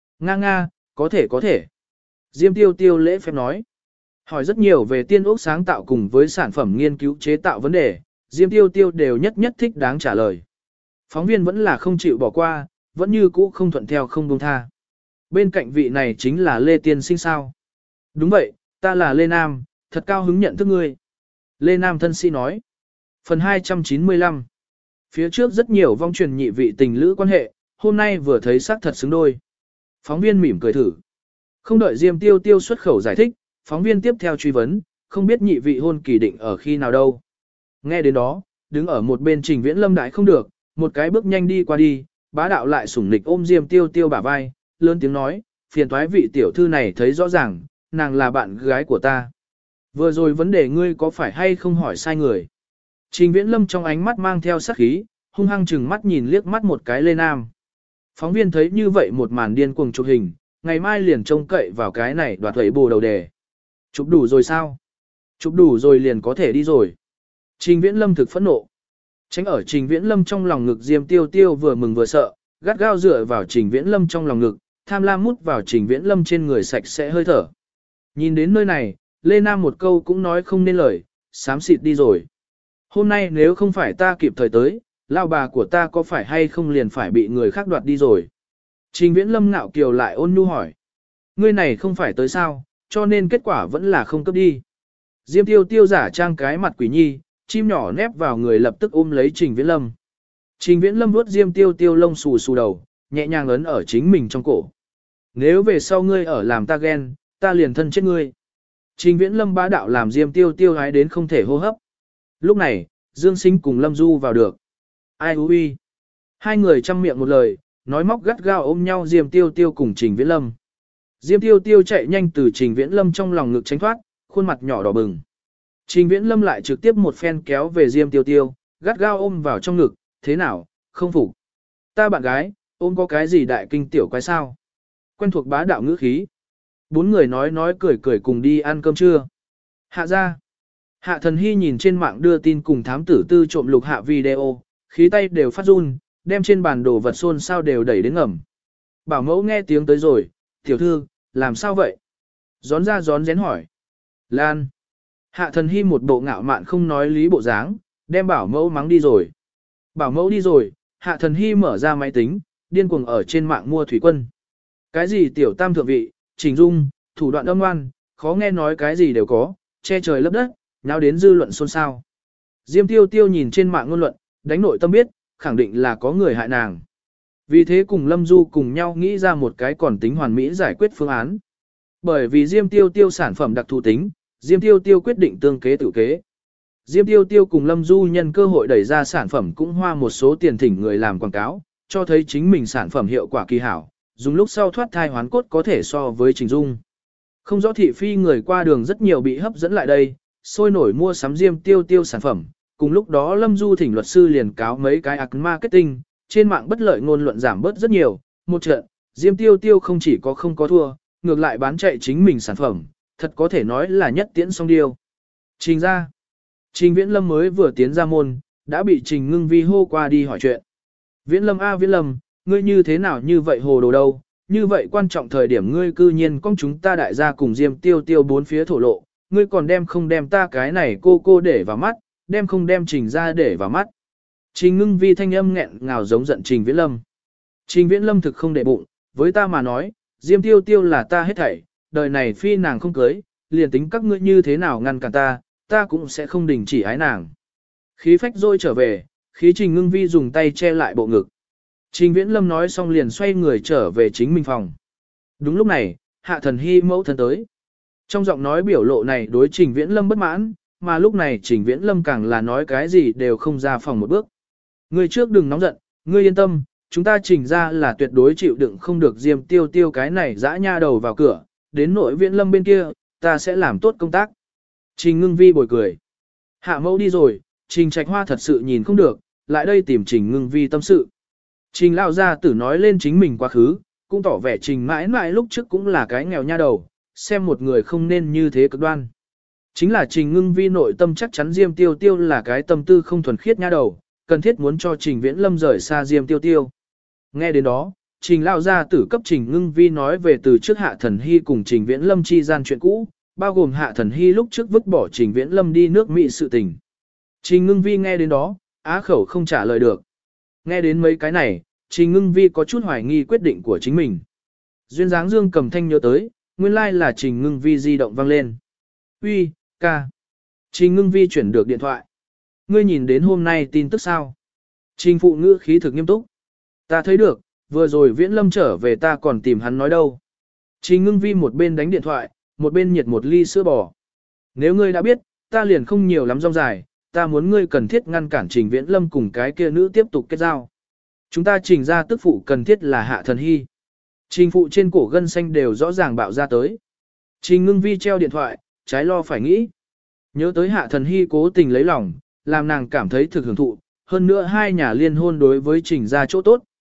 Nga, có thể. Diêm Tiêu Tiêu lễ phép nói. Hỏi rất nhiều về Tiên Úc sáng tạo cùng với sản phẩm nghiên cứu chế tạo vấn đề, Diêm Tiêu Tiêu đều nhất thích đáng trả lời. Phóng viên vẫn là không chịu bỏ qua, vẫn như cũ không thuận theo không buông tha. Bên cạnh vị này chính là Lê Tiên Sinh sao? Đúng vậy, ta là Lê Nam, thật cao hứng nhận thức ngươi. Lê Nam thân sĩ nói. Phần 295. Phía trước rất nhiều vong truyền nhị vị tình lữ quan hệ, hôm nay vừa thấy xác thật xứng đôi. Phóng viên mỉm cười thử. Không đợi Diêm Tiêu Tiêu xuất khẩu giải thích, phóng viên tiếp theo truy vấn, không biết nhị vị hôn kỳ định ở khi nào đâu. Nghe đến đó, đứng ở một bên Trình Viễn Lâm đại không được, một cái bước nhanh đi qua đi, bá đạo lại sủng nịch ôm Diêm Tiêu Tiêu bả vai, lớn tiếng nói, phiền toái vị tiểu thư này thấy rõ ràng, nàng là bạn gái của ta. Vừa rồi vấn đề ngươi có phải hay không hỏi sai người. Trình Viễn Lâm trong ánh mắt mang theo sát khí, hung hăng chừng mắt nhìn liếc mắt một cái Lê Nam. Phóng viên thấy như vậy một màn điên cuồng chụp hình, ngày mai liền trông cậy vào cái này đoạt thấy bồ đầu đề. Chụp đủ rồi sao? Chụp đủ rồi liền có thể đi rồi. Trình Viễn Lâm thực phẫn nộ. Tránh ở Trình Viễn Lâm trong lòng ngực Diêm Tiêu Tiêu vừa mừng vừa sợ, gắt gao dựa vào Trình Viễn Lâm trong lòng ngực, tham lam mút vào Trình Viễn Lâm trên người sạch sẽ hơi thở. Nhìn đến nơi này, Lê Nam một câu cũng nói không nên lời, xám xịt đi rồi. Hôm nay nếu không phải ta kịp thời tới, lao bà của ta có phải hay không liền phải bị người khác đoạt đi rồi. Trình Viễn Lâm ngạo kiều lại ôn nhu hỏi. Ngươi này không phải tới sao, cho nên kết quả vẫn là không cấp đi. Diêm Tiêu Tiêu giả trang cái mặt quỷ nhi, chim nhỏ nép vào người lập tức ôm lấy Trình Viễn Lâm. Trình Viễn Lâm vuốt Diêm Tiêu Tiêu lông xù xù đầu, nhẹ nhàng ấn ở chính mình trong cổ. Nếu về sau ngươi ở làm ta ghen, ta liền thân chết ngươi. Trình Viễn Lâm bá đạo làm Diêm Tiêu Tiêu hái đến không thể hô hấp. Lúc này, Dương Sinh cùng Lâm Du vào được. Ai hú uy. Hai người chăm miệng một lời, nói móc gắt gao ôm nhau Diêm Tiêu Tiêu cùng Trình Viễn Lâm. Diêm Tiêu Tiêu chạy nhanh từ Trình Viễn Lâm trong lòng ngực tránh thoát, khuôn mặt nhỏ đỏ bừng. Trình Viễn Lâm lại trực tiếp một phen kéo về Diêm Tiêu Tiêu, gắt gao ôm vào trong ngực, thế nào, không phục. Ta bạn gái, ôm có cái gì đại kinh tiểu quái sao? Quen thuộc bá đạo ngữ khí. Bốn người nói cười cười cùng đi ăn cơm trưa. Hạ ra. Hạ Thần Hy nhìn trên mạng đưa tin cùng thám tử tư trộm lục hạ video, khí tay đều phát run, đem trên bàn đồ vật xôn sao đều đẩy đến ngầm. Bảo mẫu nghe tiếng tới rồi, tiểu thư, làm sao vậy? Gión ra gión rén hỏi. Lan. Hạ Thần Hy một bộ ngạo mạn không nói lý bộ dáng, đem bảo mẫu mắng đi rồi. Bảo mẫu đi rồi, Hạ Thần Hy mở ra máy tính, điên cuồng ở trên mạng mua thủy quân. Cái gì tiểu tam thượng vị, chỉnh dung, thủ đoạn âm ngoan, khó nghe nói cái gì đều có, che trời lấp đất, nháo đến dư luận xôn xao. Diêm Tiêu Tiêu nhìn trên mạng ngôn luận, đánh nội tâm biết, khẳng định là có người hại nàng. Vì thế cùng Lâm Du cùng nhau nghĩ ra một cái còn tính hoàn mỹ giải quyết phương án. Bởi vì Diêm Tiêu Tiêu sản phẩm đặc thù tính, Diêm Tiêu Tiêu quyết định tương kế tự kế. Diêm Tiêu Tiêu cùng Lâm Du nhân cơ hội đẩy ra sản phẩm cũng hoa một số tiền thỉnh người làm quảng cáo, cho thấy chính mình sản phẩm hiệu quả kỳ hảo, dùng lúc sau thoát thai hoán cốt có thể so với Trình Dung. Không rõ thị phi người qua đường rất nhiều bị hấp dẫn lại đây, sôi nổi mua sắm Diêm Tiêu Tiêu sản phẩm. Cùng lúc đó Lâm Du thỉnh luật sư liền cáo mấy cái ác marketing, trên mạng bất lợi ngôn luận giảm bớt rất nhiều. Một trận, Diêm Tiêu Tiêu không chỉ có không có thua, ngược lại bán chạy chính mình sản phẩm, thật có thể nói là nhất tiễn song điêu. Trình ra. Trình Viễn Lâm mới vừa tiến ra môn, đã bị Trình Ngưng Vi hô qua đi hỏi chuyện. Viễn Lâm a Viễn Lâm, ngươi như thế nào như vậy hồ đồ đâu, như vậy quan trọng thời điểm ngươi cư nhiên con chúng ta đại gia cùng Diêm Tiêu Tiêu bốn phía thổ lộ, ngươi còn đem không đem ta cái này cô để vào mắt, đem không đem Trình ra để vào mắt. Trình Ngưng Vi thanh âm nghẹn ngào giống giận Trình Viễn Lâm. Trình Viễn Lâm thực không để bụng, với ta mà nói, Diêm Tiêu Tiêu là ta hết thảy, đời này phi nàng không cưới, liền tính các ngươi như thế nào ngăn cản ta cũng sẽ không đình chỉ ái nàng. Khí phách rồi trở về, khí Trình Ngưng Vi dùng tay che lại bộ ngực. Trình Viễn Lâm nói xong liền xoay người trở về chính mình phòng. Đúng lúc này, Hạ Thần Hy mẫu thân tới. Trong giọng nói biểu lộ này đối Trình Viễn Lâm bất mãn, mà lúc này Trình Viễn Lâm càng là nói cái gì đều không ra phòng một bước. Ngươi trước đừng nóng giận, ngươi yên tâm, chúng ta Trình ra là tuyệt đối chịu đựng không được Diêm Tiêu Tiêu cái này dã nha đầu vào cửa, đến nội Viễn Lâm bên kia, ta sẽ làm tốt công tác. Trình Ngưng Vi bồi cười. Hạ mẫu đi rồi, Trình Trạch Hoa thật sự nhìn không được, lại đây tìm Trình Ngưng Vi tâm sự. Trình lão gia tử nói lên chính mình quá khứ, cũng tỏ vẻ Trình mãi mãi lúc trước cũng là cái nghèo nha đầu, xem một người không nên như thế cực đoan. Chính là Trình Ngưng Vi nội tâm chắc chắn Diêm Tiêu Tiêu là cái tâm tư không thuần khiết nha đầu, cần thiết muốn cho Trình Viễn Lâm rời xa Diêm Tiêu Tiêu. Nghe đến đó, Trình lão gia tử cấp Trình Ngưng Vi nói về từ trước Hạ Thần Hy cùng Trình Viễn Lâm chi gian chuyện cũ, bao gồm Hạ Thần Hy lúc trước vứt bỏ Trình Viễn Lâm đi nước Mỹ sự tình. Trình Ngưng Vi nghe đến đó, á khẩu không trả lời được. Nghe đến mấy cái này, Trình Ngưng Vi có chút hoài nghi quyết định của chính mình. Duyên dáng Dương cầm thanh nhớ tới, nguyên lai là Trình Ngưng Vi di động vang lên. Uy, ca. Trình Ngưng Vi chuyển được điện thoại. Ngươi nhìn đến hôm nay tin tức sao? Trình phụ ngữ khí thực nghiêm túc. Ta thấy được, vừa rồi Viễn Lâm trở về ta còn tìm hắn nói đâu. Trình Ngưng Vi một bên đánh điện thoại, một bên nhiệt một ly sữa bò. Nếu ngươi đã biết, ta liền không nhiều lắm rong dài, ta muốn ngươi cần thiết ngăn cản Trình Viễn Lâm cùng cái kia nữ tiếp tục kết giao. Chúng ta Trình ra tức phụ cần thiết là Hạ Thần Hy. Trình phụ trên cổ gân xanh đều rõ ràng bạo ra tới. Trình Ngưng Vi treo điện thoại, trái lo phải nghĩ. Nhớ tới Hạ Thần Hy cố tình lấy lòng, làm nàng cảm thấy thực hưởng thụ. Hơn nữa hai nhà liên hôn đối với Trình ra chỗ tốt,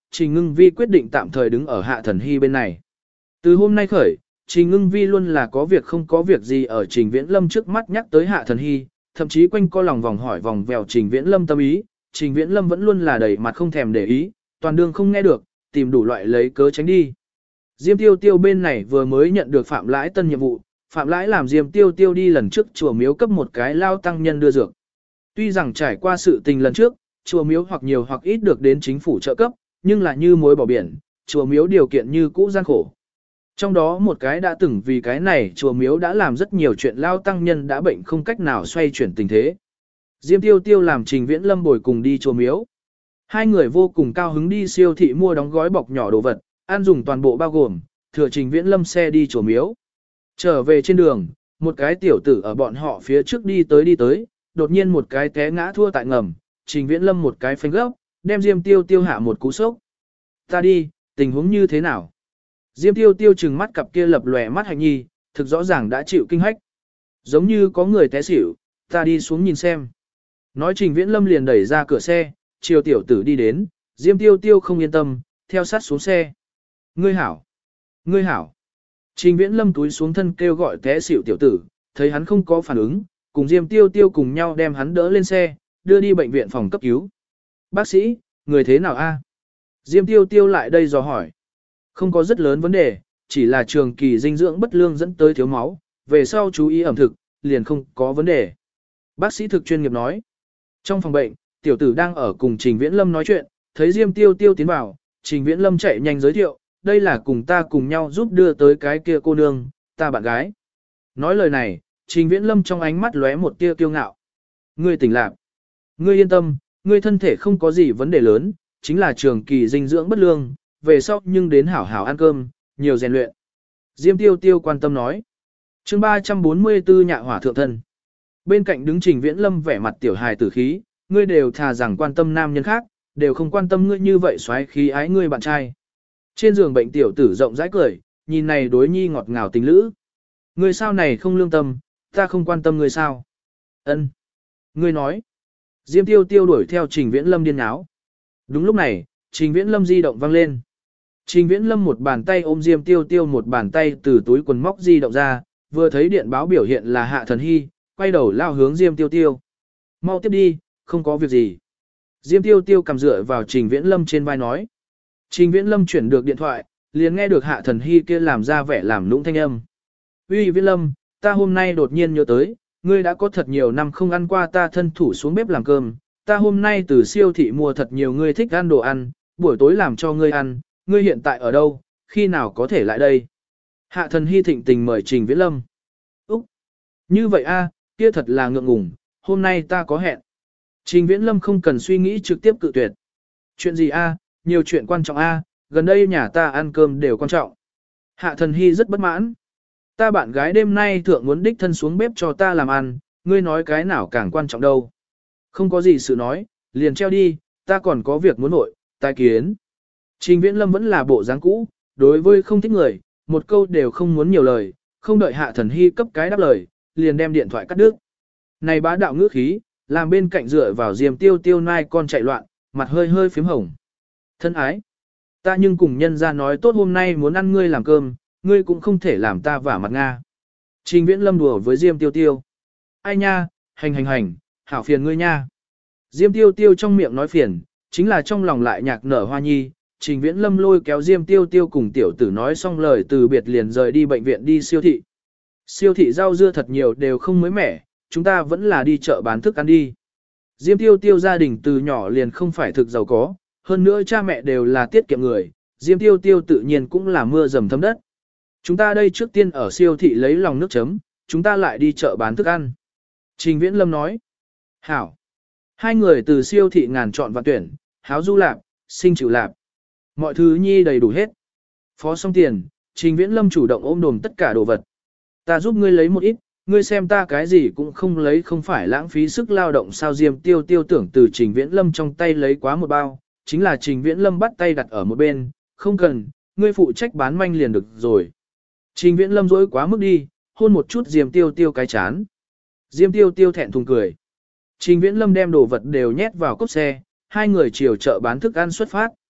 Trình Ngưng Vi quyết định tạm thời đứng ở Hạ Thần Hy bên này. Từ hôm nay khởi, Trình Ngưng Vi luôn là có việc không có việc gì ở Trình Viễn Lâm trước mắt nhắc tới Hạ Thần Hy, thậm chí quanh co lòng vòng hỏi vòng vèo Trình Viễn Lâm tâm ý, Trình Viễn Lâm vẫn luôn là đầy mặt không thèm để ý, toàn đương không nghe được, tìm đủ loại lấy cớ tránh đi. Diêm Tiêu Tiêu bên này vừa mới nhận được Phạm Lãi tân nhiệm vụ, Phạm Lãi làm Diêm Tiêu Tiêu đi lần trước chùa miếu cấp một cái lao tăng nhân đưa dược. Tuy rằng trải qua sự tình lần trước, chùa miếu hoặc nhiều hoặc ít được đến chính phủ trợ cấp, nhưng là như muối bỏ biển, chùa miếu điều kiện như cũ gian khổ. Trong đó một cái đã từng vì cái này chùa miếu đã làm rất nhiều chuyện lao tăng nhân đã bệnh không cách nào xoay chuyển tình thế. Diêm Tiêu Tiêu làm Trình Viễn Lâm bồi cùng đi chùa miếu. Hai người vô cùng cao hứng đi siêu thị mua đóng gói bọc nhỏ đồ vật, ăn dùng toàn bộ bao gồm, thừa Trình Viễn Lâm xe đi chùa miếu. Trở về trên đường, một cái tiểu tử ở bọn họ phía trước đi tới, đột nhiên một cái té ngã thua tại ngầm, Trình Viễn Lâm một cái phanh gấp, đem Diêm Tiêu Tiêu hạ một cú sốc. Ta đi, tình huống như thế nào? Diêm Tiêu Tiêu trừng mắt cặp kia lập lòe mắt hạnh nhi, thực rõ ràng đã chịu kinh hách. Giống như có người té xỉu, ta đi xuống nhìn xem. Nói Trình Viễn Lâm liền đẩy ra cửa xe, chiều tiểu tử đi đến, Diêm Tiêu Tiêu không yên tâm, theo sát xuống xe. Ngươi hảo! Ngươi hảo! Trình Viễn Lâm túi xuống thân kêu gọi té xỉu tiểu tử, thấy hắn không có phản ứng, cùng Diêm Tiêu Tiêu cùng nhau đem hắn đỡ lên xe, đưa đi bệnh viện phòng cấp cứu. Bác sĩ, người thế nào a? Diêm Tiêu Tiêu lại đây dò hỏi. Không có rất lớn vấn đề, chỉ là trường kỳ dinh dưỡng bất lương dẫn tới thiếu máu, về sau chú ý ẩm thực, liền không có vấn đề. Bác sĩ thực chuyên nghiệp nói. Trong phòng bệnh, tiểu tử đang ở cùng Trình Viễn Lâm nói chuyện, thấy Diêm Tiêu Tiêu tiến vào, Trình Viễn Lâm chạy nhanh giới thiệu, đây là cùng ta cùng nhau giúp đưa tới cái kia cô nương, ta bạn gái. Nói lời này, Trình Viễn Lâm trong ánh mắt lóe một tia kiêu ngạo. Ngươi tỉnh lạc. Ngươi yên tâm, ngươi thân thể không có gì vấn đề lớn, chính là trường kỳ dinh dưỡng bất lương, về sau nhưng đến hảo hảo ăn cơm, nhiều rèn luyện. Diêm Tiêu Tiêu quan tâm nói. Chương 344 nhạ hỏa thượng thân. Bên cạnh đứng Trình Viễn Lâm vẻ mặt tiểu hài tử khí, ngươi đều thà rằng quan tâm nam nhân khác, đều không quan tâm ngươi như vậy xoáy khí ái ngươi bạn trai. Trên giường bệnh tiểu tử rộng rãi cười, nhìn này đối nhi ngọt ngào tình lữ. Ngươi sao này không lương tâm, ta không quan tâm ngươi sao? Ân, ngươi nói. Diêm Tiêu Tiêu đuổi theo Trình Viễn Lâm điên áo. Đúng lúc này, Trình Viễn Lâm di động vang lên. Trình Viễn Lâm một bàn tay ôm Diêm Tiêu Tiêu, một bàn tay từ túi quần móc di động ra, vừa thấy điện báo biểu hiện là Hạ Thần Hy, quay đầu lao hướng Diêm Tiêu Tiêu. Mau tiếp đi, không có việc gì. Diêm Tiêu Tiêu cầm dựa vào Trình Viễn Lâm trên vai nói. Trình Viễn Lâm chuyển được điện thoại, liền nghe được Hạ Thần Hy kia làm ra vẻ làm lũng thanh âm. Uy Viễn Lâm, ta hôm nay đột nhiên nhớ tới, ngươi đã có thật nhiều năm không ăn qua ta thân thủ xuống bếp làm cơm, ta hôm nay từ siêu thị mua thật nhiều ngươi thích ăn đồ ăn, buổi tối làm cho ngươi ăn, ngươi hiện tại ở đâu, khi nào có thể lại đây? Hạ Thần Hy thịnh tình mời Trình Viễn Lâm. Úc! Như vậy a, kia thật là ngượng ngùng, hôm nay ta có hẹn. Trình Viễn Lâm không cần suy nghĩ trực tiếp cự tuyệt. Chuyện gì a, nhiều chuyện quan trọng a, gần đây nhà ta ăn cơm đều quan trọng. Hạ Thần Hy rất bất mãn. Ta bạn gái đêm nay thượng muốn đích thân xuống bếp cho ta làm ăn, ngươi nói cái nào càng quan trọng đâu. Không có gì sự nói, liền treo đi, ta còn có việc muốn nội, tai kiến. Trình Viễn Lâm vẫn là bộ dáng cũ, đối với không thích người, một câu đều không muốn nhiều lời, không đợi Hạ Thần Hy cấp cái đáp lời, liền đem điện thoại cắt đứt. Này bá đạo ngữ khí, làm bên cạnh dựa vào Diêm Tiêu Tiêu nai con chạy loạn, mặt hơi hơi phím hồng. Thân ái, ta nhưng cùng nhân ra nói tốt hôm nay muốn ăn ngươi làm cơm, ngươi cũng không thể làm ta vả mặt Nga. Trình Viễn Lâm đùa với Diêm Tiêu Tiêu. Ai nha, hành, hảo phiền ngươi nha. Diêm Tiêu Tiêu trong miệng nói phiền, chính là trong lòng lại nhạc nở hoa nhi. Trình Viễn Lâm lôi kéo Diêm Tiêu Tiêu cùng tiểu tử nói xong lời từ biệt liền rời đi bệnh viện đi siêu thị. Siêu thị rau dưa thật nhiều đều không mới mẻ, chúng ta vẫn là đi chợ bán thức ăn đi. Diêm Tiêu Tiêu gia đình từ nhỏ liền không phải thực giàu có, hơn nữa cha mẹ đều là tiết kiệm người, Diêm Tiêu Tiêu tự nhiên cũng là mưa dầm thấm đất. Chúng ta đây trước tiên ở siêu thị lấy lòng nước chấm, chúng ta lại đi chợ bán thức ăn. Trình Viễn Lâm nói. Hảo. Hai người từ siêu thị ngàn chọn và tuyển, háo du lạp, sinh chịu lạp. Mọi thứ nhi đầy đủ hết. Phó xong tiền, Trình Viễn Lâm chủ động ôm đồm tất cả đồ vật. Ta giúp ngươi lấy một ít, ngươi xem ta cái gì cũng không lấy, không phải lãng phí sức lao động sao. Diêm Tiêu Tiêu tưởng từ Trình Viễn Lâm trong tay lấy quá một bao, chính là Trình Viễn Lâm bắt tay đặt ở một bên, không cần, ngươi phụ trách bán manh liền được rồi. Trình Viễn Lâm dối quá mức đi, hôn một chút Diêm Tiêu Tiêu cái chán. Diêm Tiêu Tiêu thẹn thùng cười. Trình Viễn Lâm đem đồ vật đều nhét vào cốp xe, hai người chiều chợ bán thức ăn xuất phát.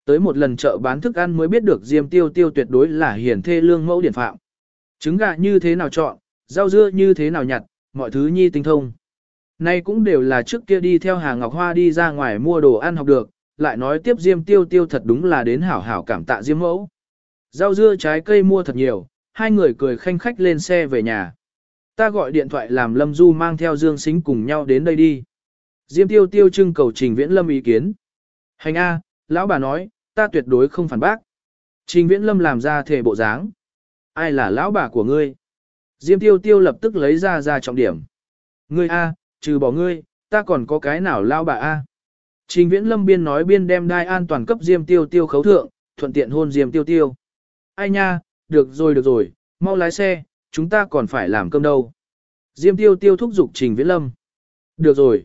Tới một lần chợ bán thức ăn mới biết được Diêm Tiêu Tiêu tuyệt đối là hiển thê lương mẫu điển phạm. Trứng gà như thế nào chọn, rau dưa như thế nào nhặt, mọi thứ nhi tinh thông. Nay cũng đều là trước kia đi theo Hà Ngọc Hoa đi ra ngoài mua đồ ăn học được, lại nói tiếp Diêm Tiêu Tiêu thật đúng là đến hảo hảo cảm tạ Diêm mẫu. Rau dưa trái cây mua thật nhiều, hai người cười khanh khách lên xe về nhà. Ta gọi điện thoại làm Lâm Du mang theo Dương Sính cùng nhau đến đây đi. Diêm Tiêu Tiêu trưng cầu Trình Viễn Lâm ý kiến. Hành A, lão bà nói, ta tuyệt đối không phản bác. Trình Viễn Lâm làm ra thể bộ dáng. Ai là lão bà của ngươi? Diêm Tiêu Tiêu lập tức lấy ra trọng điểm. Ngươi A, trừ bỏ ngươi, ta còn có cái nào lão bà A? Trình Viễn Lâm biên nói biên đem đai an toàn cấp Diêm Tiêu Tiêu khấu thượng, thuận tiện hôn Diêm Tiêu Tiêu. Ai nha, được rồi, mau lái xe, chúng ta còn phải làm cơm đâu. Diêm Tiêu Tiêu thúc giục Trình Viễn Lâm. Được rồi.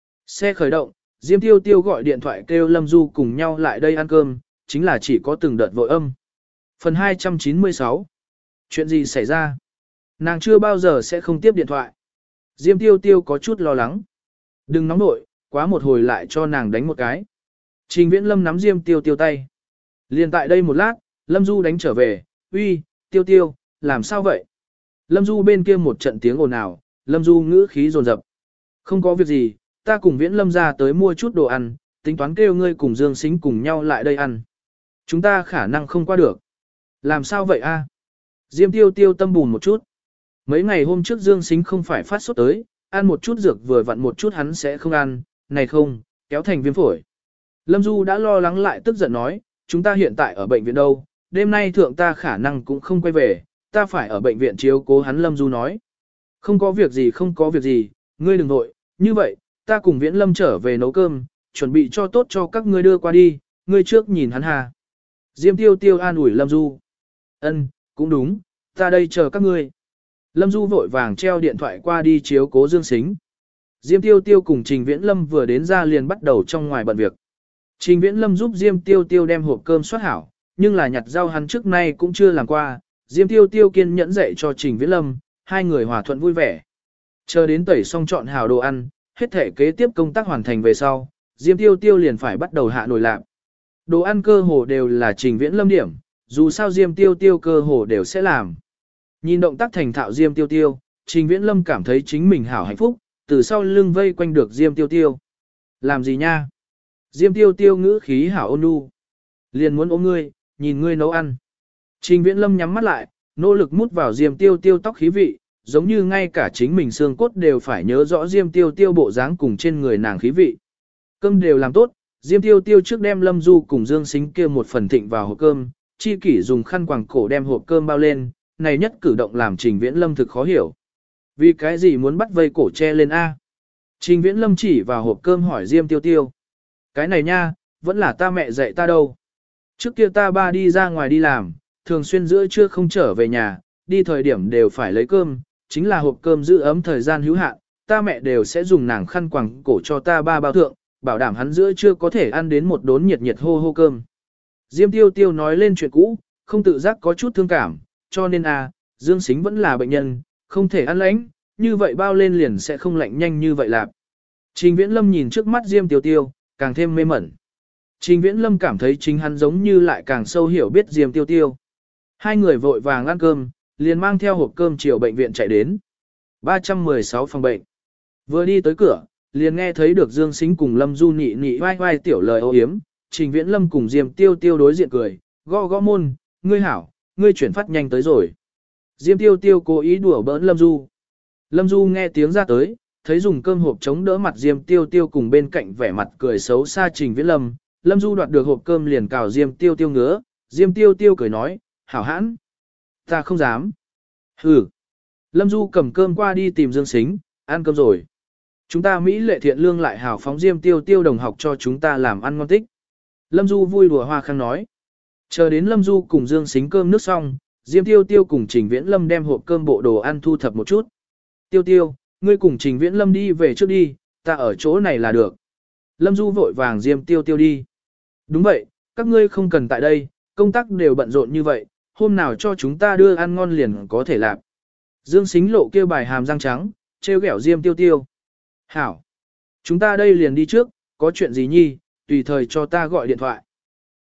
Xe khởi động, Diêm Tiêu Tiêu gọi điện thoại kêu Lâm Du cùng nhau lại đây ăn cơm, chính là chỉ có từng đợt vội âm. Phần 296. Chuyện gì xảy ra? Nàng chưa bao giờ sẽ không tiếp điện thoại. Diêm Tiêu Tiêu có chút lo lắng. Đừng nóng nội, quá một hồi lại cho nàng đánh một cái. Trình Viễn Lâm nắm Diêm Tiêu Tiêu tay. Liền tại đây một lát, Lâm Du đánh trở về. Uy, Tiêu Tiêu, làm sao vậy? Lâm Du bên kia một trận tiếng ồn ào, Lâm Du ngữ khí dồn dập. Không có việc gì, ta cùng Viễn Lâm ra tới mua chút đồ ăn, tính toán kêu ngươi cùng Dương Sính cùng nhau lại đây ăn. Chúng ta khả năng không qua được. Làm sao vậy a? Diêm Tiêu Tiêu tâm bùn một chút. Mấy ngày hôm trước Dương Sính không phải phát sốt tới, ăn một chút dược vừa vặn một chút hắn sẽ không ăn, này không, kéo thành viêm phổi. Lâm Du đã lo lắng lại tức giận nói, chúng ta hiện tại ở bệnh viện đâu, đêm nay thượng ta khả năng cũng không quay về, ta phải ở bệnh viện chiếu cố hắn. Lâm Du nói. Không có việc gì, ngươi đừng vội, như vậy, ta cùng Viễn Lâm trở về nấu cơm, chuẩn bị cho tốt cho các ngươi đưa qua đi, ngươi trước nhìn hắn hà. Diêm Tiêu Tiêu an ủi Lâm Du. Ân, cũng đúng, ta đây chờ các ngươi. Lâm Du vội vàng treo điện thoại qua đi chiếu cố Dương Sính. Diêm Tiêu Tiêu cùng Trình Viễn Lâm vừa đến ra liền bắt đầu trong ngoài bận việc. Trình Viễn Lâm giúp Diêm Tiêu Tiêu đem hộp cơm soát hảo, nhưng là nhặt rau hắn trước nay cũng chưa làm qua. Diêm Tiêu Tiêu kiên nhẫn dạy cho Trình Viễn Lâm, hai người hòa thuận vui vẻ. Chờ đến tẩy xong chọn hảo đồ ăn, hết thể kế tiếp công tác hoàn thành về sau, Diêm Tiêu Tiêu liền phải bắt đầu hạ nồi lạp. Đồ ăn cơ hồ đều là Trình Viễn Lâm điểm, dù sao Diêm Tiêu Tiêu cơ hồ đều sẽ làm. Nhìn động tác thành thạo Diêm Tiêu Tiêu, Trình Viễn Lâm cảm thấy chính mình hảo hạnh phúc, từ sau lưng vây quanh được Diêm Tiêu Tiêu. Làm gì nha? Diêm Tiêu Tiêu ngữ khí hảo ôn nhu. Liền muốn ôm ngươi, nhìn ngươi nấu ăn. Trình Viễn Lâm nhắm mắt lại, nỗ lực mút vào Diêm Tiêu Tiêu tóc khí vị, giống như ngay cả chính mình xương cốt đều phải nhớ rõ Diêm Tiêu Tiêu bộ dáng cùng trên người nàng khí vị. Cơm đều làm tốt, Diêm Tiêu Tiêu trước đem Lâm Du cùng Dương Sính kia một phần thịnh vào hộp cơm, Chi Kỷ dùng khăn quàng cổ đem hộp cơm bao lên, này nhất cử động làm Trình Viễn Lâm thực khó hiểu. Vì cái gì muốn bắt vây cổ che lên A? Trình Viễn Lâm chỉ vào hộp cơm hỏi Diêm Tiêu Tiêu. Cái này nha, vẫn là ta mẹ dạy ta đâu. Trước kia ta ba đi ra ngoài đi làm, thường xuyên giữa trưa không trở về nhà, đi thời điểm đều phải lấy cơm, chính là hộp cơm giữ ấm thời gian hữu hạn, ta mẹ đều sẽ dùng nàng khăn quàng cổ cho ta ba bao thượng, bảo đảm hắn giữa trưa có thể ăn đến một đốn nhiệt nhiệt hô hô cơm. Diêm Tiêu Tiêu nói lên chuyện cũ, không tự giác có chút thương cảm, cho nên Dương Sính vẫn là bệnh nhân, không thể ăn lạnh, như vậy bao lên liền sẽ không lạnh nhanh như vậy lạp. Trình Viễn Lâm nhìn trước mắt Diêm Tiêu Tiêu, càng thêm mê mẩn. Trình Viễn Lâm cảm thấy chính hắn giống như lại càng sâu hiểu biết Diêm Tiêu Tiêu. Hai người vội vàng ăn cơm, liền mang theo hộp cơm chiều bệnh viện chạy đến. 316 phòng bệnh. Vừa đi tới cửa, liền nghe thấy được Dương Sính cùng Lâm Du nị nị vai vai tiểu lời ô hiếm. Trình Viễn Lâm cùng Diêm Tiêu Tiêu đối diện cười, gõ gõ môn, ngươi hảo, ngươi chuyển phát nhanh tới rồi. Diêm Tiêu Tiêu cố ý đùa bỡn Lâm Du. Lâm Du nghe tiếng ra tới, thấy dùng cơm hộp chống đỡ mặt Diêm Tiêu Tiêu cùng bên cạnh vẻ mặt cười xấu xa Trình Viễn Lâm. Lâm Du đoạt được hộp cơm liền cào Diêm Tiêu Tiêu ngứa, Diêm Tiêu Tiêu cười nói, hảo hãn. Ta không dám. Hừ. Lâm Du cầm cơm qua đi tìm Dương Sính, ăn cơm rồi. Chúng ta Mỹ lệ thiện lương lại hào phóng Diêm Tiêu Tiêu đồng học cho chúng ta làm ăn ngon tích. Lâm Du vui đùa hoa khang nói. Chờ đến Lâm Du cùng Dương Sính cơm nước xong, Diêm Tiêu Tiêu cùng Trình Viễn Lâm đem hộp cơm bộ đồ ăn thu thập một chút. Tiêu Tiêu, ngươi cùng Trình Viễn Lâm đi về trước đi, ta ở chỗ này là được. Lâm Du vội vàng Diêm Tiêu Tiêu đi. Đúng vậy, các ngươi không cần tại đây, công tác đều bận rộn như vậy, hôm nào cho chúng ta đưa ăn ngon liền có thể làm. Dương Sính lộ kêu bài hàm răng trắng, trêu ghẹo Diêm Tiêu Tiêu. Hảo, chúng ta đây liền đi trước, có chuyện gì nhi, tùy thời cho ta gọi điện thoại.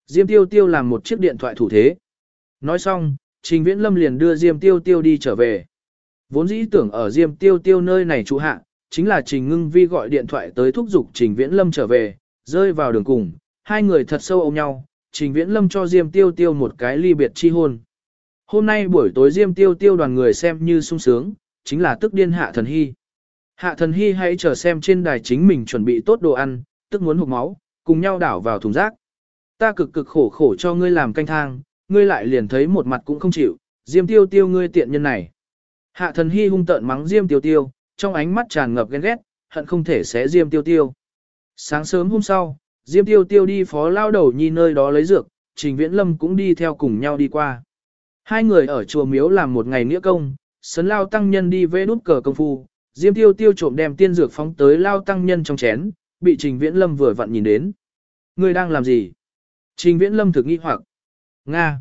Diêm Tiêu Tiêu làm một chiếc điện thoại thủ thế. Nói xong, Trình Viễn Lâm liền đưa Diêm Tiêu Tiêu đi trở về. Vốn dĩ tưởng ở Diêm Tiêu Tiêu nơi này trụ hạ, chính là Trình Ngưng Vi gọi điện thoại tới thúc giục Trình Viễn Lâm trở về, rơi vào đường cùng, hai người thật sâu ôm nhau, Trình Viễn Lâm cho Diêm Tiêu Tiêu một cái ly biệt chi hôn. Hôm nay buổi tối Diêm Tiêu Tiêu đoàn người xem như sung sướng, chính là tức điên Hạ Thần Hy. Hạ Thần Hy hãy chờ xem trên đài chính mình chuẩn bị tốt đồ ăn, tức muốn hụt máu, cùng nhau đảo vào thùng rác. Ta cực cực khổ khổ cho ngươi làm canh thang, ngươi lại liền thấy một mặt cũng không chịu, Diêm Tiêu Tiêu ngươi tiện nhân này. Hạ Thần Hy hung tợn mắng Diêm Tiêu Tiêu, trong ánh mắt tràn ngập ghen ghét, hận không thể xé Diêm Tiêu Tiêu. Sáng sớm hôm sau, Diêm Tiêu Tiêu đi phó lao đầu nhi nơi đó lấy dược, Trình Viễn Lâm cũng đi theo cùng nhau đi qua. Hai người ở chùa miếu làm một ngày nghĩa công, sấn lao tăng nhân đi vê đút cờ công phu, Diêm Tiêu Tiêu trộm đem tiên dược phóng tới lao tăng nhân trong chén, bị Trình Viễn Lâm vừa vặn nhìn đến. Ngươi đang làm gì? Trình Viễn Lâm thực nghi hoặc. Nga!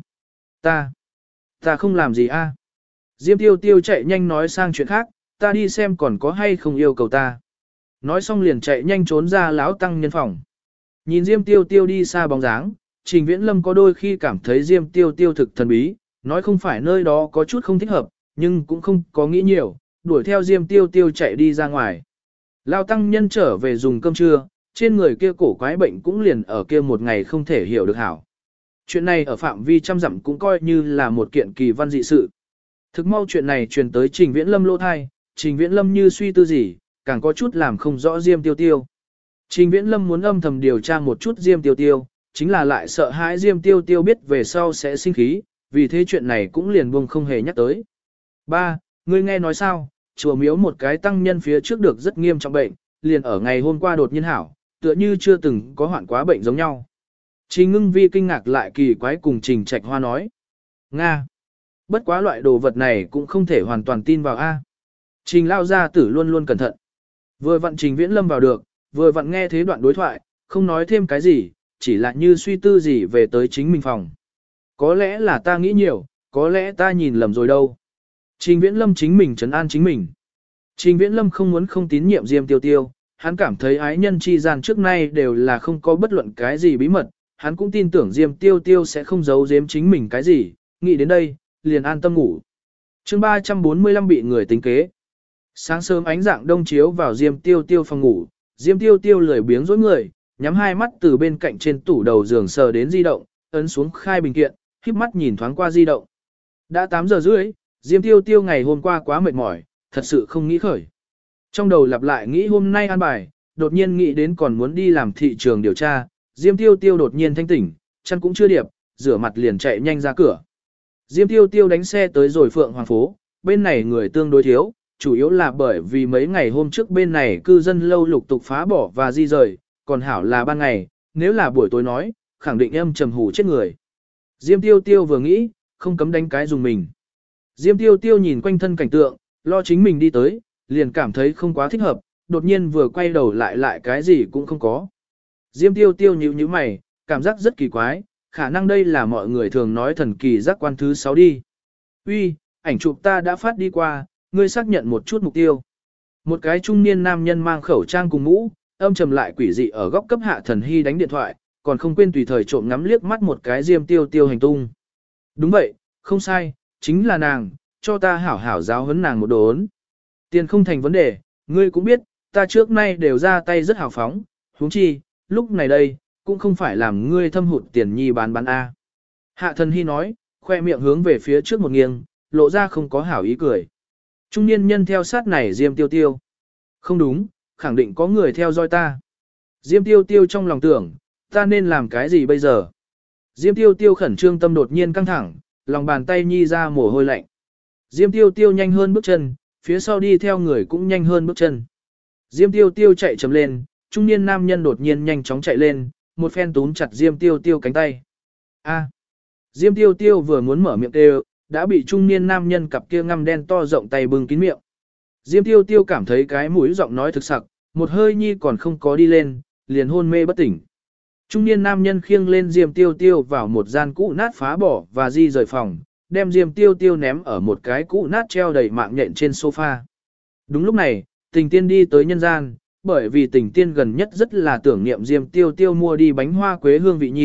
Ta không làm gì a. Diêm Tiêu Tiêu chạy nhanh nói sang chuyện khác, ta đi xem còn có hay không yêu cầu ta. Nói xong liền chạy nhanh trốn ra lão tăng nhân phòng. Nhìn Diêm Tiêu Tiêu đi xa bóng dáng, Trình Viễn Lâm có đôi khi cảm thấy Diêm Tiêu Tiêu thực thần bí, nói không phải nơi đó có chút không thích hợp, nhưng cũng không có nghĩ nhiều, đuổi theo Diêm Tiêu Tiêu chạy đi ra ngoài. Lão tăng nhân trở về dùng cơm trưa, trên người kia cổ quái bệnh cũng liền ở kia một ngày không thể hiểu được hảo. Chuyện này ở phạm vi trăm dặm cũng coi như là một kiện kỳ văn dị sự. Thực mau chuyện này truyền tới Trình Viễn Lâm lỗ thai, Trình Viễn Lâm như suy tư gì, càng có chút làm không rõ Diêm Tiêu Tiêu. Trình Viễn Lâm muốn âm thầm điều tra một chút Diêm Tiêu Tiêu, chính là lại sợ hãi Diêm Tiêu Tiêu biết về sau sẽ sinh khí, vì thế chuyện này cũng liền buông không hề nhắc tới. Ba, ngươi nghe nói sao, chùa miếu một cái tăng nhân phía trước được rất nghiêm trọng bệnh, liền ở ngày hôm qua đột nhiên hảo, tựa như chưa từng có hoạn quá bệnh giống nhau. Trình Ngưng Vi kinh ngạc lại kỳ quái cùng Trình Trạch Hoa nói. Nga! Bất quá loại đồ vật này cũng không thể hoàn toàn tin vào A. Trình lao gia tử luôn luôn cẩn thận. Vừa vặn Trình Viễn Lâm vào được, vừa vặn nghe thế đoạn đối thoại, không nói thêm cái gì, chỉ là như suy tư gì về tới chính mình phòng. Có lẽ là ta nghĩ nhiều, có lẽ ta nhìn lầm rồi đâu. Trình Viễn Lâm chính mình trấn an chính mình. Trình Viễn Lâm không muốn không tín nhiệm Diêm Tiêu Tiêu, hắn cảm thấy ái nhân chi gian trước nay đều là không có bất luận cái gì bí mật, hắn cũng tin tưởng Diêm Tiêu Tiêu sẽ không giấu giếm chính mình cái gì, nghĩ đến đây, liền an tâm ngủ. Chương 345 bị người tính kế. Sáng sớm ánh dạng đông chiếu vào Diêm Tiêu Tiêu phòng ngủ, Diêm Tiêu Tiêu lười biếng dối người, nhắm hai mắt từ bên cạnh trên tủ đầu giường sờ đến di động, ấn xuống khai bình kiện, híp mắt nhìn thoáng qua di động. Đã 8 giờ rưỡi, Diêm Tiêu Tiêu ngày hôm qua quá mệt mỏi, thật sự không nghĩ khởi. Trong đầu lặp lại nghĩ hôm nay ăn bài, đột nhiên nghĩ đến còn muốn đi làm thị trường điều tra, Diêm Tiêu Tiêu đột nhiên thanh tỉnh, chân cũng chưa điệp, rửa mặt liền chạy nhanh ra cửa. Diêm Tiêu Tiêu đánh xe tới rồi Phượng Hoàng phố, bên này người tương đối thiếu, chủ yếu là bởi vì mấy ngày hôm trước bên này cư dân lâu lục tục phá bỏ và di rời, còn hảo là ban ngày, nếu là buổi tối nói, khẳng định âm trầm hủ chết người. Diêm Tiêu Tiêu vừa nghĩ, không cấm đánh cái dùng mình. Diêm Tiêu Tiêu nhìn quanh thân cảnh tượng, lo chính mình đi tới, liền cảm thấy không quá thích hợp, đột nhiên vừa quay đầu lại cái gì cũng không có. Diêm Tiêu Tiêu nhíu mày, cảm giác rất kỳ quái, khả năng đây là mọi người thường nói thần kỳ giác quan thứ 6 đi. Uy, ảnh chụp ta đã phát đi qua, ngươi xác nhận một chút mục tiêu. Một cái trung niên nam nhân mang khẩu trang cùng mũ, âm trầm lại quỷ dị ở góc cấp Hạ Thần Hy đánh điện thoại, còn không quên tùy thời trộm ngắm liếc mắt một cái Diêm Tiêu Tiêu hành tung. Đúng vậy, không sai, chính là nàng, cho ta hảo hảo giáo huấn nàng một đốn. Tiền không thành vấn đề, ngươi cũng biết, ta trước nay đều ra tay rất hào phóng, huống chi, lúc này đây, cũng không phải làm ngươi thâm hụt tiền nhi bán A. Hạ Thần Hy nói, khoe miệng hướng về phía trước một nghiêng, lộ ra không có hảo ý cười. Trung niên nhân theo sát này Diêm Tiêu Tiêu. Không đúng, khẳng định có người theo dõi ta. Diêm Tiêu Tiêu trong lòng tưởng, ta nên làm cái gì bây giờ? Diêm Tiêu Tiêu khẩn trương tâm đột nhiên căng thẳng, lòng bàn tay nhi ra mồ hôi lạnh. Diêm Tiêu Tiêu nhanh hơn bước chân, phía sau đi theo người cũng nhanh hơn bước chân. Diêm Tiêu Tiêu chạy chậm lên, trung niên nam nhân đột nhiên nhanh chóng chạy lên, một phen túm chặt Diêm Tiêu Tiêu cánh tay. A. Diêm Tiêu Tiêu vừa muốn mở miệng kêu, đã bị trung niên nam nhân cặp kia ngăm đen to rộng tay bưng kín miệng. Diêm Tiêu Tiêu cảm thấy cái mũi giọng nói thực sặc, một hơi nhi còn không có đi lên, liền hôn mê bất tỉnh. Trung niên nam nhân khiêng lên Diêm Tiêu Tiêu vào một gian cũ nát phá bỏ và di rời phòng, đem Diêm Tiêu Tiêu ném ở một cái cũ nát treo đầy mạng nhện trên sofa. Đúng lúc này, Tình Tiên đi tới nhân gian, bởi vì Tình Tiên gần nhất rất là tưởng niệm Diêm Tiêu Tiêu mua đi bánh hoa quế hương vị nhi,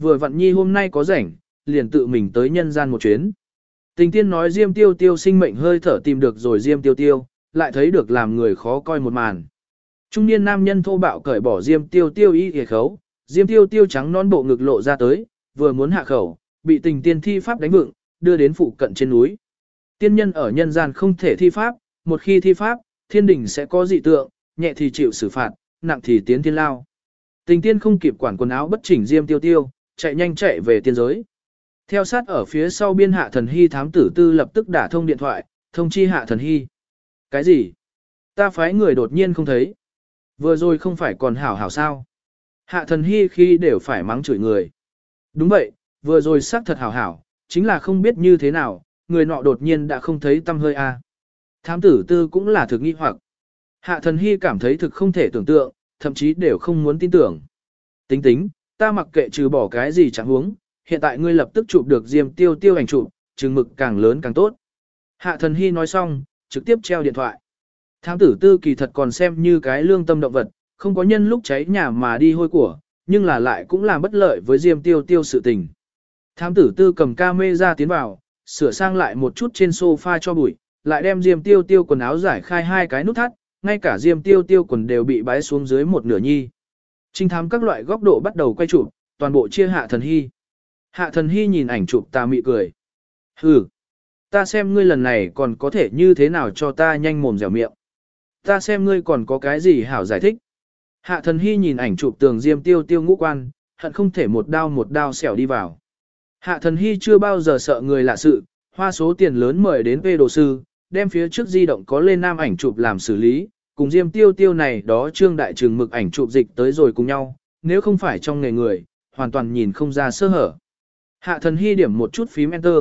vừa vặn nhi hôm nay có rảnh, liền tự mình tới nhân gian một chuyến. Tình tiên nói Diêm Tiêu Tiêu sinh mệnh hơi thở tìm được rồi Diêm Tiêu Tiêu, lại thấy được làm người khó coi một màn. Trung niên nam nhân thô bạo cởi bỏ Diêm Tiêu Tiêu y hề khấu, Diêm Tiêu Tiêu trắng non bộ ngực lộ ra tới, vừa muốn hạ khẩu, bị tình tiên thi pháp đánh vựng, đưa đến phụ cận trên núi. Tiên nhân ở nhân gian không thể thi pháp, một khi thi pháp, thiên đình sẽ có dị tượng, nhẹ thì chịu xử phạt, nặng thì tiến thiên lao. Tình tiên không kịp quản quần áo bất chỉnh Diêm Tiêu Tiêu, chạy nhanh chạy về tiên giới. Theo sát ở phía sau biên Hạ Thần Hy thám tử tư lập tức đả thông điện thoại, thông chi Hạ Thần Hy. Cái gì? Ta phái người đột nhiên không thấy. Vừa rồi không phải còn hảo hảo sao? Hạ Thần Hy khi đều phải mắng chửi người. Đúng vậy, vừa rồi xác thật hảo hảo, chính là không biết như thế nào, người nọ đột nhiên đã không thấy tâm hơi a. Thám tử tư cũng là thực nghi hoặc. Hạ Thần Hy cảm thấy thực không thể tưởng tượng, thậm chí đều không muốn tin tưởng. Tính, ta mặc kệ trừ bỏ cái gì chẳng huống, hiện tại ngươi lập tức chụp được Diêm Tiêu Tiêu ảnh chụp, chừng mực càng lớn càng tốt. Hạ Thần Hy nói xong, trực tiếp treo điện thoại. Thám tử tư kỳ thật còn xem như cái lương tâm động vật, không có nhân lúc cháy nhà mà đi hôi của, nhưng là lại cũng làm bất lợi với Diêm Tiêu Tiêu sự tình. Thám tử tư cầm camera tiến vào, sửa sang lại một chút trên sofa cho bụi, lại đem Diêm Tiêu Tiêu quần áo giải khai 2 cái nút thắt, ngay cả Diêm Tiêu Tiêu quần đều bị bái xuống dưới một nửa nhi. Trinh thám các loại góc độ bắt đầu quay chụp, toàn bộ chia Hạ Thần Hy. Hạ Thần Hy nhìn ảnh chụp tà mị cười. Hừ, ta xem ngươi lần này còn có thể như thế nào cho ta nhanh mồm dẻo miệng. Ta xem ngươi còn có cái gì hảo giải thích. Hạ Thần Hy nhìn ảnh chụp tường Diêm Tiêu Tiêu ngũ quan, hận không thể một đao xẻo đi vào. Hạ Thần Hy chưa bao giờ sợ người lạ sự, hoa số tiền lớn mời đến về đồ sư, đem phía trước di động có lên nam ảnh chụp làm xử lý, cùng Diêm Tiêu Tiêu này đó trương đại trường mực ảnh chụp dịch tới rồi cùng nhau, nếu không phải trong nghề người, hoàn toàn nhìn không ra sơ hở. Hạ Thần Hy điểm một chút phím enter,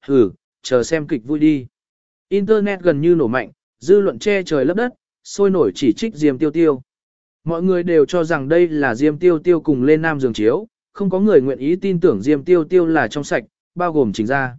chờ xem kịch vui đi. Internet gần như nổ mạnh, dư luận che trời lấp đất, sôi nổi chỉ trích Diêm Tiêu Tiêu. Mọi người đều cho rằng đây là Diêm Tiêu Tiêu cùng lên nam giường chiếu, không có người nguyện ý tin tưởng Diêm Tiêu Tiêu là trong sạch, bao gồm Trình Gia.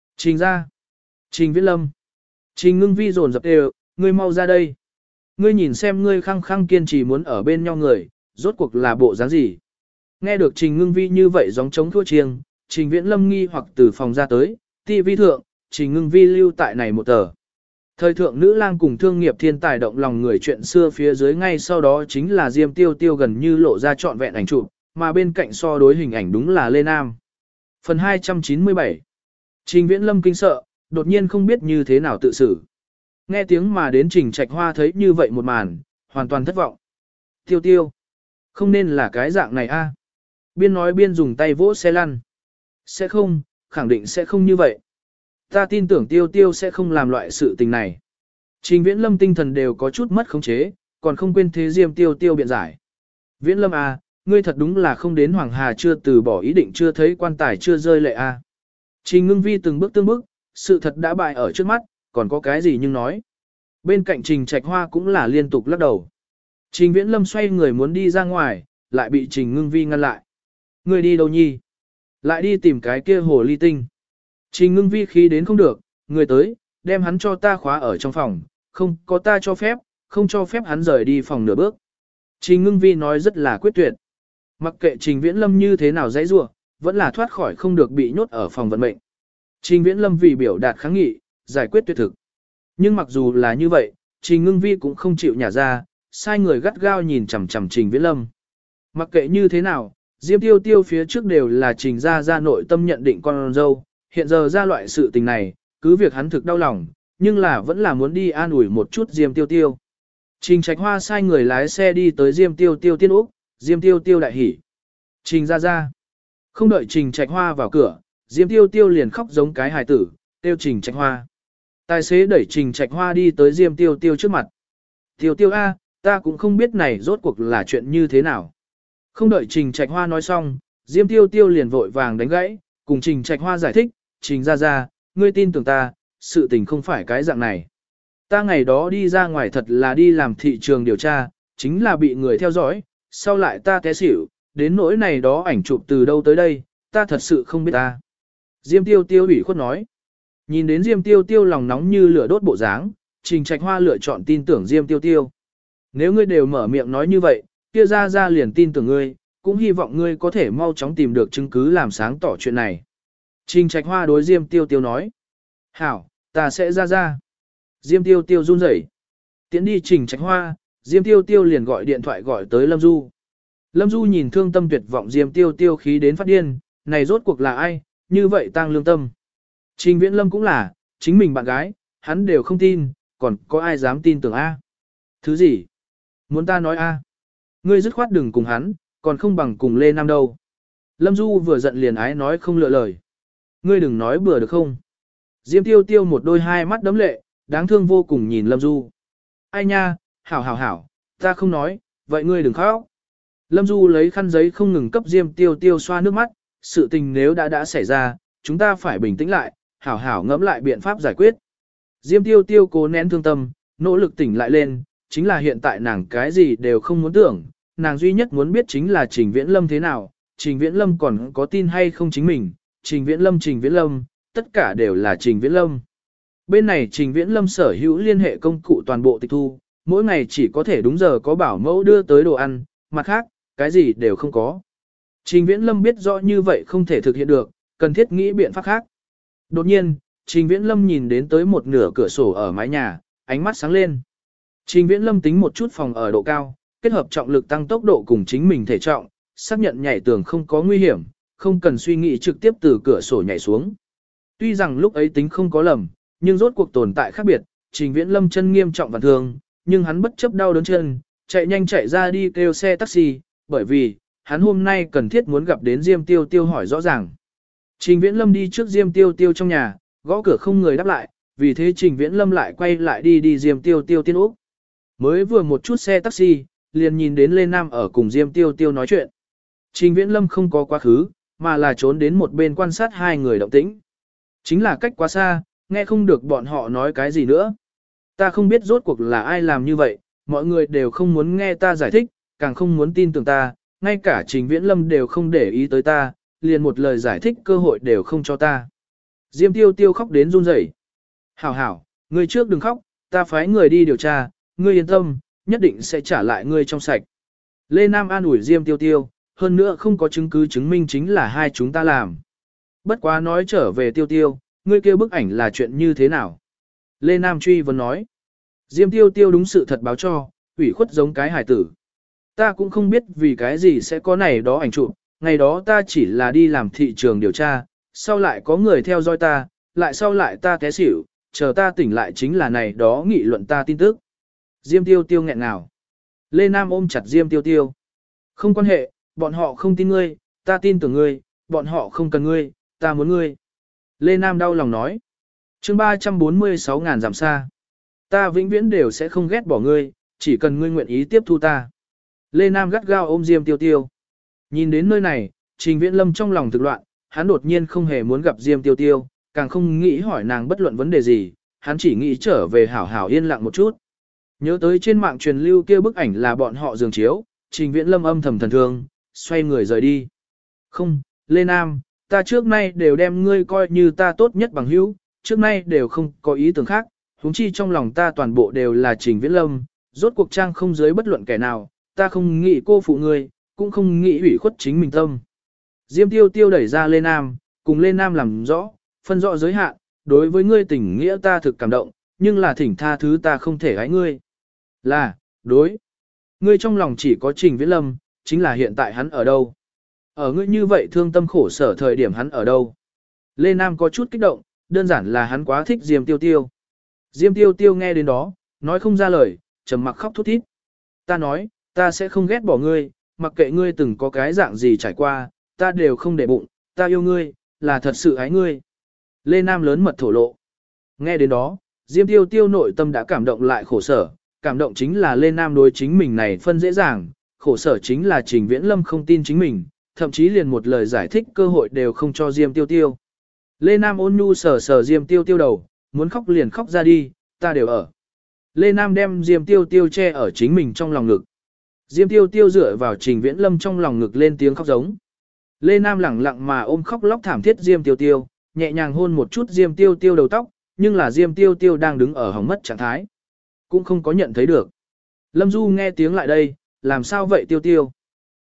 Trình Viễn Lâm, Trình Ngưng Vi dồn dập đều, ngươi mau ra đây. Ngươi nhìn xem ngươi khăng khăng kiên trì muốn ở bên nhau người, rốt cuộc là bộ dáng gì. Nghe được Trình Ngưng Vi như vậy gióng trống thua chiêng, Trình Viễn Lâm nghi hoặc từ phòng ra tới, TV thượng, Trình Ngưng Vi lưu tại này một tờ. Thời thượng nữ lang cùng thương nghiệp thiên tài động lòng người chuyện xưa phía dưới ngay sau đó chính là Diêm Tiêu Tiêu gần như lộ ra trọn vẹn ảnh chụp, mà bên cạnh so đối hình ảnh đúng là Lê Nam. Phần 297. Trình Viễn Lâm kinh sợ, đột nhiên không biết như thế nào tự xử. Nghe tiếng mà đến Trình Trạch Hoa thấy như vậy một màn, hoàn toàn thất vọng. Tiêu Tiêu, không nên là cái dạng này a. Biên nói biên dùng tay vỗ xe lăn. Sẽ không, khẳng định sẽ không như vậy. Ta tin tưởng Tiêu Tiêu sẽ không làm loại sự tình này. Trình Viễn Lâm tinh thần đều có chút mất khống chế, còn không quên thế Diêm Tiêu Tiêu biện giải. Viễn Lâm à, ngươi thật đúng là không đến Hoàng Hà chưa từ bỏ ý định chưa thấy quan tài chưa rơi lệ à. Trình Ngưng Vi từng bước tương bước, sự thật đã bại ở trước mắt, còn có cái gì nhưng nói. Bên cạnh Trình Trạch Hoa cũng là liên tục lắc đầu. Trình Viễn Lâm xoay người muốn đi ra ngoài, lại bị Trình Ngưng Vi ngăn lại. Ngươi đi đâu nhi? Lại đi tìm cái kia hồ ly tinh. Trình Ngưng Vi khí đến không được, người tới, đem hắn cho ta khóa ở trong phòng, không có ta cho phép, không cho phép hắn rời đi phòng nửa bước. Trình Ngưng Vi nói rất là quyết tuyệt. Mặc kệ Trình Viễn Lâm như thế nào dãy rủa, vẫn là thoát khỏi không được bị nhốt ở phòng vận mệnh. Trình Viễn Lâm vì biểu đạt kháng nghị, giải quyết tuyệt thực. Nhưng mặc dù là như vậy, Trình Ngưng Vi cũng không chịu nhả ra, sai người gắt gao nhìn chằm chằm Trình Viễn Lâm. Mặc kệ như thế nào, Diêm Tiêu Tiêu phía trước đều là Trình gia nội tâm nhận định con dâu, hiện giờ ra loại sự tình này, cứ việc hắn thực đau lòng, nhưng là vẫn là muốn đi an ủi một chút Diêm Tiêu Tiêu. Trình Trạch Hoa sai người lái xe đi tới Diêm Tiêu Tiêu tiên úc, Diêm Tiêu Tiêu đại hỉ. Trình ra. Không đợi Trình Trạch Hoa vào cửa, Diêm Tiêu Tiêu liền khóc giống cái hài tử, tiêu Trình Trạch Hoa. Tài xế đẩy Trình Trạch Hoa đi tới Diêm Tiêu Tiêu trước mặt. Tiêu Tiêu A, ta cũng không biết này rốt cuộc là chuyện như thế nào. Không đợi Trình Trạch Hoa nói xong, Diêm Tiêu Tiêu liền vội vàng đánh gãy, cùng Trình Trạch Hoa giải thích, Trình ra, ngươi tin tưởng ta, sự tình không phải cái dạng này. Ta ngày đó đi ra ngoài thật là đi làm thị trường điều tra, chính là bị người theo dõi, sau lại ta té xỉu, đến nỗi này đó ảnh chụp từ đâu tới đây, ta thật sự không biết ta. Diêm Tiêu Tiêu ủy khuất nói. Nhìn đến Diêm Tiêu Tiêu lòng nóng như lửa đốt bộ dáng, Trình Trạch Hoa lựa chọn tin tưởng Diêm Tiêu Tiêu. Nếu ngươi đều mở miệng nói như vậy, kia ra liền tin tưởng ngươi, cũng hy vọng ngươi có thể mau chóng tìm được chứng cứ làm sáng tỏ chuyện này. Trình Trạch Hoa đối Diêm Tiêu Tiêu nói. Hảo, ta sẽ ra. Diêm Tiêu Tiêu run rẩy. Tiến đi Trình Trạch Hoa, Diêm Tiêu Tiêu liền gọi điện thoại gọi tới Lâm Du. Lâm Du nhìn thương tâm tuyệt vọng Diêm Tiêu Tiêu khí đến phát điên, này rốt cuộc là ai, như vậy tang lương tâm. Trình Viễn Lâm cũng là, chính mình bạn gái, hắn đều không tin, còn có ai dám tin tưởng A. Thứ gì? Muốn ta nói A. Ngươi dứt khoát đừng cùng hắn, còn không bằng cùng Lê Nam đâu. Lâm Du vừa giận liền ái nói không lựa lời. Ngươi đừng nói bừa được không? Diêm Tiêu Tiêu một đôi hai mắt đấm lệ, đáng thương vô cùng nhìn Lâm Du. Ai nha, hảo, ta không nói, vậy ngươi đừng khóc. Lâm Du lấy khăn giấy không ngừng cấp Diêm Tiêu Tiêu xoa nước mắt, sự tình nếu đã xảy ra, chúng ta phải bình tĩnh lại, hảo ngẫm lại biện pháp giải quyết. Diêm Tiêu Tiêu cố nén thương tâm, nỗ lực tỉnh lại lên, chính là hiện tại nàng cái gì đều không muốn tưởng, nàng duy nhất muốn biết chính là Trình Viễn Lâm thế nào, Trình Viễn Lâm còn có tin hay không chính mình, Trình Viễn Lâm, tất cả đều là Trình Viễn Lâm. Bên này Trình Viễn Lâm sở hữu liên hệ công cụ toàn bộ tịch thu, mỗi ngày chỉ có thể đúng giờ có bảo mẫu đưa tới đồ ăn, mặt khác, cái gì đều không có. Trình Viễn Lâm biết rõ như vậy không thể thực hiện được, cần thiết nghĩ biện pháp khác. Đột nhiên, Trình Viễn Lâm nhìn đến tới một nửa cửa sổ ở mái nhà, ánh mắt sáng lên. Trình Viễn Lâm tính một chút phòng ở độ cao, kết hợp trọng lực tăng tốc độ cùng chính mình thể trọng, xác nhận nhảy tường không có nguy hiểm, không cần suy nghĩ trực tiếp từ cửa sổ nhảy xuống. Tuy rằng lúc ấy tính không có lầm, nhưng rốt cuộc tồn tại khác biệt, Trình Viễn Lâm chân nghiêm trọng và thương, nhưng hắn bất chấp đau đớn chân, chạy nhanh chạy ra đi kêu xe taxi, bởi vì, hắn hôm nay cần thiết muốn gặp đến Diêm Tiêu Tiêu hỏi rõ ràng. Trình Viễn Lâm đi trước Diêm Tiêu Tiêu trong nhà, gõ cửa không người đáp lại, vì thế Trình Viễn Lâm lại quay lại đi Diêm Tiêu Tiêu tiên úc. Mới vừa một chút xe taxi, liền nhìn đến Lê Nam ở cùng Diêm Tiêu Tiêu nói chuyện. Trình Viễn Lâm không có quá khứ, mà là trốn đến một bên quan sát hai người động tĩnh. Chính là cách quá xa, nghe không được bọn họ nói cái gì nữa. Ta không biết rốt cuộc là ai làm như vậy, mọi người đều không muốn nghe ta giải thích, càng không muốn tin tưởng ta, ngay cả Trình Viễn Lâm đều không để ý tới ta, liền một lời giải thích cơ hội đều không cho ta. Diêm Tiêu Tiêu khóc đến run rẩy. Hảo, ngươi trước đừng khóc, ta phái người đi điều tra, ngươi yên tâm, nhất định sẽ trả lại ngươi trong sạch. Lê Nam an ủi Diêm Tiêu Tiêu, hơn nữa không có chứng cứ chứng minh chính là hai chúng ta làm. Bất quá nói trở về Tiêu Tiêu, ngươi kêu bức ảnh là chuyện như thế nào? Lê Nam truy vấn nói. Diêm Tiêu Tiêu đúng sự thật báo cho, ủy khuất giống cái hải tử. Ta cũng không biết vì cái gì sẽ có này đó ảnh chụp, ngày đó ta chỉ là đi làm thị trường điều tra, sau lại có người theo dõi ta, lại sau lại ta té xỉu, chờ ta tỉnh lại chính là này đó nghị luận ta tin tức. Diêm Tiêu Tiêu nghẹn ngào. Lê Nam ôm chặt Diêm Tiêu Tiêu. Không quan hệ, bọn họ không tin ngươi, ta tin tưởng ngươi, bọn họ không cần ngươi, ta muốn ngươi. Lê Nam đau lòng nói. Chương 346.000 dặm xa. Ta vĩnh viễn đều sẽ không ghét bỏ ngươi, chỉ cần ngươi nguyện ý tiếp thu ta. Lê Nam gắt gao ôm Diêm Tiêu Tiêu. Nhìn đến nơi này, Trình Viễn Lâm trong lòng thực loạn, hắn đột nhiên không hề muốn gặp Diêm Tiêu Tiêu, càng không nghĩ hỏi nàng bất luận vấn đề gì, hắn chỉ nghĩ trở về hảo hảo yên lặng một chút. Nhớ tới trên mạng truyền lưu kia bức ảnh là bọn họ giường chiếu, Trình Viễn Lâm âm thầm thần thương, xoay người rời đi. Không, Lê Nam, ta trước nay đều đem ngươi coi như ta tốt nhất bằng hữu, trước nay đều không có ý tưởng khác, huống chi trong lòng ta toàn bộ đều là Trình Viễn Lâm, rốt cuộc trang không giới bất luận kẻ nào, ta không nghĩ cô phụ ngươi, cũng không nghĩ ủy khuất chính mình tâm. Diêm Tiêu Tiêu đẩy ra Lê Nam, cùng Lê Nam làm rõ, phân rõ giới hạn, đối với ngươi tình nghĩa ta thực cảm động, nhưng là thỉnh tha thứ ta không thể ái ngươi. Là, đối. Ngươi trong lòng chỉ có Trình Viễn Lâm, chính là hiện tại hắn ở đâu? Ở ngươi như vậy thương tâm khổ sở thời điểm hắn ở đâu? Lê Nam có chút kích động, đơn giản là hắn quá thích Diêm Tiêu Tiêu. Diêm Tiêu Tiêu nghe đến đó, nói không ra lời, trầm mặc khóc thút thít. Ta nói, ta sẽ không ghét bỏ ngươi, mặc kệ ngươi từng có cái dạng gì trải qua, ta đều không để bụng, ta yêu ngươi, là thật sự ái ngươi. Lê Nam lớn mật thổ lộ. Nghe đến đó, Diêm Tiêu Tiêu nội tâm đã cảm động lại khổ sở, cảm động chính là Lê Nam đối chính mình này phân dễ dàng, khổ sở chính là Trình Viễn Lâm không tin chính mình, thậm chí liền một lời giải thích cơ hội đều không cho Diêm Tiêu Tiêu. Lê Nam ôn nhu sờ sờ Diêm Tiêu Tiêu đầu, muốn khóc liền khóc ra đi, ta đều ở. Lê Nam đem Diêm Tiêu Tiêu che ở chính mình trong lòng ngực. Diêm Tiêu Tiêu dựa vào Trình Viễn Lâm trong lòng ngực lên tiếng khóc giống. Lê Nam lẳng lặng mà ôm khóc lóc thảm thiết Diêm Tiêu Tiêu, nhẹ nhàng hôn một chút Diêm Tiêu Tiêu đầu tóc, nhưng là Diêm Tiêu Tiêu đang đứng ở hỏng mất trạng thái. Cũng không có nhận thấy được. Lâm Du nghe tiếng lại đây, làm sao vậy Tiêu Tiêu?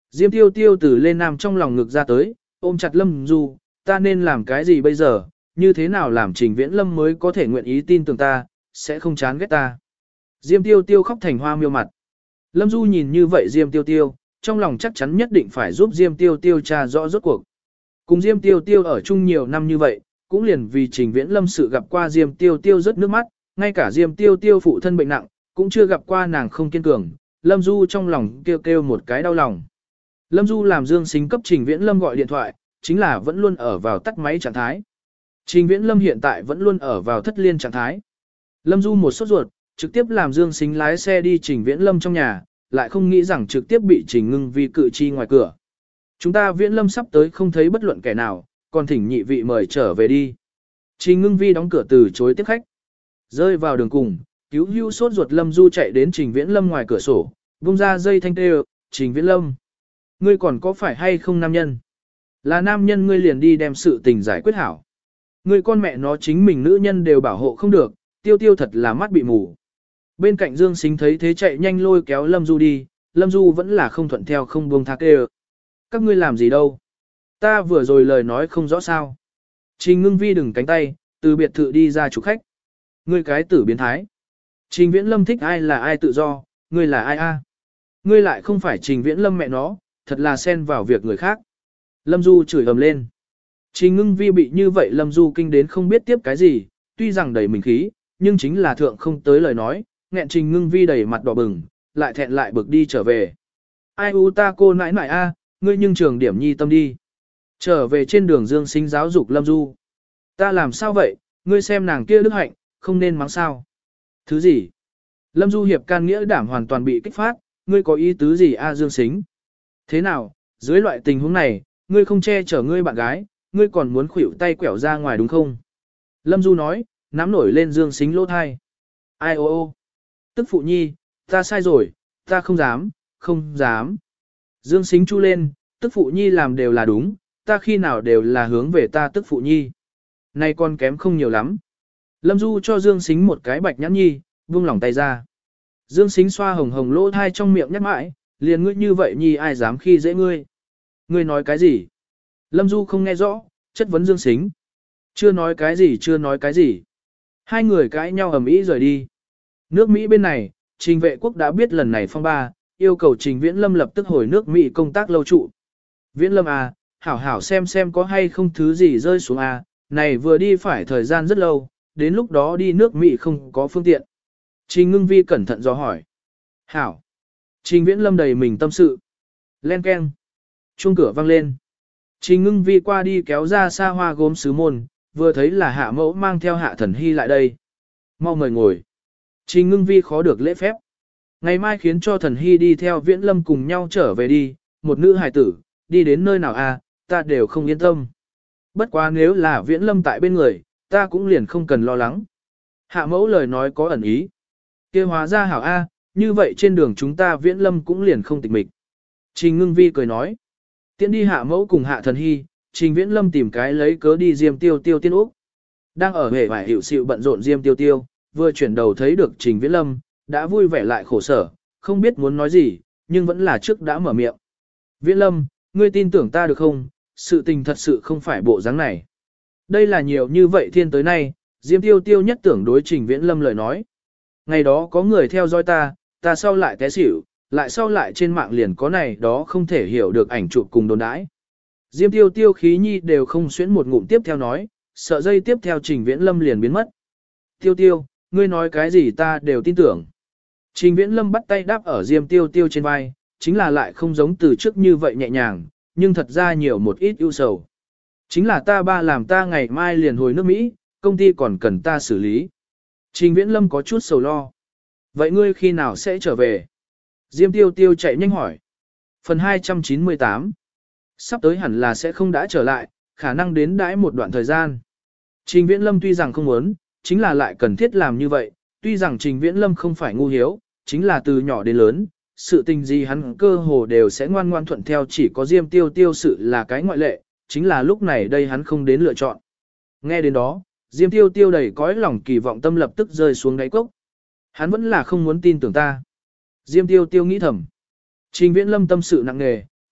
Diêm tiêu tiêu từ Lê Nam trong lòng ngực ra tới, ôm chặt Lâm Du, ta nên làm cái gì bây giờ, như thế nào làm Trình Viễn Lâm mới có thể nguyện ý tin tưởng ta, sẽ không chán ghét ta. Diêm tiêu tiêu khóc thành hoa miêu mặt. Lâm Du nhìn như vậy Diêm tiêu tiêu, trong lòng chắc chắn nhất định phải giúp Diêm tiêu tiêu tra rõ rốt cuộc. Cùng Diêm tiêu tiêu ở chung nhiều năm như vậy, cũng liền vì Trình Viễn Lâm sự gặp qua Diêm tiêu tiêu rất nước mắt, ngay cả Diêm tiêu tiêu phụ thân bệnh nặng, cũng chưa gặp qua nàng không kiên cường. Lâm Du trong lòng kêu kêu một cái đau lòng. Lâm Du làm Dương Sính cấp Trình Viễn Lâm gọi điện thoại, chính là vẫn luôn ở vào tắt máy trạng thái. Trình Viễn Lâm hiện tại vẫn luôn ở vào thất liên trạng thái. Lâm Du một sốt ruột, trực tiếp làm Dương Sính lái xe đi Trình Viễn Lâm trong nhà, lại không nghĩ rằng trực tiếp bị Trình Ngưng Vi cự chi ngoài cửa. Chúng ta Viễn Lâm sắp tới không thấy bất luận kẻ nào, còn thỉnh nhị vị mời trở về đi. Trình Ngưng Vi đóng cửa từ chối tiếp khách. Rơi vào đường cùng, cứu hưu sốt ruột Lâm Du chạy đến Trình Viễn Lâm ngoài cửa sổ, vung ra dây thanh tê, Trình Viễn Lâm. Ngươi còn có phải hay không nam nhân? Là nam nhân ngươi liền đi đem sự tình giải quyết hảo. Ngươi con mẹ nó chính mình nữ nhân đều bảo hộ không được, tiêu tiêu thật là mắt bị mù. Bên cạnh Dương Sính thấy thế chạy nhanh lôi kéo Lâm Du đi, Lâm Du vẫn là không thuận theo không buông tha kêu. Các ngươi làm gì đâu? Ta vừa rồi lời nói không rõ sao. Trình Ngưng Vi đừng cánh tay, từ biệt thự đi ra chủ khách. Ngươi cái tử biến thái. Trình Viễn Lâm thích ai là ai tự do, ngươi là ai a? Ngươi lại không phải Trình Viễn Lâm mẹ nó, thật là xen vào việc người khác. Lâm Du chửi ầm lên. Trình Ngưng Vi bị như vậy Lâm Du kinh đến không biết tiếp cái gì, tuy rằng đầy mình khí, nhưng chính là thượng không tới lời nói, nghẹn Trình Ngưng Vi đầy mặt đỏ bừng, lại thẹn lại bực đi trở về. Ai u ta cô nãi nãi a, ngươi nhưng trường điểm nhi tâm đi. Trở về trên đường Dương Sính giáo dục Lâm Du. Ta làm sao vậy, ngươi xem nàng kia đức hạnh, không nên mắng sao. Thứ gì? Lâm Du hiệp can nghĩa đảm hoàn toàn bị kích phát, ngươi có ý tứ gì a Dương Sính? Thế nào, dưới loại tình huống này, ngươi không che chở ngươi bạn gái, ngươi còn muốn khuỷu tay quẻo ra ngoài đúng không? Lâm Du nói, nắm nổi lên Dương Sính lỗ thai. Ai ô ô? Tức phụ nhi, ta sai rồi, ta không dám, không dám. Dương Sính chu lên, tức phụ nhi làm đều là đúng, ta khi nào đều là hướng về ta tức phụ nhi. Này con kém không nhiều lắm. Lâm Du cho Dương Sính một cái bạch nhãn nhi, buông lỏng tay ra. Dương Sính xoa hồng hồng lỗ thai trong miệng nhắc mãi, liền ngươi như vậy nhi ai dám khi dễ ngươi. Ngươi nói cái gì? Lâm Du không nghe rõ, chất vấn Dương Sính. Chưa nói cái gì chưa nói cái gì. Hai người cãi nhau ầm ĩ rời đi. Nước Mỹ bên này, Trình Vệ Quốc đã biết lần này phong ba, yêu cầu Trình Viễn Lâm lập tức hồi nước Mỹ công tác lâu trụ. Viễn Lâm à, hảo hảo xem có hay không thứ gì rơi xuống à, này vừa đi phải thời gian rất lâu, đến lúc đó đi nước Mỹ không có phương tiện. Trình Ngưng Vi cẩn thận dò hỏi. Hảo. Trình Viễn Lâm đầy mình tâm sự. Len keng. Chuông cửa vang lên. Trình Ngưng Vi qua đi kéo ra xa hoa gốm sứ môn, vừa thấy là Hạ Mẫu mang theo Hạ Thần Hy lại đây. Mau mời ngồi. Trình Ngưng Vi khó được lễ phép. Ngày mai khiến cho Thần Hy đi theo Viễn Lâm cùng nhau trở về đi, một nữ hài tử, đi đến nơi nào à, ta đều không yên tâm. Bất quá nếu là Viễn Lâm tại bên người, ta cũng liền không cần lo lắng. Hạ Mẫu lời nói có ẩn ý. Kia hóa ra hảo a, như vậy trên đường chúng ta Viễn Lâm cũng liền không tịch mịch. Trình Ngưng Vi cười nói. Tiễn đi Hạ Mẫu cùng Hạ Thần Hy, Trình Viễn Lâm tìm cái lấy cớ đi Diêm Tiêu Tiêu tiên úc. Đang ở hề vải hiệu sự bận rộn Diêm Tiêu Tiêu, vừa chuyển đầu thấy được Trình Viễn Lâm, đã vui vẻ lại khổ sở, không biết muốn nói gì, nhưng vẫn là trước đã mở miệng. Viễn Lâm, ngươi tin tưởng ta được không, sự tình thật sự không phải bộ dáng này. Đây là nhiều như vậy thiên tới nay, Diêm Tiêu Tiêu nhất tưởng đối Trình Viễn Lâm lời nói. Ngày đó có người theo dõi ta sau lại té xỉu, lại sau lại trên mạng liền có này đó không thể hiểu được ảnh chụp cùng đồn đãi. Diêm Tiêu Tiêu khí nhi đều không xuyến một ngụm tiếp theo nói, sợ dây tiếp theo Trình Viễn Lâm liền biến mất. Tiêu Tiêu, ngươi nói cái gì ta đều tin tưởng. Trình Viễn Lâm bắt tay đáp ở Diêm Tiêu Tiêu trên vai, chính là lại không giống từ trước như vậy nhẹ nhàng, nhưng thật ra nhiều một ít ưu sầu. Chính là ta ba làm ta ngày mai liền hồi nước Mỹ, công ty còn cần ta xử lý. Trình Viễn Lâm có chút sầu lo. Vậy ngươi khi nào sẽ trở về? Diêm Tiêu Tiêu chạy nhanh hỏi. Phần 298. Sắp tới hẳn là sẽ không đã trở lại, khả năng đến đãi một đoạn thời gian. Trình Viễn Lâm tuy rằng không muốn, chính là lại cần thiết làm như vậy. Tuy rằng Trình Viễn Lâm không phải ngu hiếu, chính là từ nhỏ đến lớn, sự tình gì hắn cơ hồ đều sẽ ngoan ngoan thuận theo, chỉ có Diêm Tiêu Tiêu sự là cái ngoại lệ, chính là lúc này đây hắn không đến lựa chọn. Nghe đến đó, Diêm Tiêu Tiêu đầy cõi lòng kỳ vọng tâm lập tức rơi xuống đáy cốc. Hắn vẫn là không muốn tin tưởng ta. Diêm Tiêu Tiêu nghĩ thầm. Trình Viễn Lâm tâm sự nặng nề,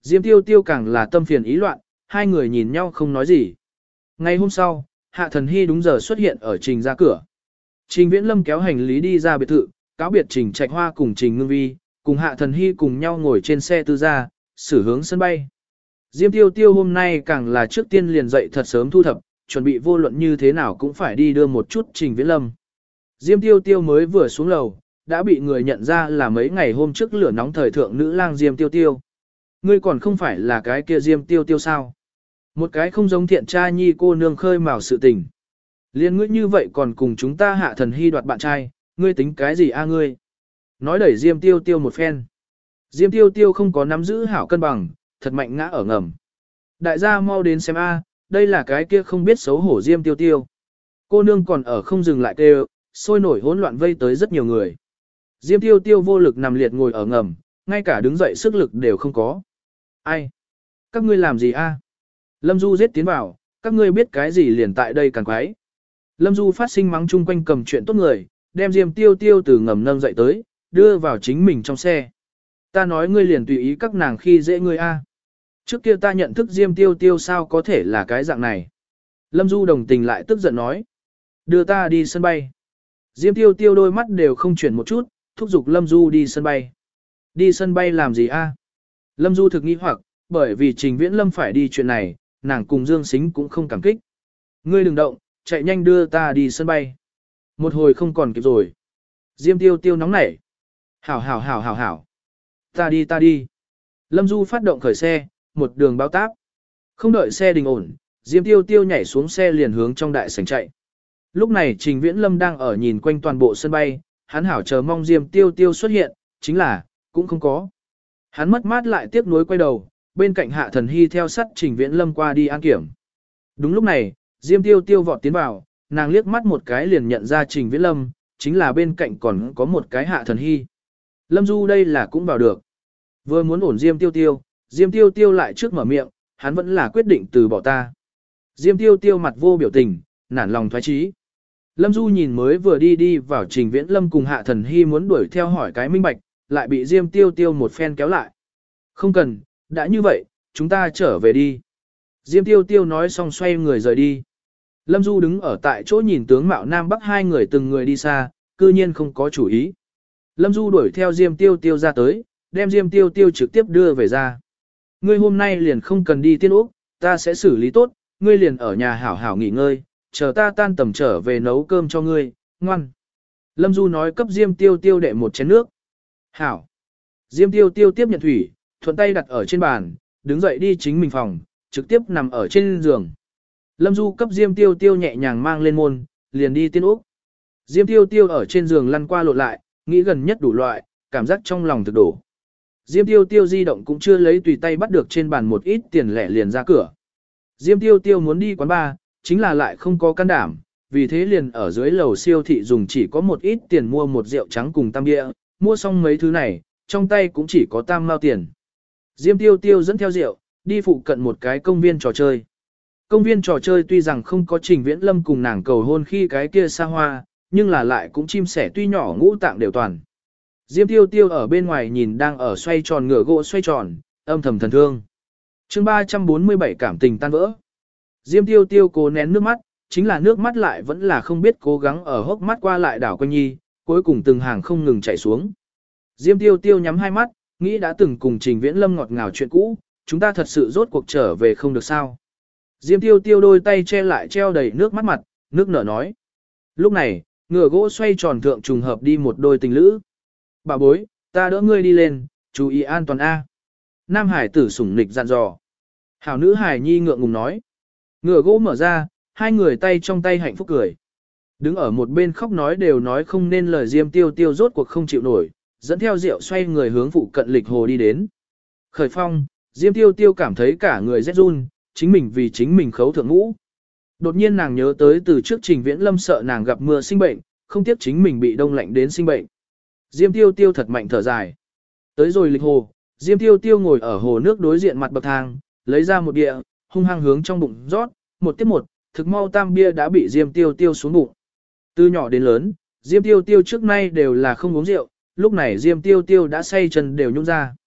Diêm Tiêu Tiêu càng là tâm phiền ý loạn, hai người nhìn nhau không nói gì. Ngày hôm sau, Hạ Thần Hy đúng giờ xuất hiện ở Trình ra cửa. Trình Viễn Lâm kéo hành lý đi ra biệt thự, cáo biệt Trình Trạch Hoa cùng Trình Ngưng Vi, cùng Hạ Thần Hy cùng nhau ngồi trên xe tư gia, xử hướng sân bay. Diêm Tiêu Tiêu hôm nay càng là trước tiên liền dậy thật sớm thu thập, chuẩn bị vô luận như thế nào cũng phải đi đưa một chút Trình Viễn Lâm. Diêm Tiêu Tiêu mới vừa xuống lầu, đã bị người nhận ra là mấy ngày hôm trước lửa nóng thời thượng nữ lang Diêm Tiêu Tiêu. Ngươi còn không phải là cái kia Diêm Tiêu Tiêu sao? Một cái không giống thiện tra nhi cô nương khơi mào sự tình. Liên ngươi như vậy còn cùng chúng ta Hạ Thần Hy đoạt bạn trai, ngươi tính cái gì a ngươi? Nói đẩy Diêm Tiêu Tiêu một phen. Diêm Tiêu Tiêu không có nắm giữ hảo cân bằng, thật mạnh ngã ở ngầm. Đại gia mau đến xem a, đây là cái kia không biết xấu hổ Diêm Tiêu Tiêu. Cô nương còn ở không dừng lại kêu, sôi nổi hỗn loạn vây tới rất nhiều người. Diêm Tiêu Tiêu vô lực nằm liệt ngồi ở ngầm, ngay cả đứng dậy sức lực đều không có. Ai? Các ngươi làm gì a? Lâm Du giết tiến vào, các ngươi biết cái gì liền tại đây càng quái. Lâm Du phát sinh mắng chung quanh cầm chuyện tốt người, đem Diêm Tiêu Tiêu từ ngầm nâng dậy tới, đưa vào chính mình trong xe. Ta nói ngươi liền tùy ý các nàng khi dễ ngươi a. Trước kia ta nhận thức Diêm Tiêu Tiêu sao có thể là cái dạng này. Lâm Du đồng tình lại tức giận nói. Đưa ta đi sân bay. Diêm Tiêu Tiêu đôi mắt đều không chuyển một chút, thúc giục Lâm Du đi sân bay. Đi sân bay làm gì a? Lâm Du thực nghi hoặc, bởi vì Trình Viễn Lâm phải đi chuyện này, nàng cùng Dương Sính cũng không cảm kích. Ngươi đừng động, chạy nhanh đưa ta đi sân bay. Một hồi không còn kịp rồi. Diêm Tiêu Tiêu nóng nảy. Hảo hảo hảo hảo hảo. Ta đi. Lâm Du phát động khởi xe, một đường bao táp. Không đợi xe đình ổn, Diêm Tiêu Tiêu nhảy xuống xe liền hướng trong đại sảnh chạy. Lúc này Trình Viễn Lâm đang ở nhìn quanh toàn bộ sân bay, hắn hảo chờ mong Diêm Tiêu Tiêu xuất hiện, chính là, cũng không có. Hắn mất mát lại tiếc nuối quay đầu, bên cạnh Hạ Thần Hy theo sát Trình Viễn Lâm qua đi an kiểm. Đúng lúc này, Diêm Tiêu Tiêu vọt tiến vào, nàng liếc mắt một cái liền nhận ra Trình Viễn Lâm, chính là bên cạnh còn có một cái Hạ Thần Hy. Lâm Du đây là cũng vào được. Vừa muốn ổn Diêm Tiêu Tiêu lại trước mở miệng, hắn vẫn là quyết định từ bỏ ta. Diêm Tiêu Tiêu mặt vô biểu tình, nản lòng thoái chí. Lâm Du nhìn mới vừa đi vào Trình Viễn Lâm cùng Hạ Thần Hy muốn đuổi theo hỏi cái minh bạch, lại bị Diêm Tiêu Tiêu một phen kéo lại. Không cần, đã như vậy, chúng ta trở về đi. Diêm Tiêu Tiêu nói xong xoay người rời đi. Lâm Du đứng ở tại chỗ nhìn tướng mạo Nam Bắc hai người từng người đi xa, cư nhiên không có chủ ý. Lâm Du đuổi theo Diêm Tiêu Tiêu ra tới, đem Diêm Tiêu Tiêu trực tiếp đưa về ra. Ngươi hôm nay liền không cần đi Tiên Úc, ta sẽ xử lý tốt, ngươi liền ở nhà hảo hảo nghỉ ngơi, chờ ta tan tầm trở về nấu cơm cho ngươi, ngoan. Lâm Du nói cấp Diêm Tiêu Tiêu đệ một chén nước. Hảo. Diêm Tiêu Tiêu tiếp nhận thủy, thuận tay đặt ở trên bàn, đứng dậy đi chính mình phòng, trực tiếp nằm ở trên giường. Lâm Du cấp Diêm Tiêu Tiêu nhẹ nhàng mang lên môn, liền đi Tiên Úc. Diêm Tiêu Tiêu ở trên giường lăn qua lộn lại, nghĩ gần nhất đủ loại, cảm giác trong lòng thực đổ. Diêm Tiêu Tiêu di động cũng chưa lấy tùy tay bắt được trên bàn một ít tiền lẻ liền ra cửa. Diêm Tiêu Tiêu muốn đi quán bar, chính là lại không có can đảm, vì thế liền ở dưới lầu siêu thị dùng chỉ có một ít tiền mua một rượu trắng cùng tam bia, mua xong mấy thứ này, trong tay cũng chỉ có tam mao tiền. Diêm Tiêu Tiêu dẫn theo rượu, đi phụ cận một cái công viên trò chơi. Công viên trò chơi tuy rằng không có Trình Viễn Lâm cùng nàng cầu hôn khi cái kia xa hoa, nhưng là lại cũng chim sẻ tuy nhỏ ngũ tạng đều toàn. Diêm Tiêu Tiêu ở bên ngoài nhìn đang ở xoay tròn ngựa gỗ xoay tròn, âm thầm thần thương. Chương 347 cảm tình tan vỡ. Diêm Tiêu Tiêu cố nén nước mắt, chính là nước mắt lại vẫn là không biết cố gắng ở hốc mắt qua lại đảo quanh nhi, cuối cùng từng hàng không ngừng chảy xuống. Diêm Tiêu Tiêu nhắm hai mắt, nghĩ đã từng cùng Trình Viễn Lâm ngọt ngào chuyện cũ, chúng ta thật sự rốt cuộc trở về không được sao. Diêm Tiêu Tiêu đôi tay che lại treo đầy nước mắt mặt, nước nở nói. Lúc này, ngựa gỗ xoay tròn thượng trùng hợp đi một đôi tình lữ. Bà bối, ta đỡ ngươi đi lên, chú ý an toàn A. Nam hải tử sủng nịch dặn dò. Hảo nữ hải nhi ngượng ngùng nói. Ngựa gỗ mở ra, hai người tay trong tay hạnh phúc cười. Đứng ở một bên khóc nói đều nói không nên lời Diêm Tiêu Tiêu rốt cuộc không chịu nổi, dẫn theo rượu xoay người hướng phụ cận lịch hồ đi đến. Khởi phong, Diêm Tiêu Tiêu cảm thấy cả người rét run, chính mình vì chính mình khấu thượng ngũ. Đột nhiên nàng nhớ tới từ trước Trình Viễn Lâm sợ nàng gặp mưa sinh bệnh, không tiếc chính mình bị đông lạnh đến sinh bệnh. Diêm Tiêu Tiêu thật mạnh thở dài. Tới rồi lịch hồ, Diêm Tiêu Tiêu ngồi ở hồ nước đối diện mặt bậc thang, lấy ra một địa, hung hăng hướng trong bụng rót, một tiếp một, thực mau tam bia đã bị Diêm Tiêu Tiêu xuống bụng. Từ nhỏ đến lớn, Diêm Tiêu Tiêu trước nay đều là không uống rượu, lúc này Diêm Tiêu Tiêu đã say chân đều nhung ra.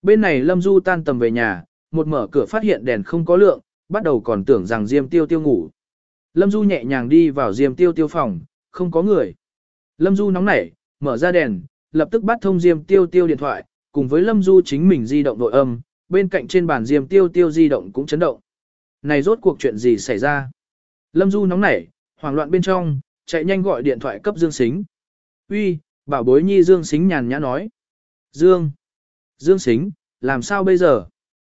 bên này Lâm Du tan tầm về nhà, một mở cửa phát hiện đèn không có lượng, bắt đầu còn tưởng rằng Diêm Tiêu Tiêu ngủ. Lâm Du nhẹ nhàng đi vào Diêm Tiêu Tiêu phòng, không có người. Lâm Du nóng nảy, mở ra đèn, lập tức bắt thông Diêm Tiêu Tiêu điện thoại, cùng với Lâm Du chính mình di động nội âm, bên cạnh trên bàn Diêm Tiêu Tiêu di động cũng chấn động. Này rốt cuộc chuyện gì xảy ra? Lâm Du nóng nảy, hoảng loạn bên trong, chạy nhanh gọi điện thoại cấp Dương Sính. Uy, bảo bối nhi. Dương Sính nhàn nhã nói. Dương Sính, làm sao bây giờ?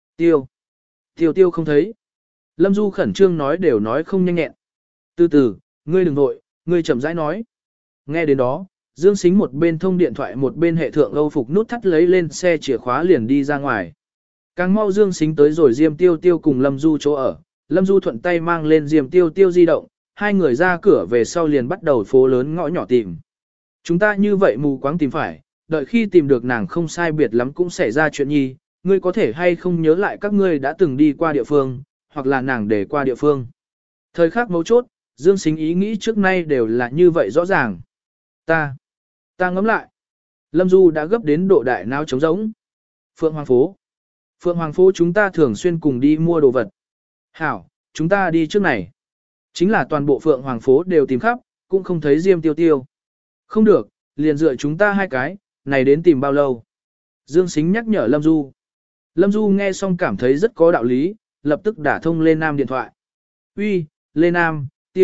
Tiêu không thấy. Lâm Du khẩn trương nói đều nói không nhanh nhẹn. Từ từ, ngươi đừng nội, ngươi chậm rãi nói. Nghe đến đó, Dương Sính một bên thông điện thoại một bên hệ thượng Âu phục nút thắt lấy lên xe chìa khóa liền đi ra ngoài. Càng mau Dương Sính tới rồi Diêm Tiêu Tiêu cùng Lâm Du chỗ ở. Lâm Du thuận tay mang lên Diêm Tiêu Tiêu di động, hai người ra cửa về sau liền bắt đầu phố lớn ngõ nhỏ tìm. Chúng ta như vậy mù quáng tìm phải, đợi khi tìm được nàng không sai biệt lắm cũng xảy ra chuyện nhi, ngươi có thể hay không nhớ lại các ngươi đã từng đi qua địa phương, hoặc là nàng để qua địa phương. Thời khắc mấu chốt, Dương Sính ý nghĩ trước nay đều là như vậy rõ ràng. Ta ngẫm lại. Lâm Du đã gấp đến độ đại não trống rỗng. Phượng Hoàng phố chúng ta thường xuyên cùng đi mua đồ vật. Hảo, chúng ta đi trước này. Chính là toàn bộ Phượng Hoàng phố đều tìm khắp, cũng không thấy Diêm Tiêu Tiêu. Không được, liền dựa chúng ta hai cái, này đến tìm bao lâu. Dương Sính nhắc nhở Lâm Du. Lâm Du nghe xong cảm thấy rất có đạo lý, lập tức đả thông Lê Nam điện thoại. Uy, Lê Nam,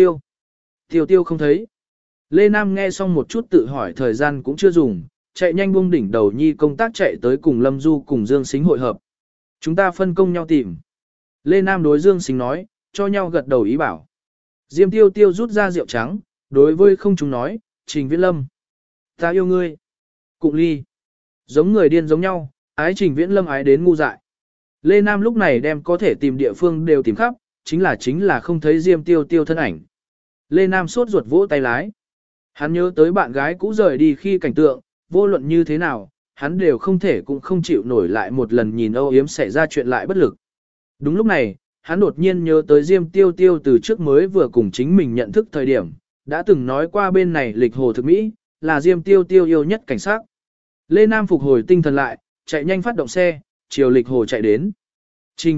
Tiêu không thấy. Lê Nam nghe xong một chút tự hỏi thời gian cũng chưa dùng, chạy nhanh buông đỉnh đầu nhi công tác chạy tới cùng Lâm Du cùng Dương Sính hội hợp. Chúng ta phân công nhau tìm. Lê Nam đối Dương Sính nói, cho nhau gật đầu ý bảo. Diêm Tiêu Tiêu rút ra rượu trắng, đối với không chúng nói, Trình Viễn Lâm. Ta yêu ngươi. Cụng ly. Giống người điên giống nhau, ái Trình Viễn Lâm ái đến ngu dại. Lê Nam lúc này đem có thể tìm địa phương đều tìm khắp, chính là không thấy Diêm Tiêu Tiêu thân ảnh. Lê Nam sốt ruột vỗ tay lái. Hắn nhớ tới bạn gái cũ rời đi khi cảnh tượng, vô luận như thế nào, hắn đều không thể cũng không chịu nổi lại một lần nhìn âu yếm xảy ra chuyện lại bất lực. Đúng lúc này, hắn đột nhiên nhớ tới Diêm Tiêu Tiêu từ trước mới vừa cùng chính mình nhận thức thời điểm, đã từng nói qua bên này lịch hồ thực mỹ, là Diêm Tiêu Tiêu yêu nhất cảnh sát. Lê Nam phục hồi tinh thần lại, chạy nhanh phát động xe, chiều lịch hồ chạy đến. Trình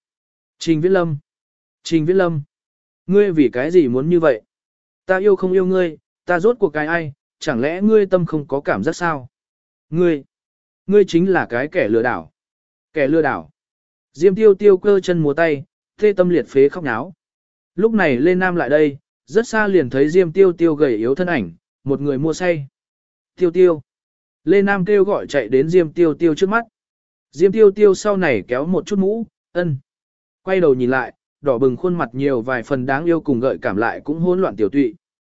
Viễn Lâm, ngươi vì cái gì muốn như vậy? Ta yêu không yêu ngươi, ta rốt cuộc cái ai, chẳng lẽ ngươi tâm không có cảm giác sao? Ngươi chính là cái kẻ lừa đảo. Kẻ lừa đảo. Diêm Tiêu Tiêu cơ chân múa tay, thê tâm liệt phế khóc náo. Lúc này Lê Nam lại đây, rất xa liền thấy Diêm Tiêu Tiêu gầy yếu thân ảnh, một người mua say. Tiêu. Lê Nam kêu gọi chạy đến Diêm Tiêu Tiêu trước mắt. Diêm Tiêu Tiêu sau này kéo một chút mũ, ân. Quay đầu nhìn lại, đỏ bừng khuôn mặt nhiều vài phần đáng yêu cùng gợi cảm lại cũng hỗn loạn tiểu tụy.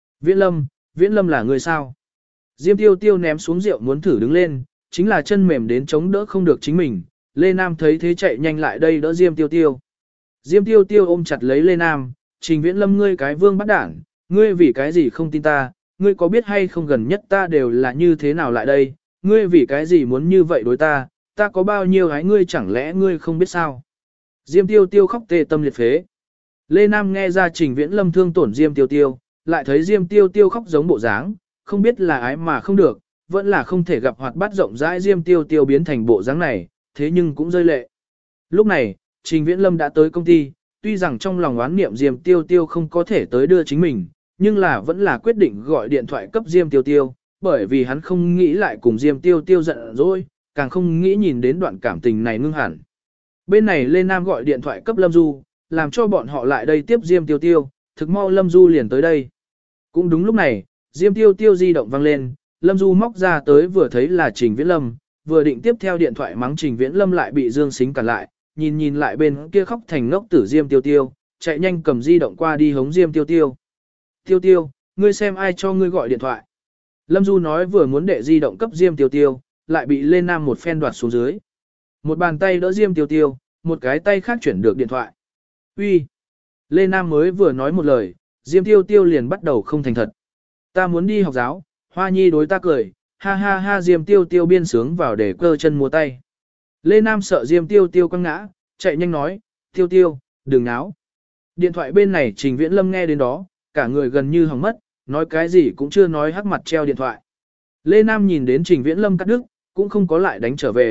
Viễn Lâm là người sao? Diêm Tiêu Tiêu ném xuống rượu muốn thử đứng lên, chính là chân mềm đến chống đỡ không được chính mình. Lê Nam thấy thế chạy nhanh lại đây đỡ Diêm Tiêu Tiêu. Diêm Tiêu Tiêu ôm chặt lấy Lê Nam, Trình Viễn Lâm ngươi cái vương bắt đảng, ngươi vì cái gì không tin ta, ngươi có biết hay không gần nhất ta đều là như thế nào lại đây, ngươi vì cái gì muốn như vậy đối ta, ta có bao nhiêu gái ngươi chẳng lẽ ngươi không biết sao. Diêm Tiêu Tiêu khóc tê tâm liệt phế. Lê Nam nghe ra Trình Viễn Lâm thương tổn Diêm Tiêu Tiêu, lại thấy Diêm Tiêu Tiêu khóc giống bộ dáng, không biết là ái mà không được, vẫn là không thể gặp hoạt bát rộng rãi Diêm Tiêu Tiêu biến thành bộ dáng này, thế nhưng cũng rơi lệ. Lúc này, Trình Viễn Lâm đã tới công ty, tuy rằng trong lòng oán niệm Diêm Tiêu Tiêu không có thể tới đưa chính mình, nhưng là vẫn là quyết định gọi điện thoại cấp Diêm Tiêu Tiêu, bởi vì hắn không nghĩ lại cùng Diêm Tiêu Tiêu giận dỗi, càng không nghĩ nhìn đến đoạn cảm tình này ngưng hẳn. Bên này Lê Nam gọi điện thoại cấp Lâm Du, làm cho bọn họ lại đây tiếp Diêm Tiêu Tiêu, thực mau Lâm Du liền tới đây. Cũng đúng lúc này, Diêm Tiêu Tiêu di động vang lên, Lâm Du móc ra tới vừa thấy là Trình Viễn Lâm, vừa định tiếp theo điện thoại mắng Trình Viễn Lâm lại bị Dương Sính cản lại, nhìn lại bên kia khóc thành ngốc tử Diêm Tiêu Tiêu, chạy nhanh cầm di động qua đi hống Diêm Tiêu Tiêu. Tiêu, ngươi xem ai cho ngươi gọi điện thoại. Lâm Du nói vừa muốn đệ di động cấp Diêm Tiêu Tiêu, lại bị Lê Nam một phen đoạt xuống dưới. Một bàn tay đỡ Diêm Tiêu Tiêu, một cái tay khác chuyển được điện thoại. Uy. Lê Nam mới vừa nói một lời, Diêm Tiêu Tiêu liền bắt đầu không thành thật. Ta muốn đi học giáo, Hoa Nhi đối ta cười, ha ha ha Diêm Tiêu Tiêu biên sướng vào để cơ chân múa tay. Lê Nam sợ Diêm Tiêu Tiêu quăng ngã, chạy nhanh nói, Tiêu, đừng náo. Điện thoại bên này Trình Viễn Lâm nghe đến đó, cả người gần như hỏng mất, nói cái gì cũng chưa nói hắc mặt treo điện thoại. Lê Nam nhìn đến Trình Viễn Lâm cắt đứt, cũng không có lại đánh trở về,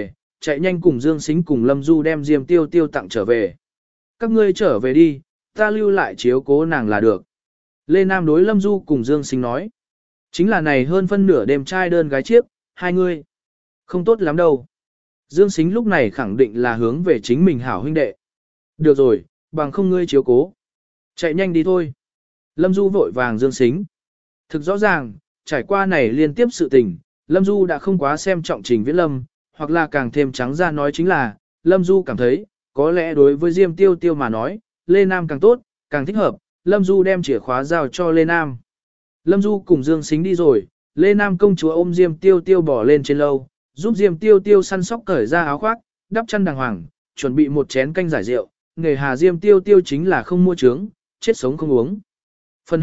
chạy nhanh cùng Dương Sính cùng Lâm Du đem Diêm Tiêu Tiêu tặng trở về. Các ngươi trở về đi, ta lưu lại chiếu cố nàng là được. Lê Nam đối Lâm Du cùng Dương Sính nói. Chính là này hơn phân nửa đêm trai đơn gái chiếc, hai ngươi. Không tốt lắm đâu. Dương Sính lúc này khẳng định là hướng về chính mình hảo huynh đệ. Được rồi, bằng không ngươi chiếu cố. Chạy nhanh đi thôi. Lâm Du vội vàng Dương Sính. Thực rõ ràng, trải qua này liên tiếp sự tình, Lâm Du đã không quá xem trọng Trình Viễn Lâm, hoặc là càng thêm trắng ra nói chính là, Lâm Du cảm thấy, có lẽ đối với Diêm Tiêu Tiêu mà nói, Lê Nam càng tốt, càng thích hợp, Lâm Du đem chìa khóa giao cho Lê Nam. Lâm Du cùng Dương Sính đi rồi, Lê Nam công chúa ôm Diêm Tiêu Tiêu bỏ lên trên lâu, giúp Diêm Tiêu Tiêu săn sóc cởi ra áo khoác, đắp chăn đàng hoàng, chuẩn bị một chén canh giải rượu, nghề hà Diêm Tiêu Tiêu chính là không mua trướng, chết sống không uống. Phần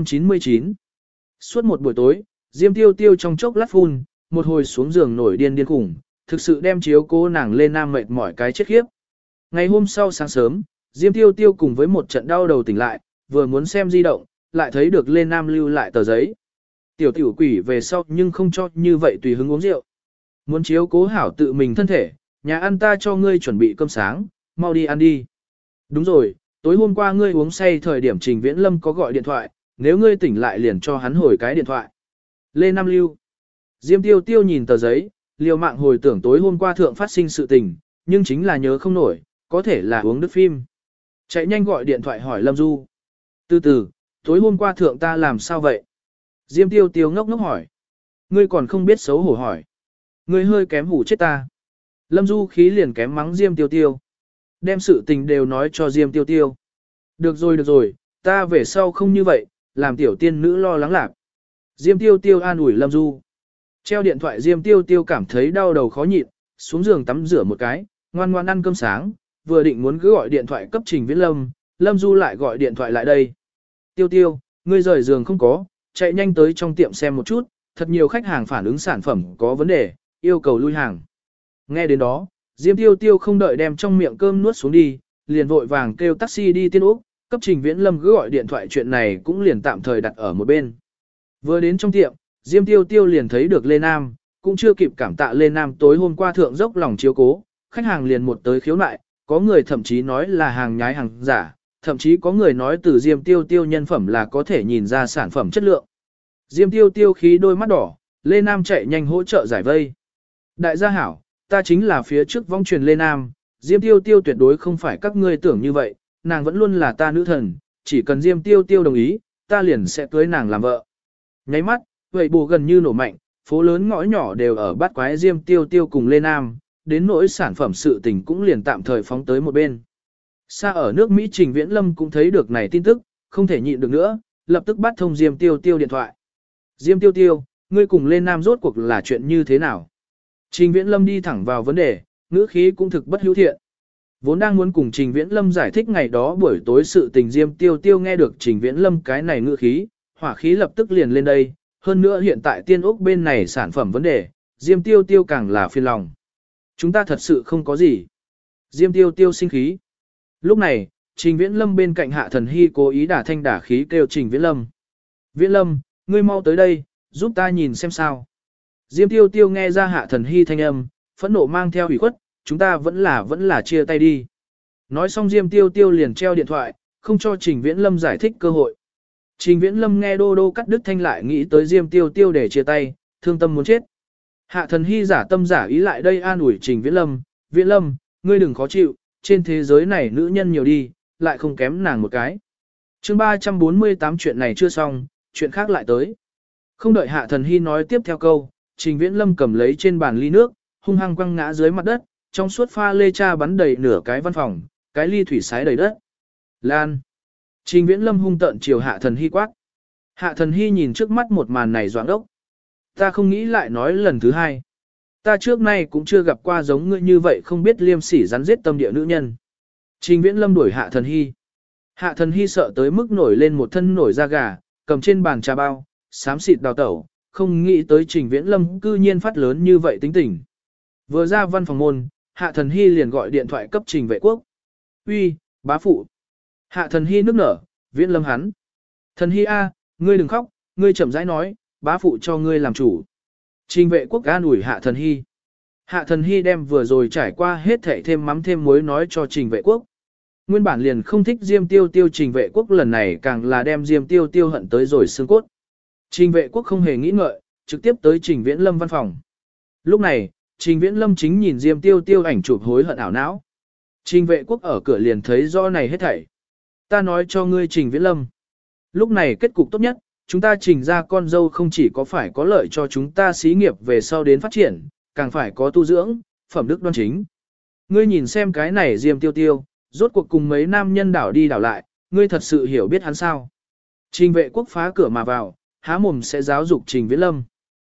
299. Suốt một buổi tối, Diêm Tiêu Tiêu trong chốc lát phun, một hồi xuống giường nổi điên điên khủng, thực sự đem chiếu cố nàng Lê Nam mệt mỏi cái chết khiếp. Ngày hôm sau sáng sớm, Diêm Tiêu Tiêu cùng với một trận đau đầu tỉnh lại, vừa muốn xem di động, lại thấy được Lê Nam lưu lại tờ giấy. Tiểu tiểu quỷ về sau nhưng không cho như vậy tùy hứng uống rượu. Muốn chiếu cố hảo tự mình thân thể, nhà ăn ta cho ngươi chuẩn bị cơm sáng, mau đi ăn đi. Đúng rồi, tối hôm qua ngươi uống say thời điểm Trình Viễn Lâm có gọi điện thoại, nếu ngươi tỉnh lại liền cho hắn hồi cái điện thoại. Lê Nam lưu. Diêm Tiêu Tiêu nhìn tờ giấy, liều mạng hồi tưởng tối hôm qua thượng phát sinh sự tình, nhưng chính là nhớ không nổi, có thể là uống đứt phim. Chạy nhanh gọi điện thoại hỏi Lâm Du. Từ từ, tối hôm qua thượng ta làm sao vậy? Diêm Tiêu Tiêu ngốc ngốc hỏi. Ngươi còn không biết xấu hổ hỏi. Ngươi hơi kém hủ chết ta. Lâm Du khí liền kém mắng Diêm Tiêu Tiêu. Đem sự tình đều nói cho Diêm Tiêu Tiêu. Được rồi, ta về sau không như vậy, làm tiểu tiên nữ lo lắng lạc. Diêm Tiêu Tiêu an ủi Lâm Du. Treo điện thoại Diêm Tiêu Tiêu cảm thấy đau đầu khó nhịn, xuống giường tắm rửa một cái, ngoan ngoan ăn cơm sáng, vừa định muốn cứ gọi điện thoại cấp Trình Viễn Lâm, Lâm Du lại gọi điện thoại lại đây. Tiêu Tiêu, ngươi rời giường không có, chạy nhanh tới trong tiệm xem một chút, thật nhiều khách hàng phản ứng sản phẩm có vấn đề, yêu cầu lui hàng. Nghe đến đó, Diêm Tiêu Tiêu không đợi đem trong miệng cơm nuốt xuống đi, liền vội vàng kêu taxi đi Tiên Úc, cấp Trình Viễn Lâm cứ gọi điện thoại chuyện này cũng liền tạm thời đặt ở một bên. Vừa đến trong tiệm, Diêm Tiêu Tiêu liền thấy được Lê Nam, cũng chưa kịp cảm tạ Lê Nam tối hôm qua thượng dốc lòng chiếu cố, khách hàng liền một tới khiếu nại, có người thậm chí nói là hàng nhái hàng giả, thậm chí có người nói từ Diêm Tiêu Tiêu nhân phẩm là có thể nhìn ra sản phẩm chất lượng. Diêm Tiêu Tiêu khí đôi mắt đỏ, Lê Nam chạy nhanh hỗ trợ giải vây. Đại gia hảo, ta chính là phía trước vong truyền Lê Nam, Diêm Tiêu Tiêu tuyệt đối không phải các ngươi tưởng như vậy, nàng vẫn luôn là ta nữ thần, chỉ cần Diêm Tiêu Tiêu đồng ý, ta liền sẽ cưới nàng làm vợ. Nháy mắt, vậy bù gần như nổ mạnh, phố lớn ngõ nhỏ đều ở bắt quái Diêm Tiêu Tiêu cùng Lê Nam, đến nỗi sản phẩm sự tình cũng liền tạm thời phóng tới một bên. Xa ở nước Mỹ Trình Viễn Lâm cũng thấy được này tin tức, không thể nhịn được nữa, lập tức bắt thông Diêm Tiêu Tiêu điện thoại. Diêm Tiêu Tiêu, ngươi cùng Lê Nam rốt cuộc là chuyện như thế nào? Trình Viễn Lâm đi thẳng vào vấn đề, ngữ khí cũng thực bất hữu thiện. Vốn đang muốn cùng Trình Viễn Lâm giải thích ngày đó buổi tối sự tình Diêm Tiêu Tiêu nghe được Trình Viễn Lâm cái này ngữ khí, hỏa khí lập tức liền lên đây, hơn nữa hiện tại Tiên Úc bên này sản phẩm vấn đề, Diêm Tiêu Tiêu càng là phiền lòng. Chúng ta thật sự không có gì. Diêm Tiêu Tiêu sinh khí. Lúc này, Trình Viễn Lâm bên cạnh Hạ Thần Hy cố ý đả thanh đả khí kêu Trình Viễn Lâm. Viễn Lâm, ngươi mau tới đây, giúp ta nhìn xem sao. Diêm Tiêu Tiêu nghe ra Hạ Thần Hy thanh âm, phẫn nộ mang theo ủy khuất, chúng ta vẫn là chia tay đi. Nói xong Diêm Tiêu Tiêu liền treo điện thoại, không cho Trình Viễn Lâm giải thích cơ hội. Trình Viễn Lâm nghe đô đô cắt đứt thanh lại nghĩ tới Diêm Tiêu Tiêu để chia tay, thương tâm muốn chết. Hạ Thần Hy giả tâm giả ý lại đây an ủi Trình Viễn Lâm, Viễn Lâm, ngươi đừng khó chịu, trên thế giới này nữ nhân nhiều đi, lại không kém nàng một cái. Chương 348 chuyện này chưa xong, chuyện khác lại tới. Không đợi Hạ Thần Hy nói tiếp theo câu, Trình Viễn Lâm cầm lấy trên bàn ly nước, hung hăng quăng ngã dưới mặt đất, trong suốt pha lê cha bắn đầy nửa cái văn phòng, cái ly thủy sái đầy đất. Lan. Trình Viễn Lâm hung tợn chiều Hạ Thần Hy quát. Hạ Thần Hy nhìn trước mắt một màn này doãn ốc. Ta không nghĩ lại nói lần thứ hai. Ta trước nay cũng chưa gặp qua giống ngươi như vậy không biết liêm sỉ rắn giết tâm địa nữ nhân. Trình Viễn Lâm đuổi Hạ Thần Hy. Hạ Thần Hy sợ tới mức nổi lên một thân nổi da gà, cầm trên bàn trà bao, xám xịt đào tẩu, không nghĩ tới Trình Viễn Lâm cư nhiên phát lớn như vậy tính tình. Vừa ra văn phòng môn, Hạ Thần Hy liền gọi điện thoại cấp Trình Vệ Quốc. Uy, bá phụ. Hạ Thần Hy nức nở, Viễn Lâm hắn. Thần Hy A, ngươi đừng khóc, ngươi chậm rãi nói, bá phụ cho ngươi làm chủ. Trình Vệ Quốc an ủi Hạ Thần Hy. Hạ Thần Hy đem vừa rồi trải qua hết thảy thêm mắm thêm muối nói cho Trình Vệ Quốc. Nguyên bản liền không thích Diêm Tiêu Tiêu, Trình Vệ Quốc lần này càng là đem Diêm Tiêu Tiêu hận tới rồi xương cốt. Trình Vệ Quốc không hề nghĩ ngợi, trực tiếp tới Trình Viễn Lâm văn phòng. Lúc này, Trình Viễn Lâm chính nhìn Diêm Tiêu Tiêu ảnh chụp hối hận ảo não. Trình Vệ Quốc ở cửa liền thấy rõ này hết thảy. Ta nói cho ngươi Trình Viễn Lâm. Lúc này kết cục tốt nhất, chúng ta Trình ra con dâu không chỉ có phải có lợi cho chúng ta xí nghiệp về sau đến phát triển, càng phải có tu dưỡng, phẩm đức đoan chính. Ngươi nhìn xem cái này Diêm Tiêu Tiêu, rốt cuộc cùng mấy nam nhân đảo đi đảo lại, ngươi thật sự hiểu biết hắn sao. Trình Vệ Quốc phá cửa mà vào, há mồm sẽ giáo dục Trình Viễn Lâm.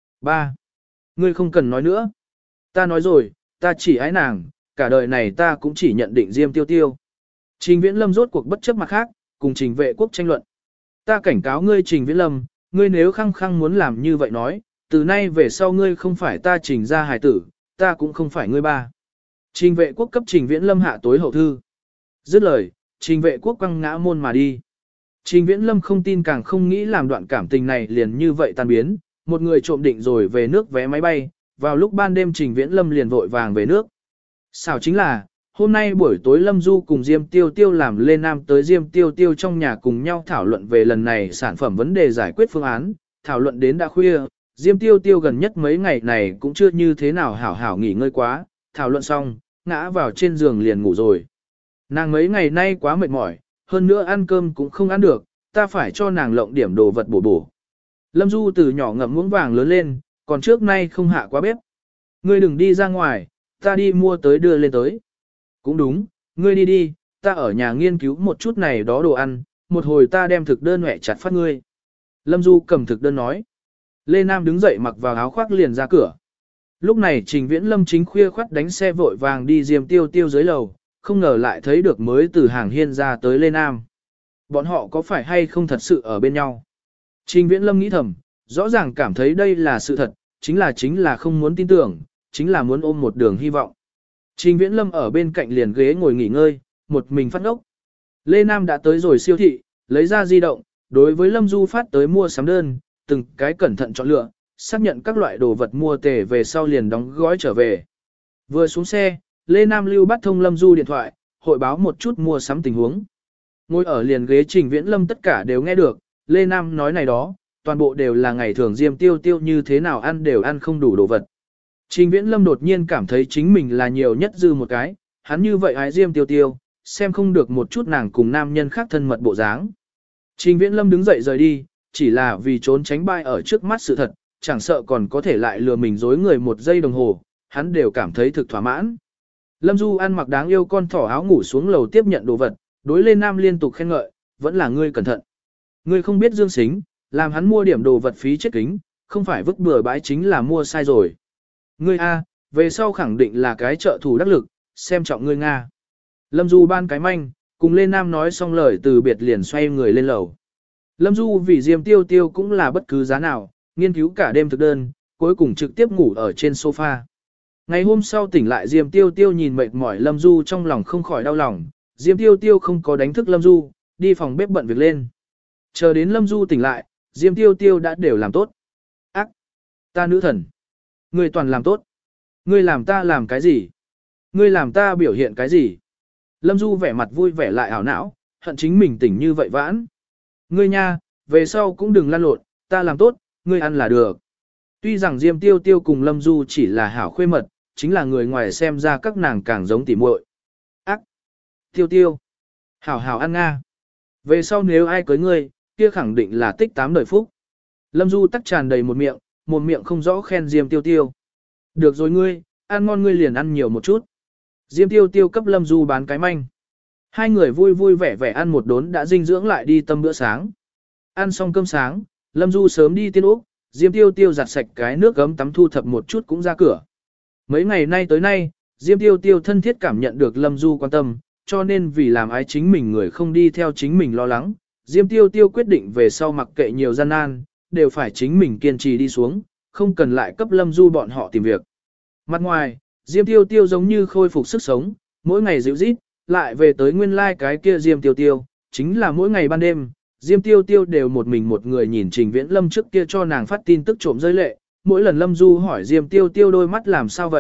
3. Ngươi không cần nói nữa. Ta nói rồi, ta chỉ ái nàng, cả đời này ta cũng chỉ nhận định Diêm Tiêu Tiêu. Trình Viễn Lâm rốt cuộc bất chấp mặt khác, cùng Trình Vệ Quốc tranh luận. Ta cảnh cáo ngươi Trình Viễn Lâm, ngươi nếu khăng khăng muốn làm như vậy nói, từ nay về sau ngươi không phải ta Trình ra hài tử, ta cũng không phải ngươi ba. Trình Vệ Quốc cấp Trình Viễn Lâm hạ tối hậu thư. Dứt lời, Trình Vệ Quốc quăng ngã môn mà đi. Trình Viễn Lâm không tin càng không nghĩ làm đoạn cảm tình này liền như vậy tan biến, một người trộm định rồi về nước vé máy bay, vào lúc ban đêm Trình Viễn Lâm liền vội vàng về nước. Xảo chính là, hôm nay buổi tối Lâm Du cùng Diêm Tiêu Tiêu làm Lê Nam tới Diêm Tiêu Tiêu trong nhà cùng nhau thảo luận về lần này sản phẩm vấn đề giải quyết phương án, thảo luận đến đã khuya, Diêm Tiêu Tiêu gần nhất mấy ngày này cũng chưa như thế nào hảo hảo nghỉ ngơi quá, thảo luận xong, ngã vào trên giường liền ngủ rồi. Nàng mấy ngày nay quá mệt mỏi, hơn nữa ăn cơm cũng không ăn được, ta phải cho nàng lộng điểm đồ vật bổ bổ. Lâm Du từ nhỏ ngậm muỗng vàng lớn lên, còn trước nay không hạ quá bếp. Ngươi đừng đi ra ngoài, ta đi mua tới đưa lên tới. Cũng đúng, ngươi đi đi, ta ở nhà nghiên cứu một chút này đó đồ ăn, một hồi ta đem thực đơn hẹ chặt phát ngươi. Lâm Du cầm thực đơn nói. Lê Nam đứng dậy mặc vào áo khoác liền ra cửa. Lúc này Trình Viễn Lâm chính khuya khoắt đánh xe vội vàng đi Diêm Tiêu Tiêu dưới lầu, không ngờ lại thấy được mới từ hàng hiên ra tới Lê Nam. Bọn họ có phải hay không thật sự ở bên nhau? Trình Viễn Lâm nghĩ thầm, rõ ràng cảm thấy đây là sự thật, chính là không muốn tin tưởng, chính là muốn ôm một đường hy vọng. Trình Viễn Lâm ở bên cạnh liền ghế ngồi nghỉ ngơi, một mình phát ngốc. Lê Nam đã tới rồi siêu thị, lấy ra di động, đối với Lâm Du phát tới mua sắm đơn, từng cái cẩn thận chọn lựa, xác nhận các loại đồ vật mua tề về sau liền đóng gói trở về. Vừa xuống xe, Lê Nam lưu bắt thông Lâm Du điện thoại, hội báo một chút mua sắm tình huống. Ngồi ở liền ghế Trình Viễn Lâm tất cả đều nghe được, Lê Nam nói này đó, toàn bộ đều là ngày thường Diêm Tiêu Tiêu như thế nào ăn đều ăn không đủ đồ vật. Trình Viễn Lâm đột nhiên cảm thấy chính mình là nhiều nhất dư một cái, hắn như vậy ái Diêm Tiêu Tiêu, xem không được một chút nàng cùng nam nhân khác thân mật bộ dáng. Trình Viễn Lâm đứng dậy rời đi, chỉ là vì trốn tránh bai ở trước mắt sự thật, chẳng sợ còn có thể lại lừa mình dối người một giây đồng hồ, hắn đều cảm thấy thực thỏa mãn. Lâm Du ăn mặc đáng yêu con thỏ áo ngủ xuống lầu tiếp nhận đồ vật, đối lên Nam liên tục khen ngợi, vẫn là ngươi cẩn thận. Ngươi không biết dương xính, làm hắn mua điểm đồ vật phí chết kính, không phải vứt bừa bãi chính là mua sai rồi. Ngươi A, về sau khẳng định là cái trợ thủ đắc lực, xem trọng ngươi Nga. Lâm Du ban cái manh, cùng lên Nam nói xong lời từ biệt liền xoay người lên lầu. Lâm Du vì Diêm Tiêu Tiêu cũng là bất cứ giá nào, nghiên cứu cả đêm thực đơn, cuối cùng trực tiếp ngủ ở trên sofa. Ngày hôm sau tỉnh lại Diêm Tiêu Tiêu nhìn mệt mỏi Lâm Du trong lòng không khỏi đau lòng, Diêm Tiêu Tiêu không có đánh thức Lâm Du, đi phòng bếp bận việc lên. Chờ đến Lâm Du tỉnh lại, Diêm Tiêu Tiêu đã đều làm tốt. Ác! Ta nữ thần! Ngươi toàn làm tốt. Ngươi làm ta làm cái gì? Ngươi làm ta biểu hiện cái gì? Lâm Du vẻ mặt vui vẻ lại ảo não, hận chính mình tỉnh như vậy vãn. Ngươi nha, về sau cũng đừng lăn lộn, ta làm tốt, ngươi ăn là được. Tuy rằng Diêm Tiêu Tiêu cùng Lâm Du chỉ là hảo khuê mật, chính là người ngoài xem ra các nàng càng giống tỉ muội. Ác! Tiêu Tiêu! Hảo hảo ăn nga! Về sau nếu ai cưới ngươi, kia khẳng định là tích 8 đời phúc. Lâm Du tắc tràn đầy một miệng không rõ khen Diêm Tiêu Tiêu. Được rồi ngươi, ăn ngon ngươi liền ăn nhiều một chút. Diêm Tiêu Tiêu cấp Lâm Du bán cái manh. Hai người vui vui vẻ vẻ ăn một đốn đã dinh dưỡng lại đi tâm bữa sáng. Ăn xong cơm sáng, Lâm Du sớm đi tiên úc, Diêm Tiêu Tiêu giặt sạch cái nước gấm tắm thu thập một chút cũng ra cửa. Mấy ngày nay tới nay, Diêm Tiêu Tiêu thân thiết cảm nhận được Lâm Du quan tâm, cho nên vì làm ái chính mình người không đi theo chính mình lo lắng. Diêm Tiêu Tiêu quyết định về sau mặc kệ nhiều gian nan, đều phải chính mình kiên trì đi xuống, không cần lại cấp Lâm Du bọn họ tìm việc. Mặt ngoài, Diêm Tiêu Tiêu giống như khôi phục sức sống, mỗi ngày dịu rít, lại về tới nguyên lai cái kia Diêm Tiêu Tiêu, chính là mỗi ngày ban đêm, Diêm Tiêu Tiêu đều một mình một người nhìn Trình Viễn Lâm trước kia cho nàng phát tin tức trộm rơi lệ, mỗi lần Lâm Du hỏi Diêm Tiêu Tiêu đôi mắt làm sao vậy,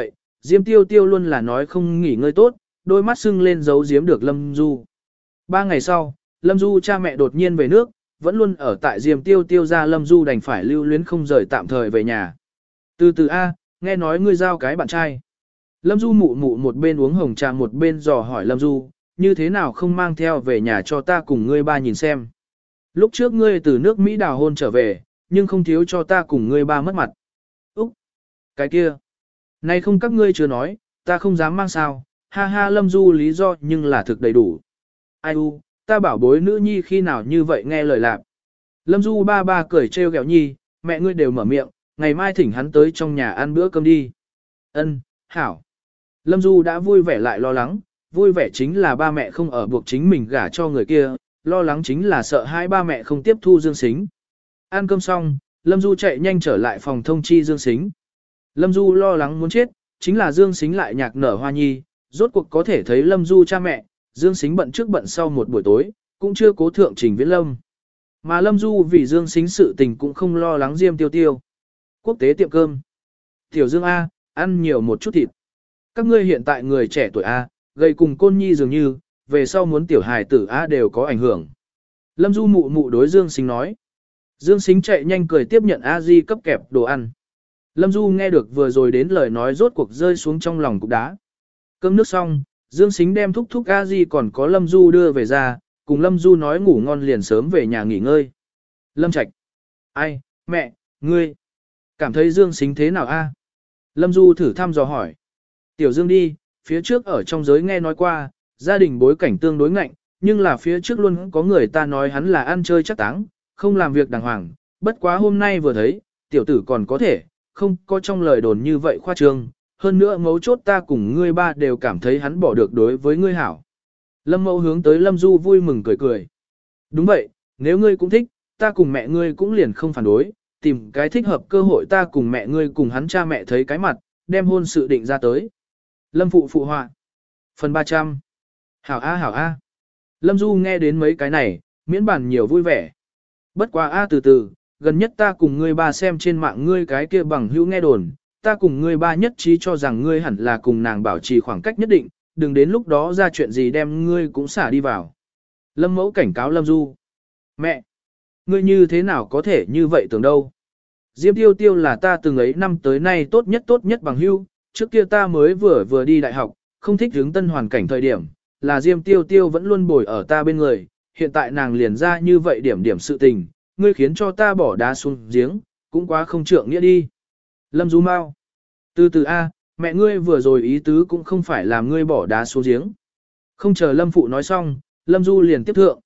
Diêm Tiêu Tiêu luôn là nói không nghỉ ngơi tốt, đôi mắt sưng lên giấu giếm được Lâm Du. 3 ngày sau, Lâm Du cha mẹ đột nhiên về nước, vẫn luôn ở tại Diêm Tiêu Tiêu ra Lâm Du đành phải lưu luyến không rời tạm thời về nhà. Từ từ A, nghe nói ngươi giao cái bạn trai. Lâm Du mụ mụ một bên uống hồng trà một bên dò hỏi Lâm Du, như thế nào không mang theo về nhà cho ta cùng ngươi ba nhìn xem. Lúc trước ngươi từ nước Mỹ đào hôn trở về, nhưng không thiếu cho ta cùng ngươi ba mất mặt. Úc! Cái kia! Này không các ngươi chưa nói, ta không dám mang sao, ha ha Lâm Du lý do nhưng là thực đầy đủ. Ai u, ta bảo bối nữ nhi khi nào như vậy nghe lời lạc. Lâm Du ba ba cười trêu ghẹo nhi, mẹ ngươi đều mở miệng, ngày mai thỉnh hắn tới trong nhà ăn bữa cơm đi. Ân, hảo. Lâm Du đã vui vẻ lại lo lắng, vui vẻ chính là ba mẹ không ở buộc chính mình gả cho người kia, lo lắng chính là sợ hai ba mẹ không tiếp thu Dương Sính. Ăn cơm xong, Lâm Du chạy nhanh trở lại phòng thông chi Dương Sính. Lâm Du lo lắng muốn chết, chính là Dương Sính lại nhạc nở hoa nhi, rốt cuộc có thể thấy Lâm Du cha mẹ, Dương Sính bận trước bận sau một buổi tối, cũng chưa cố thượng Trình Viễn Lâm. Mà Lâm Du vì Dương Sính sự tình cũng không lo lắng Diêm Tiêu Tiêu. Quốc tế tiệm cơm. Tiểu Dương A, ăn nhiều một chút thịt. Các ngươi hiện tại người trẻ tuổi A, gầy cùng côn nhi dường như, về sau muốn tiểu hài tử A đều có ảnh hưởng. Lâm Du mụ mụ đối Dương Sính nói. Dương Sính chạy nhanh cười tiếp nhận A Di cấp kẹp đồ ăn. Lâm Du nghe được vừa rồi đến lời nói rốt cuộc rơi xuống trong lòng cục đá. Cơm nước xong, Dương Sính đem thúc thúc A Di còn có Lâm Du đưa về ra, cùng Lâm Du nói ngủ ngon liền sớm về nhà nghỉ ngơi. Lâm Trạch. Ai, mẹ, ngươi. Cảm thấy Dương Sính thế nào a? Lâm Du thử thăm dò hỏi. Tiểu Dương đi, phía trước ở trong giới nghe nói qua, gia đình bối cảnh tương đối ngạnh, nhưng là phía trước luôn có người ta nói hắn là ăn chơi chắc táng, không làm việc đàng hoàng. Bất quá hôm nay vừa thấy, tiểu tử còn có thể, không có trong lời đồn như vậy khoa trương. Hơn nữa mấu chốt ta cùng ngươi ba đều cảm thấy hắn bỏ được đối với ngươi hảo. Lâm Mẫu hướng tới Lâm Du vui mừng cười cười. Đúng vậy, nếu ngươi cũng thích, ta cùng mẹ ngươi cũng liền không phản đối, tìm cái thích hợp cơ hội ta cùng mẹ ngươi cùng hắn cha mẹ thấy cái mặt, đem hôn sự định ra tới. Lâm phụ phụ họa. Phần 300. Hảo A hảo A. Lâm Du nghe đến mấy cái này, miễn bản nhiều vui vẻ. Bất quá A từ từ, gần nhất ta cùng ngươi ba xem trên mạng ngươi cái kia bằng hữu nghe đồn, ta cùng ngươi ba nhất trí cho rằng ngươi hẳn là cùng nàng bảo trì khoảng cách nhất định, đừng đến lúc đó ra chuyện gì đem ngươi cũng xả đi vào. Lâm Mẫu cảnh cáo Lâm Du. Mẹ! Ngươi như thế nào có thể như vậy tưởng đâu? Diêm Tiêu Tiêu là ta từng ấy năm tới nay tốt nhất bằng hữu, trước kia ta mới vừa đi đại học, không thích hướng tân hoàn cảnh thời điểm, là Diêm Tiêu Tiêu vẫn luôn bồi ở ta bên người, hiện tại nàng liền ra như vậy điểm sự tình, ngươi khiến cho ta bỏ đá xuống giếng, cũng quá không trượng nghĩa đi. Lâm Du mau. Từ từ A, mẹ ngươi vừa rồi ý tứ cũng không phải làm ngươi bỏ đá xuống giếng. Không chờ Lâm Phụ nói xong, Lâm Du liền tiếp thượng.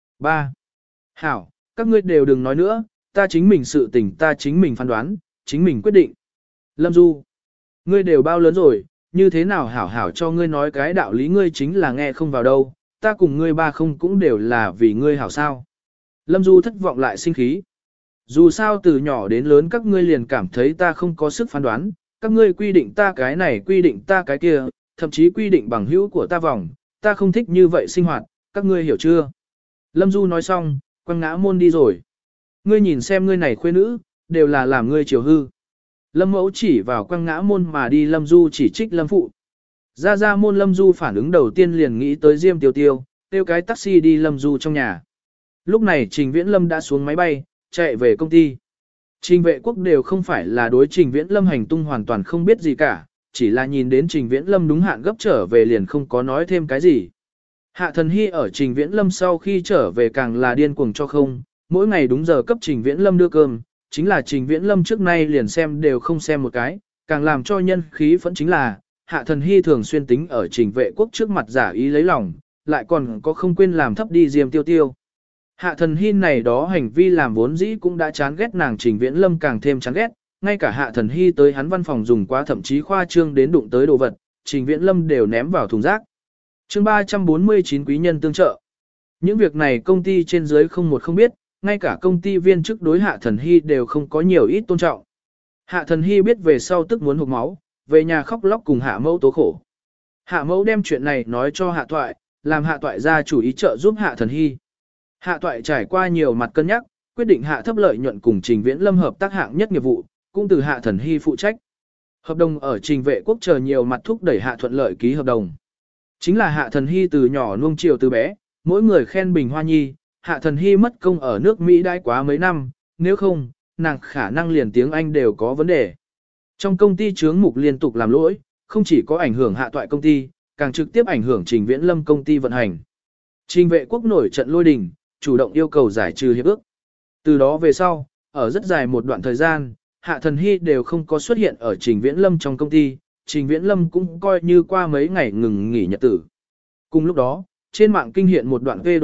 3. Hảo, các ngươi đều đừng nói nữa, ta chính mình sự tình ta chính mình phán đoán, chính mình quyết định. Lâm Du, ngươi đều bao lớn rồi, như thế nào hảo cho ngươi nói cái đạo lý ngươi chính là nghe không vào đâu, ta cùng ngươi ba không cũng đều là vì ngươi hảo sao. Lâm Du thất vọng lại sinh khí. Dù sao từ nhỏ đến lớn các ngươi liền cảm thấy ta không có sức phán đoán, các ngươi quy định ta cái này quy định ta cái kia, thậm chí quy định bằng hữu của ta vòng, ta không thích như vậy sinh hoạt, các ngươi hiểu chưa? Lâm Du nói xong, quăng ngã môn đi rồi. Ngươi nhìn xem ngươi này khuê nữ, đều là làm ngươi chiều hư. Lâm Mẫu chỉ vào quăng ngã môn mà đi Lâm Du chỉ trích Lâm Phụ. Ra môn Lâm Du phản ứng đầu tiên liền nghĩ tới Diêm Tiêu Tiêu, tiêu cái taxi đi Lâm Du trong nhà. Lúc này Trình Viễn Lâm đã xuống máy bay, chạy về công ty. Trình Vệ Quốc đều không phải là đối Trình Viễn Lâm hành tung hoàn toàn không biết gì cả, chỉ là nhìn đến Trình Viễn Lâm đúng hạn gấp trở về liền không có nói thêm cái gì. Hạ Thần Hy ở Trình Viễn Lâm sau khi trở về càng là điên cuồng cho không, mỗi ngày đúng giờ cấp Trình Viễn Lâm đưa cơm, chính là Trình Viễn Lâm trước nay liền xem đều không xem một cái, càng làm cho nhân khí phẫn chính là, Hạ Thần Hy thường xuyên tính ở Trình Vệ Quốc trước mặt giả ý lấy lòng, lại còn có không quên làm thấp đi Diêm Tiêu Tiêu. Hạ Thần Hy này đó hành vi làm vốn dĩ cũng đã chán ghét nàng Trình Viễn Lâm càng thêm chán ghét, ngay cả Hạ Thần Hy tới hắn văn phòng dùng quá thậm chí khoa trương đến đụng tới đồ vật, Trình Viễn Lâm đều ném vào thùng rác. Chương 349 quý nhân tương trợ. Những việc này công ty trên dưới không một không biết, ngay cả công ty viên chức đối Hạ Thần Hy đều không có nhiều ít tôn trọng. Hạ Thần Hy biết về sau tức muốn hụt máu, về nhà khóc lóc cùng Hạ Mẫu tố khổ. Hạ Mẫu đem chuyện này nói cho Hạ Toại, làm Hạ Toại ra chủ ý trợ giúp Hạ Thần Hy. Hạ Toại trải qua nhiều mặt cân nhắc, quyết định hạ thấp lợi nhuận cùng Trình Viễn Lâm hợp tác hạng nhất nghiệp vụ, cũng từ Hạ Thần Hy phụ trách. Hợp đồng ở Trình Vệ Quốc chờ nhiều mặt thúc đẩy Hạ thuận lợi ký hợp đồng. Chính là Hạ Thần Hy từ nhỏ nuông chiều từ bé, mỗi người khen bình hoa nhi, Hạ Thần Hy mất công ở nước Mỹ đãi quá mấy năm, nếu không, nàng khả năng liền tiếng Anh đều có vấn đề. Trong công ty chướng mục liên tục làm lỗi, không chỉ có ảnh hưởng Hạ Toại công ty, càng trực tiếp ảnh hưởng Trình Viễn Lâm công ty vận hành. Trình Vệ Quốc nổi trận lôi đình, chủ động yêu cầu giải trừ hiệp ước. Từ đó về sau, ở rất dài một đoạn thời gian, Hạ Thần Hy đều không có xuất hiện ở Trình Viễn Lâm trong công ty, Trình Viễn Lâm cũng coi như qua mấy ngày ngừng nghỉ nhật tử. Cùng lúc đó, trên mạng kinh hiện một đoạn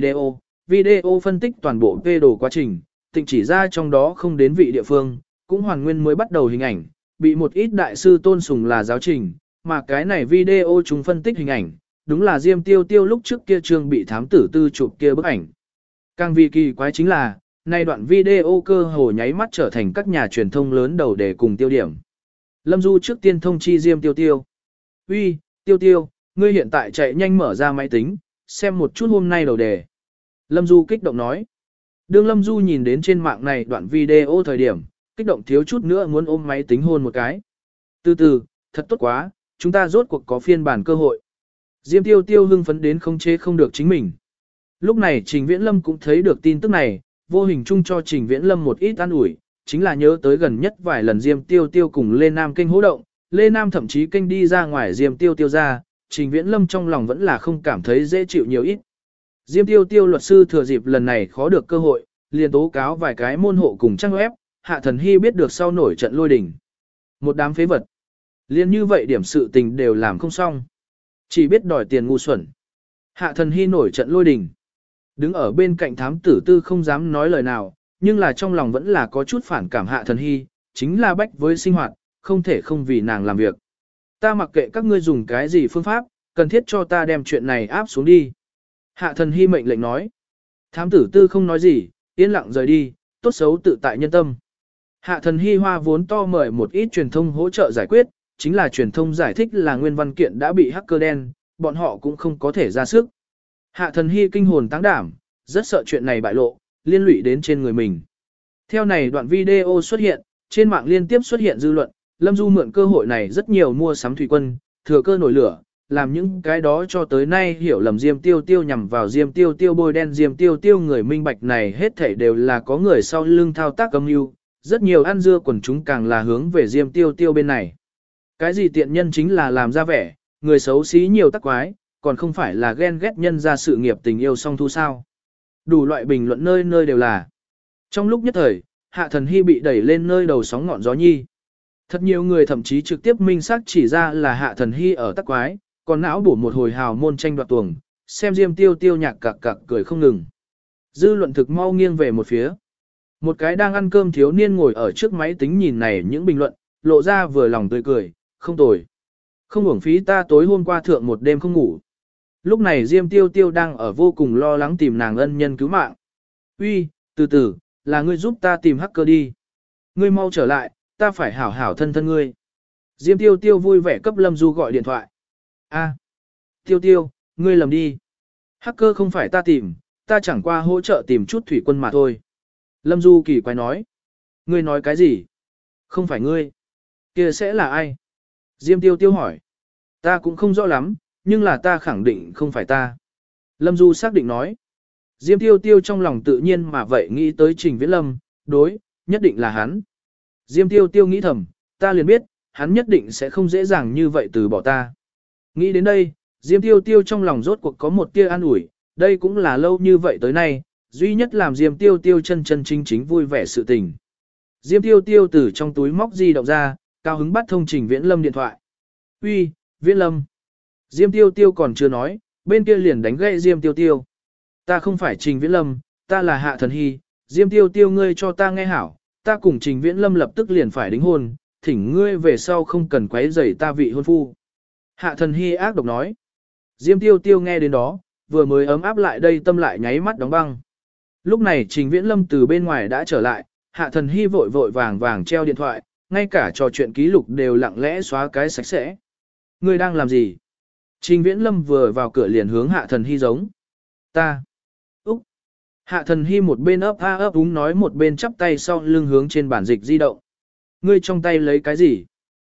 video phân tích toàn bộ video quá trình, tịnh chỉ ra trong đó không đến vị địa phương, cũng hoàn nguyên mới bắt đầu hình ảnh, bị một ít đại sư tôn sùng là giáo trình, mà cái này video chúng phân tích hình ảnh, đúng là Diêm Tiêu Tiêu lúc trước kia trương bị thám tử tư chụp kia bức ảnh. Càng vì kỳ quái chính là, nay đoạn video cơ hồ nháy mắt trở thành các nhà truyền thông lớn đầu để cùng tiêu điểm. Lâm Du trước tiên thông chi Diêm Tiêu Tiêu. Uy, Tiêu Tiêu, ngươi hiện tại chạy nhanh mở ra máy tính, xem một chút hôm nay đầu đề. Lâm Du kích động nói. Đương Lâm Du nhìn đến trên mạng này đoạn video thời điểm, kích động thiếu chút nữa muốn ôm máy tính hôn một cái. Từ từ, thật tốt quá, chúng ta rốt cuộc có phiên bản cơ hội. Diêm Tiêu Tiêu hưng phấn đến không chế không được chính mình. Lúc này Trình Viễn Lâm cũng thấy được tin tức này, vô hình chung cho Trình Viễn Lâm một ít an ủi, chính là nhớ tới gần nhất vài lần Diêm Tiêu Tiêu cùng Lê Nam kênh hỗ động, Lê Nam thậm chí kênh đi ra ngoài Diêm Tiêu Tiêu ra, Trình Viễn Lâm trong lòng vẫn là không cảm thấy dễ chịu nhiều ít. Diêm Tiêu Tiêu luật sư thừa dịp lần này khó được cơ hội, liền tố cáo vài cái môn hộ cùng trang web, Hạ Thần Hy biết được sau nổi trận lôi đình. Một đám phế vật. Liên như vậy điểm sự tình đều làm không xong. Chỉ biết đòi tiền ngu xuẩn. Hạ Thần Hy nổi trận lôi đình. Đứng ở bên cạnh thám tử tư không dám nói lời nào, nhưng là trong lòng vẫn là có chút phản cảm Hạ Thần Hy, chính là bách với sinh hoạt, không thể không vì nàng làm việc. Ta mặc kệ các ngươi dùng cái gì phương pháp, cần thiết cho ta đem chuyện này áp xuống đi. Hạ Thần Hy mệnh lệnh nói. Thám tử tư không nói gì, yên lặng rời đi, tốt xấu tự tại nhân tâm. Hạ Thần Hy hoa vốn to mời một ít truyền thông hỗ trợ giải quyết, chính là truyền thông giải thích là nguyên văn kiện đã bị hacker đen, bọn họ cũng không có thể ra sức. Hạ Thần Hy kinh hồn táng đảm, rất sợ chuyện này bại lộ, liên lụy đến trên người mình. Theo này đoạn video xuất hiện, trên mạng liên tiếp xuất hiện dư luận, Lâm Du mượn cơ hội này rất nhiều mua sắm thủy quân, thừa cơ nổi lửa, làm những cái đó cho tới nay hiểu lầm Diêm Tiêu Tiêu nhằm vào Diêm Tiêu Tiêu bôi đen Diêm Tiêu Tiêu người minh bạch này hết thảy đều là có người sau lưng thao tác âm mưu, rất nhiều ăn dưa quần chúng càng là hướng về Diêm Tiêu Tiêu bên này. Cái gì tiện nhân chính là làm ra vẻ, người xấu xí nhiều tắc quái, còn không phải là ghen ghét nhân ra sự nghiệp tình yêu song thu sao. Đủ loại bình luận nơi nơi đều là. Trong lúc nhất thời, Hạ Thần Hy bị đẩy lên nơi đầu sóng ngọn gió nhi. Thật nhiều người thậm chí trực tiếp minh xác chỉ ra là Hạ Thần Hy ở tắc quái, còn não bổ một hồi hào môn tranh đoạt tuồng, xem Diêm Tiêu Tiêu nhạc cặc cặc cười không ngừng. Dư luận thực mau nghiêng về một phía. Một cái đang ăn cơm thiếu niên ngồi ở trước máy tính nhìn này những bình luận, lộ ra vừa lòng tươi cười, không tồi. Không uổng phí ta tối hôm qua thượng một đêm không ngủ. Lúc này Diêm Tiêu Tiêu đang ở vô cùng lo lắng tìm nàng ân nhân cứu mạng. Uy, từ từ, là ngươi giúp ta tìm hacker đi. Ngươi mau trở lại, ta phải hảo hảo thân thân ngươi. Diêm Tiêu Tiêu vui vẻ cấp Lâm Du gọi điện thoại. A, Tiêu Tiêu, ngươi lầm đi. Hacker không phải ta tìm, ta chẳng qua hỗ trợ tìm chút thủy quân mà thôi. Lâm Du kỳ quái nói. Ngươi nói cái gì? Không phải ngươi. Kia sẽ là ai? Diêm Tiêu Tiêu hỏi. Ta cũng không rõ lắm, nhưng là ta khẳng định không phải ta. Lâm Du xác định nói. Diêm Tiêu Tiêu trong lòng tự nhiên mà vậy nghĩ tới Trình Viễn Lâm, đối, nhất định là hắn. Diêm Tiêu Tiêu nghĩ thầm, ta liền biết, hắn nhất định sẽ không dễ dàng như vậy từ bỏ ta. Nghĩ đến đây, Diêm Tiêu Tiêu trong lòng rốt cuộc có một tia an ủi, đây cũng là lâu như vậy tới nay, duy nhất làm Diêm Tiêu Tiêu chân chân chính chính vui vẻ sự tình. Diêm Tiêu Tiêu từ trong túi móc di động ra, cao hứng bắt thông Trình Viễn Lâm điện thoại. Uy, Viễn Lâm. Diêm Tiêu Tiêu còn chưa nói, bên kia liền đánh gậy Diêm Tiêu Tiêu. Ta không phải Trình Viễn Lâm, ta là Hạ Thần Hy, Diêm Tiêu Tiêu ngươi cho ta nghe hảo, ta cùng Trình Viễn Lâm lập tức liền phải đính hôn, thỉnh ngươi về sau không cần quấy rầy ta vị hôn phu. Hạ Thần Hy ác độc nói. Diêm Tiêu Tiêu nghe đến đó, vừa mới ấm áp lại đây tâm lại nháy mắt đóng băng. Lúc này Trình Viễn Lâm từ bên ngoài đã trở lại, Hạ Thần Hy vội vội vàng vàng treo điện thoại, ngay cả trò chuyện ký lục đều lặng lẽ xóa cái sạch sẽ. Ngươi đang làm gì? Trình Viễn Lâm vừa vào cửa liền hướng Hạ Thần Hy giống. Ta. Úc. Hạ Thần Hy một bên ấp a ấp úng nói một bên chắp tay sau lưng hướng trên bản dịch di động. Ngươi trong tay lấy cái gì?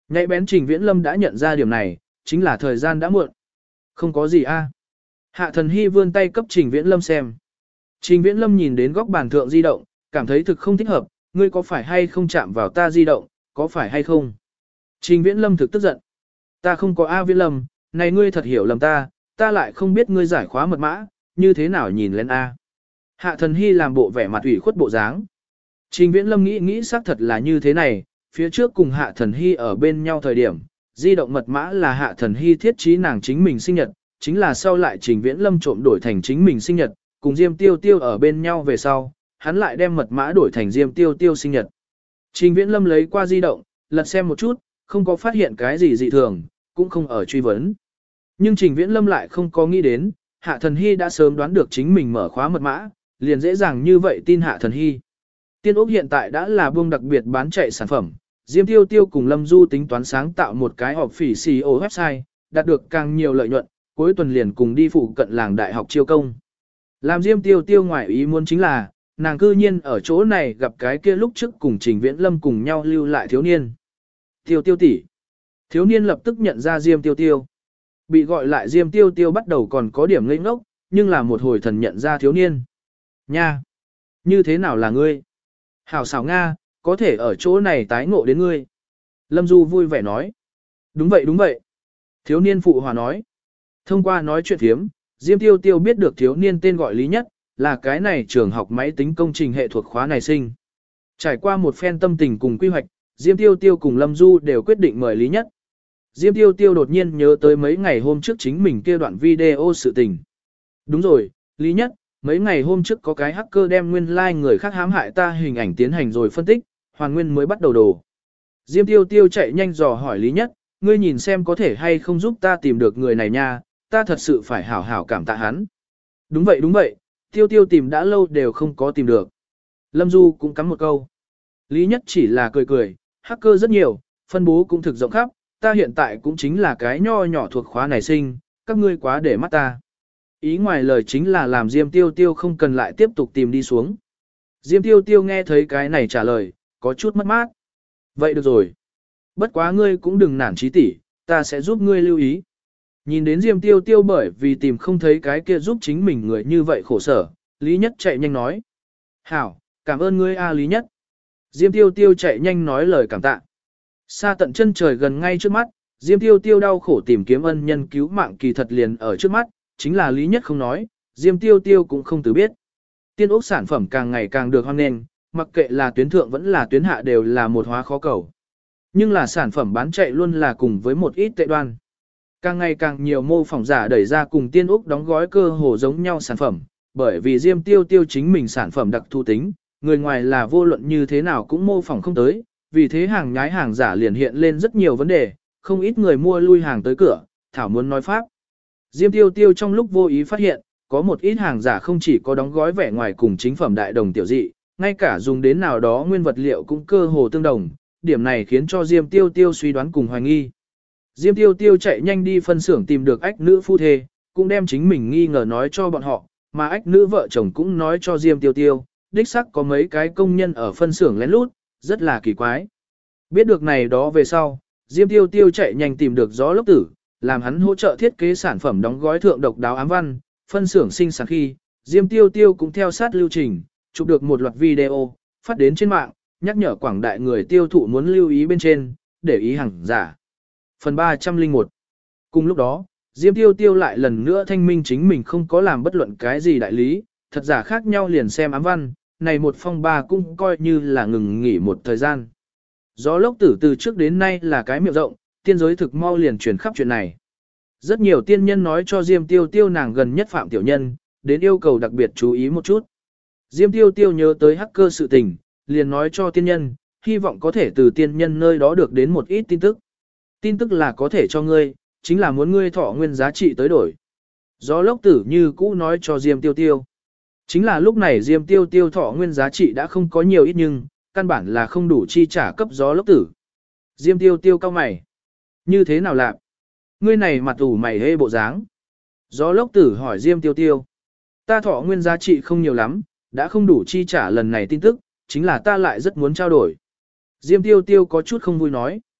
Nhạy bén Trình Viễn Lâm đã nhận ra điểm này, chính là thời gian đã muộn. Không có gì a. Hạ Thần Hy vươn tay cấp Trình Viễn Lâm xem. Trình Viễn Lâm nhìn đến góc bàn thượng di động, cảm thấy thực không thích hợp, ngươi có phải hay không chạm vào ta di động, có phải hay không? Trình Viễn Lâm thực tức giận. Ta không có A Viễn Lâm, này ngươi thật hiểu lầm ta lại không biết ngươi giải khóa mật mã, như thế nào nhìn lên A. Hạ Thần Hy làm bộ vẻ mặt ủy khuất bộ dáng. Trình Viễn Lâm nghĩ xác thật là như thế này, phía trước cùng Hạ Thần Hy ở bên nhau thời điểm, di động mật mã là Hạ Thần Hy thiết trí nàng chính mình sinh nhật, chính là sau lại Trình Viễn Lâm trộm đổi thành chính mình sinh nhật, cùng Diêm Tiêu Tiêu ở bên nhau về sau, hắn lại đem mật mã đổi thành Diêm Tiêu Tiêu sinh nhật. Trình Viễn Lâm lấy qua di động, lật xem một chút, không có phát hiện cái gì dị thường, cũng không ở truy vấn. Nhưng Trình Viễn Lâm lại không có nghĩ đến, Hạ Thần Hy đã sớm đoán được chính mình mở khóa mật mã, liền dễ dàng như vậy tin Hạ Thần Hy. Tiên Úc hiện tại đã là buông đặc biệt bán chạy sản phẩm, Diêm Tiêu Tiêu cùng Lâm Du tính toán sáng tạo một cái họp phỉ CEO website, đạt được càng nhiều lợi nhuận, cuối tuần liền cùng đi phụ cận làng đại học chiêu công. Làm Diêm Tiêu Tiêu ngoài ý muốn chính là, nàng cư nhiên ở chỗ này gặp cái kia lúc trước cùng Trình Viễn Lâm cùng nhau lưu lại thiếu niên. Tiêu Tiêu tỷ. Thiếu niên lập tức nhận ra Diêm Tiêu Tiêu. Bị gọi lại Diêm Tiêu Tiêu bắt đầu còn có điểm ngây ngốc, nhưng là một hồi thần nhận ra thiếu niên. Nha! Như thế nào là ngươi? Hảo xảo Nga, có thể ở chỗ này tái ngộ đến ngươi. Lâm Du vui vẻ nói. Đúng vậy đúng vậy. Thiếu niên phụ hòa nói. Thông qua nói chuyện thiếm, Diêm Tiêu Tiêu biết được thiếu niên tên gọi Lý Nhất, là cái này trường học máy tính công trình hệ thuộc khóa này sinh. Trải qua một phen tâm tình cùng quy hoạch, Diêm Tiêu Tiêu cùng Lâm Du đều quyết định mời Lý Nhất. Diêm Tiêu Tiêu đột nhiên nhớ tới mấy ngày hôm trước chính mình kia đoạn video sự tình. Đúng rồi, Lý Nhất, mấy ngày hôm trước có cái hacker đem nguyên like người khác hãm hại ta hình ảnh tiến hành rồi phân tích, hoàn nguyên mới bắt đầu đồ. Diêm Tiêu Tiêu chạy nhanh dò hỏi Lý Nhất, ngươi nhìn xem có thể hay không giúp ta tìm được người này nha, ta thật sự phải hảo hảo cảm tạ hắn. Đúng vậy, Tiêu Tiêu tìm đã lâu đều không có tìm được. Lâm Du cũng cắm một câu. Lý Nhất chỉ là cười cười, hacker rất nhiều, phân bố cũng thực rộng khắp, ta hiện tại cũng chính là cái nho nhỏ thuộc khóa này sinh, các ngươi quá để mắt ta. Ý ngoài lời chính là làm Diêm Tiêu Tiêu không cần lại tiếp tục tìm đi xuống. Diêm Tiêu Tiêu nghe thấy cái này trả lời, có chút mất mát. Vậy được rồi. Bất quá ngươi cũng đừng nản chí tỷ, ta sẽ giúp ngươi lưu ý. Nhìn đến Diêm Tiêu Tiêu bởi vì tìm không thấy cái kia giúp chính mình người như vậy khổ sở, Lý Nhất chạy nhanh nói. Hảo, cảm ơn ngươi a Lý Nhất. Diêm Tiêu Tiêu chạy nhanh nói lời cảm tạ. Xa tận chân trời gần ngay trước mắt, Diêm Tiêu Tiêu đau khổ tìm kiếm ân nhân cứu mạng kỳ thật liền ở trước mắt, chính là Lý Nhất không nói, Diêm Tiêu Tiêu cũng không từ biết. Tiên ốc sản phẩm càng ngày càng được hoan nghênh, mặc kệ là tuyến thượng vẫn là tuyến hạ đều là một hóa khó cầu. Nhưng là sản phẩm bán chạy luôn là cùng với một ít tệ đoan. Càng ngày càng nhiều mô phỏng giả đẩy ra cùng Tiên ốc đóng gói cơ hồ giống nhau sản phẩm, bởi vì Diêm Tiêu Tiêu chính mình sản phẩm đặc thù tính, người ngoài là vô luận như thế nào cũng mô phỏng không tới, vì thế hàng nhái hàng giả liền hiện lên rất nhiều vấn đề, không ít người mua lui hàng tới cửa, thảo muốn nói pháp. Diêm Tiêu Tiêu trong lúc vô ý phát hiện, có một ít hàng giả không chỉ có đóng gói vẻ ngoài cùng chính phẩm đại đồng tiểu dị, ngay cả dùng đến nào đó nguyên vật liệu cũng cơ hồ tương đồng, điểm này khiến cho Diêm Tiêu Tiêu suy đoán cùng hoài nghi. Diêm Tiêu Tiêu chạy nhanh đi phân xưởng tìm được ách nữ phu thê, cũng đem chính mình nghi ngờ nói cho bọn họ, mà ách nữ vợ chồng cũng nói cho Diêm Tiêu Tiêu, đích xác có mấy cái công nhân ở phân xưởng lén lút, rất là kỳ quái. Biết được này đó về sau, Diêm Tiêu Tiêu chạy nhanh tìm được Gió Lốc Tử, làm hắn hỗ trợ thiết kế sản phẩm đóng gói thượng độc đáo ám văn, phân xưởng sinh sản khi, Diêm Tiêu Tiêu cũng theo sát lưu trình, chụp được một loạt video, phát đến trên mạng, nhắc nhở quảng đại người tiêu thụ muốn lưu ý bên trên, để ý hàng giả. Phần 301. Cùng lúc đó, Diêm Tiêu Tiêu lại lần nữa thanh minh chính mình không có làm bất luận cái gì đại lý, thật giả khác nhau liền xem ám văn, này một phong ba cũng coi như là ngừng nghỉ một thời gian. Gió Lốc Tử từ trước đến nay là cái miệng rộng, tiên giới thực mau liền truyền khắp chuyện này. Rất nhiều tiên nhân nói cho Diêm Tiêu Tiêu nàng gần nhất phạm tiểu nhân, đến yêu cầu đặc biệt chú ý một chút. Diêm Tiêu Tiêu nhớ tới hacker sự tình, liền nói cho tiên nhân, hy vọng có thể từ tiên nhân nơi đó được đến một ít tin tức. Tin tức là có thể cho ngươi, chính là muốn ngươi thọ nguyên giá trị tới đổi. Gió Lốc Tử như cũ nói cho Diêm Tiêu Tiêu. Chính là lúc này Diêm Tiêu Tiêu thọ nguyên giá trị đã không có nhiều ít nhưng, căn bản là không đủ chi trả cấp Gió Lốc Tử. Diêm Tiêu Tiêu cau mày. Như thế nào lạc? Ngươi này mặt ủ mày hê bộ dáng. Gió Lốc Tử hỏi Diêm Tiêu Tiêu. Ta thọ nguyên giá trị không nhiều lắm, đã không đủ chi trả lần này tin tức, chính là ta lại rất muốn trao đổi. Diêm Tiêu Tiêu có chút không vui nói.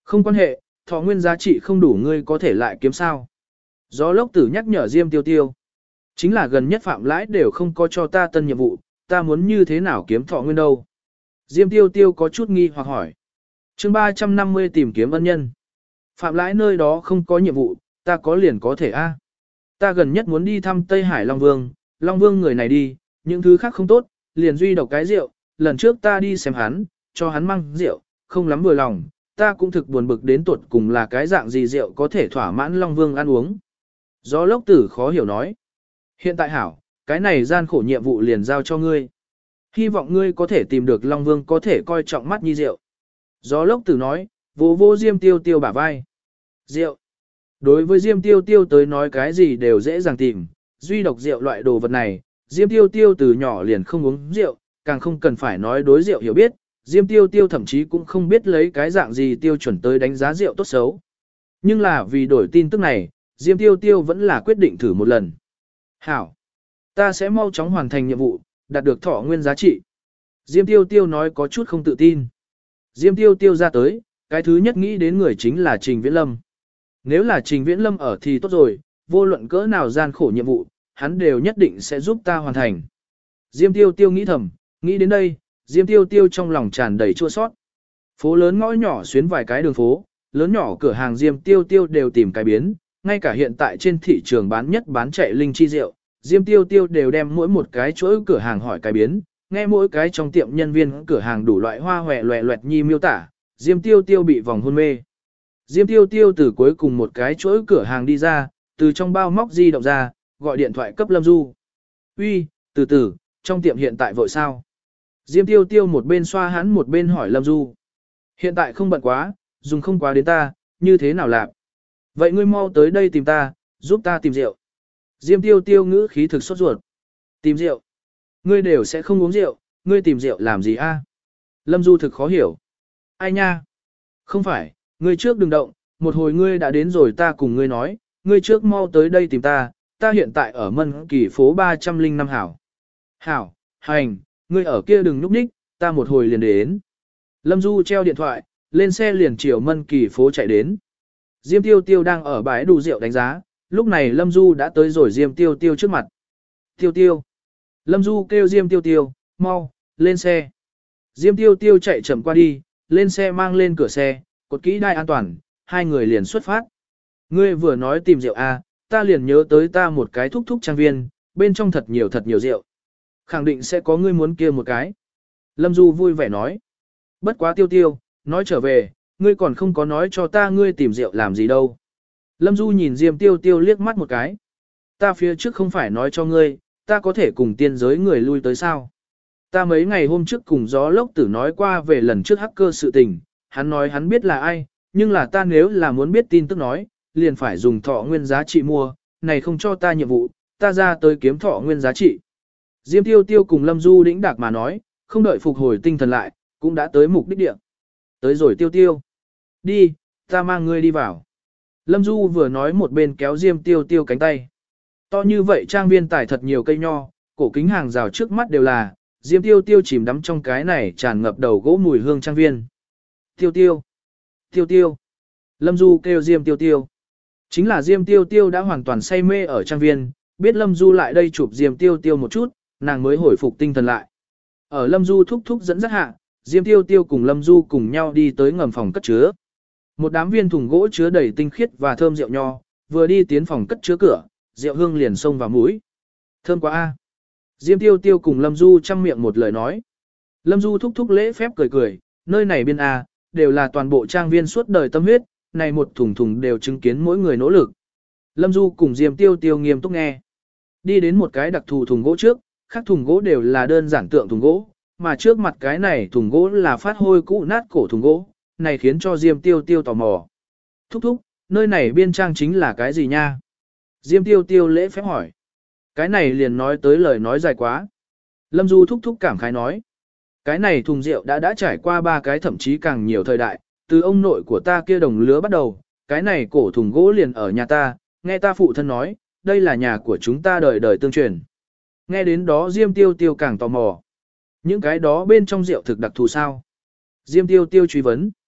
Không quan hệ, thọ nguyên giá trị không đủ ngươi có thể lại kiếm sao. Gió lốc tử nhắc nhở Diêm Tiêu Tiêu. Chính là gần nhất phạm lãi đều không có cho ta tân nhiệm vụ, ta muốn như thế nào kiếm thọ nguyên đâu. Diêm Tiêu Tiêu có chút nghi hoặc hỏi. chương 350 tìm kiếm ân nhân. Phạm lãi nơi đó không có nhiệm vụ, ta có liền có thể a. Ta gần nhất muốn đi thăm Tây Hải Long Vương, Long Vương người này đi, những thứ khác không tốt, liền duy độc cái rượu, lần trước ta đi xem hắn, cho hắn mang rượu, không lắm vừa lòng, ta cũng thực buồn bực đến tuột cùng là cái dạng gì rượu có thể thỏa mãn Long Vương ăn uống. Gió lốc tử khó hiểu nói. Hiện tại hảo, cái này gian khổ nhiệm vụ liền giao cho ngươi. Hy vọng ngươi có thể tìm được Long Vương có thể coi trọng mắt nhi rượu. Gió lốc tử nói, vô vô Diêm Tiêu Tiêu bả vai. Rượu. Đối với Diêm Tiêu Tiêu tới nói cái gì đều dễ dàng tìm, duy độc rượu loại đồ vật này, Diêm Tiêu Tiêu từ nhỏ liền không uống rượu, càng không cần phải nói đối rượu hiểu biết, Diêm Tiêu Tiêu thậm chí cũng không biết lấy cái dạng gì tiêu chuẩn tới đánh giá rượu tốt xấu. Nhưng là vì đổi tin tức này, Diêm Tiêu Tiêu vẫn là quyết định thử một lần. Hảo! Ta sẽ mau chóng hoàn thành nhiệm vụ, đạt được thọ nguyên giá trị. Diêm Tiêu Tiêu nói có chút không tự tin. Diêm Tiêu Tiêu ra tới, cái thứ nhất nghĩ đến người chính là Trình Viễn Lâm. Nếu là Trình Viễn Lâm ở thì tốt rồi, vô luận cỡ nào gian khổ nhiệm vụ, hắn đều nhất định sẽ giúp ta hoàn thành. Diêm Tiêu Tiêu nghĩ thầm, nghĩ đến đây, Diêm Tiêu Tiêu trong lòng tràn đầy chua sót. Phố lớn ngõ nhỏ xuyến vài cái đường phố, lớn nhỏ cửa hàng Diêm Tiêu Tiêu đều tìm cái biến, ngay cả hiện tại trên thị trường bán nhất bán chạy linh chi rượu, Diêm Tiêu Tiêu đều đem mỗi một cái chuỗi cửa hàng hỏi cái biến, nghe mỗi cái trong tiệm nhân viên cửa hàng đủ loại hoa hòe loẹ loẹt nhi miêu tả, Diêm Tiêu Tiêu bị vòng hôn mê. Diêm Tiêu Tiêu từ cuối cùng một cái chuỗi cửa hàng đi ra, từ trong bao móc di động ra, gọi điện thoại cấp Lâm Du. Uy, từ từ, trong tiệm hiện tại vội sao? Diêm Tiêu Tiêu một bên xoa hắn một bên hỏi Lâm Du. Hiện tại không bận quá, dùng không quá đến ta, như thế nào làm? Vậy ngươi mau tới đây tìm ta, giúp ta tìm rượu. Diêm Tiêu Tiêu ngữ khí thực sốt ruột. Tìm rượu? Ngươi đều sẽ không uống rượu, ngươi tìm rượu làm gì a? Lâm Du thực khó hiểu. Ai nha? Không phải, ngươi trước đừng động, một hồi ngươi đã đến rồi ta cùng ngươi nói, ngươi trước mau tới đây tìm ta, ta hiện tại ở Mân Kỳ phố 305 hảo. Hảo, hành, ngươi ở kia đừng nhúc nhích, ta một hồi liền đến. Lâm Du treo điện thoại, lên xe liền chiều Mân Kỳ phố chạy đến. Diêm Tiêu Tiêu đang ở bãi đủ rượu đánh giá, lúc này Lâm Du đã tới rồi Diêm Tiêu Tiêu trước mặt. Tiêu Tiêu. Lâm Du kêu Diêm Tiêu Tiêu, mau, lên xe. Diêm Tiêu Tiêu chạy chậm qua đi, lên xe mang lên cửa xe, cột kỹ đai an toàn, hai người liền xuất phát. Ngươi vừa nói tìm rượu à, ta liền nhớ tới ta một cái thúc thúc trang viên, bên trong thật nhiều rượu. Khẳng định sẽ có ngươi muốn kia một cái. Lâm Du vui vẻ nói. Bất quá Tiêu Tiêu, nói trở về, ngươi còn không có nói cho ta ngươi tìm rượu làm gì đâu. Lâm Du nhìn Diêm Tiêu Tiêu liếc mắt một cái. Ta phía trước không phải nói cho ngươi, ta có thể cùng tiên giới người lui tới sao. Ta mấy ngày hôm trước cùng gió lốc tử nói qua về lần trước hacker sự tình, hắn nói hắn biết là ai, nhưng là ta nếu là muốn biết tin tức nói, liền phải dùng thọ nguyên giá trị mua, này không cho ta nhiệm vụ, ta ra tới kiếm thọ nguyên giá trị. Diêm Tiêu Tiêu cùng Lâm Du đĩnh đạc mà nói, không đợi phục hồi tinh thần lại, cũng đã tới mục đích địa. Tới rồi Tiêu Tiêu. Đi, ta mang ngươi đi vào. Lâm Du vừa nói một bên kéo Diêm Tiêu Tiêu cánh tay. To như vậy trang viên tải thật nhiều cây nho, cổ kính hàng rào trước mắt đều là, Diêm Tiêu Tiêu chìm đắm trong cái này tràn ngập đầu gỗ mùi hương trang viên. Tiêu Tiêu. Tiêu Tiêu. Lâm Du kêu Diêm Tiêu Tiêu. Chính là Diêm Tiêu Tiêu đã hoàn toàn say mê ở trang viên, biết Lâm Du lại đây chụp Diêm Tiêu Tiêu một chút, nàng mới hồi phục tinh thần lại. Ở Lâm Du thúc thúc dẫn dắt hạ, Diêm Tiêu Tiêu cùng Lâm Du cùng nhau đi tới ngầm phòng cất chứa. Một đám viên thùng gỗ chứa đầy tinh khiết và thơm rượu nho, vừa đi tiến phòng cất chứa cửa, rượu hương liền xông vào mũi. Thơm quá a. Diêm Tiêu Tiêu cùng Lâm Du chăm miệng một lời nói. Lâm Du thúc thúc lễ phép cười cười, nơi này biên a, đều là toàn bộ trang viên suốt đời tâm huyết, này một thùng thùng đều chứng kiến mỗi người nỗ lực. Lâm Du cùng Diêm Tiêu Tiêu nghiêm túc nghe. Đi đến một cái đặc thù thùng gỗ trước, khác thùng gỗ đều là đơn giản tượng thùng gỗ, mà trước mặt cái này thùng gỗ là phát hôi cũ nát cổ thùng gỗ, này khiến cho Diêm Tiêu Tiêu tò mò. Thúc thúc, nơi này biên trang chính là cái gì nha? Diêm Tiêu Tiêu lễ phép hỏi. Cái này liền nói tới lời nói dài quá. Lâm Du thúc thúc cảm khái nói. Cái này thùng rượu đã trải qua 3 cái thậm chí càng nhiều thời đại, từ ông nội của ta kia đồng lứa bắt đầu, cái này cổ thùng gỗ liền ở nhà ta, nghe ta phụ thân nói, đây là nhà của chúng ta đời đời tương truyền. Nghe đến đó Diêm Tiêu Tiêu càng tò mò. Những cái đó bên trong rượu thực đặc thù sao? Diêm Tiêu Tiêu truy vấn.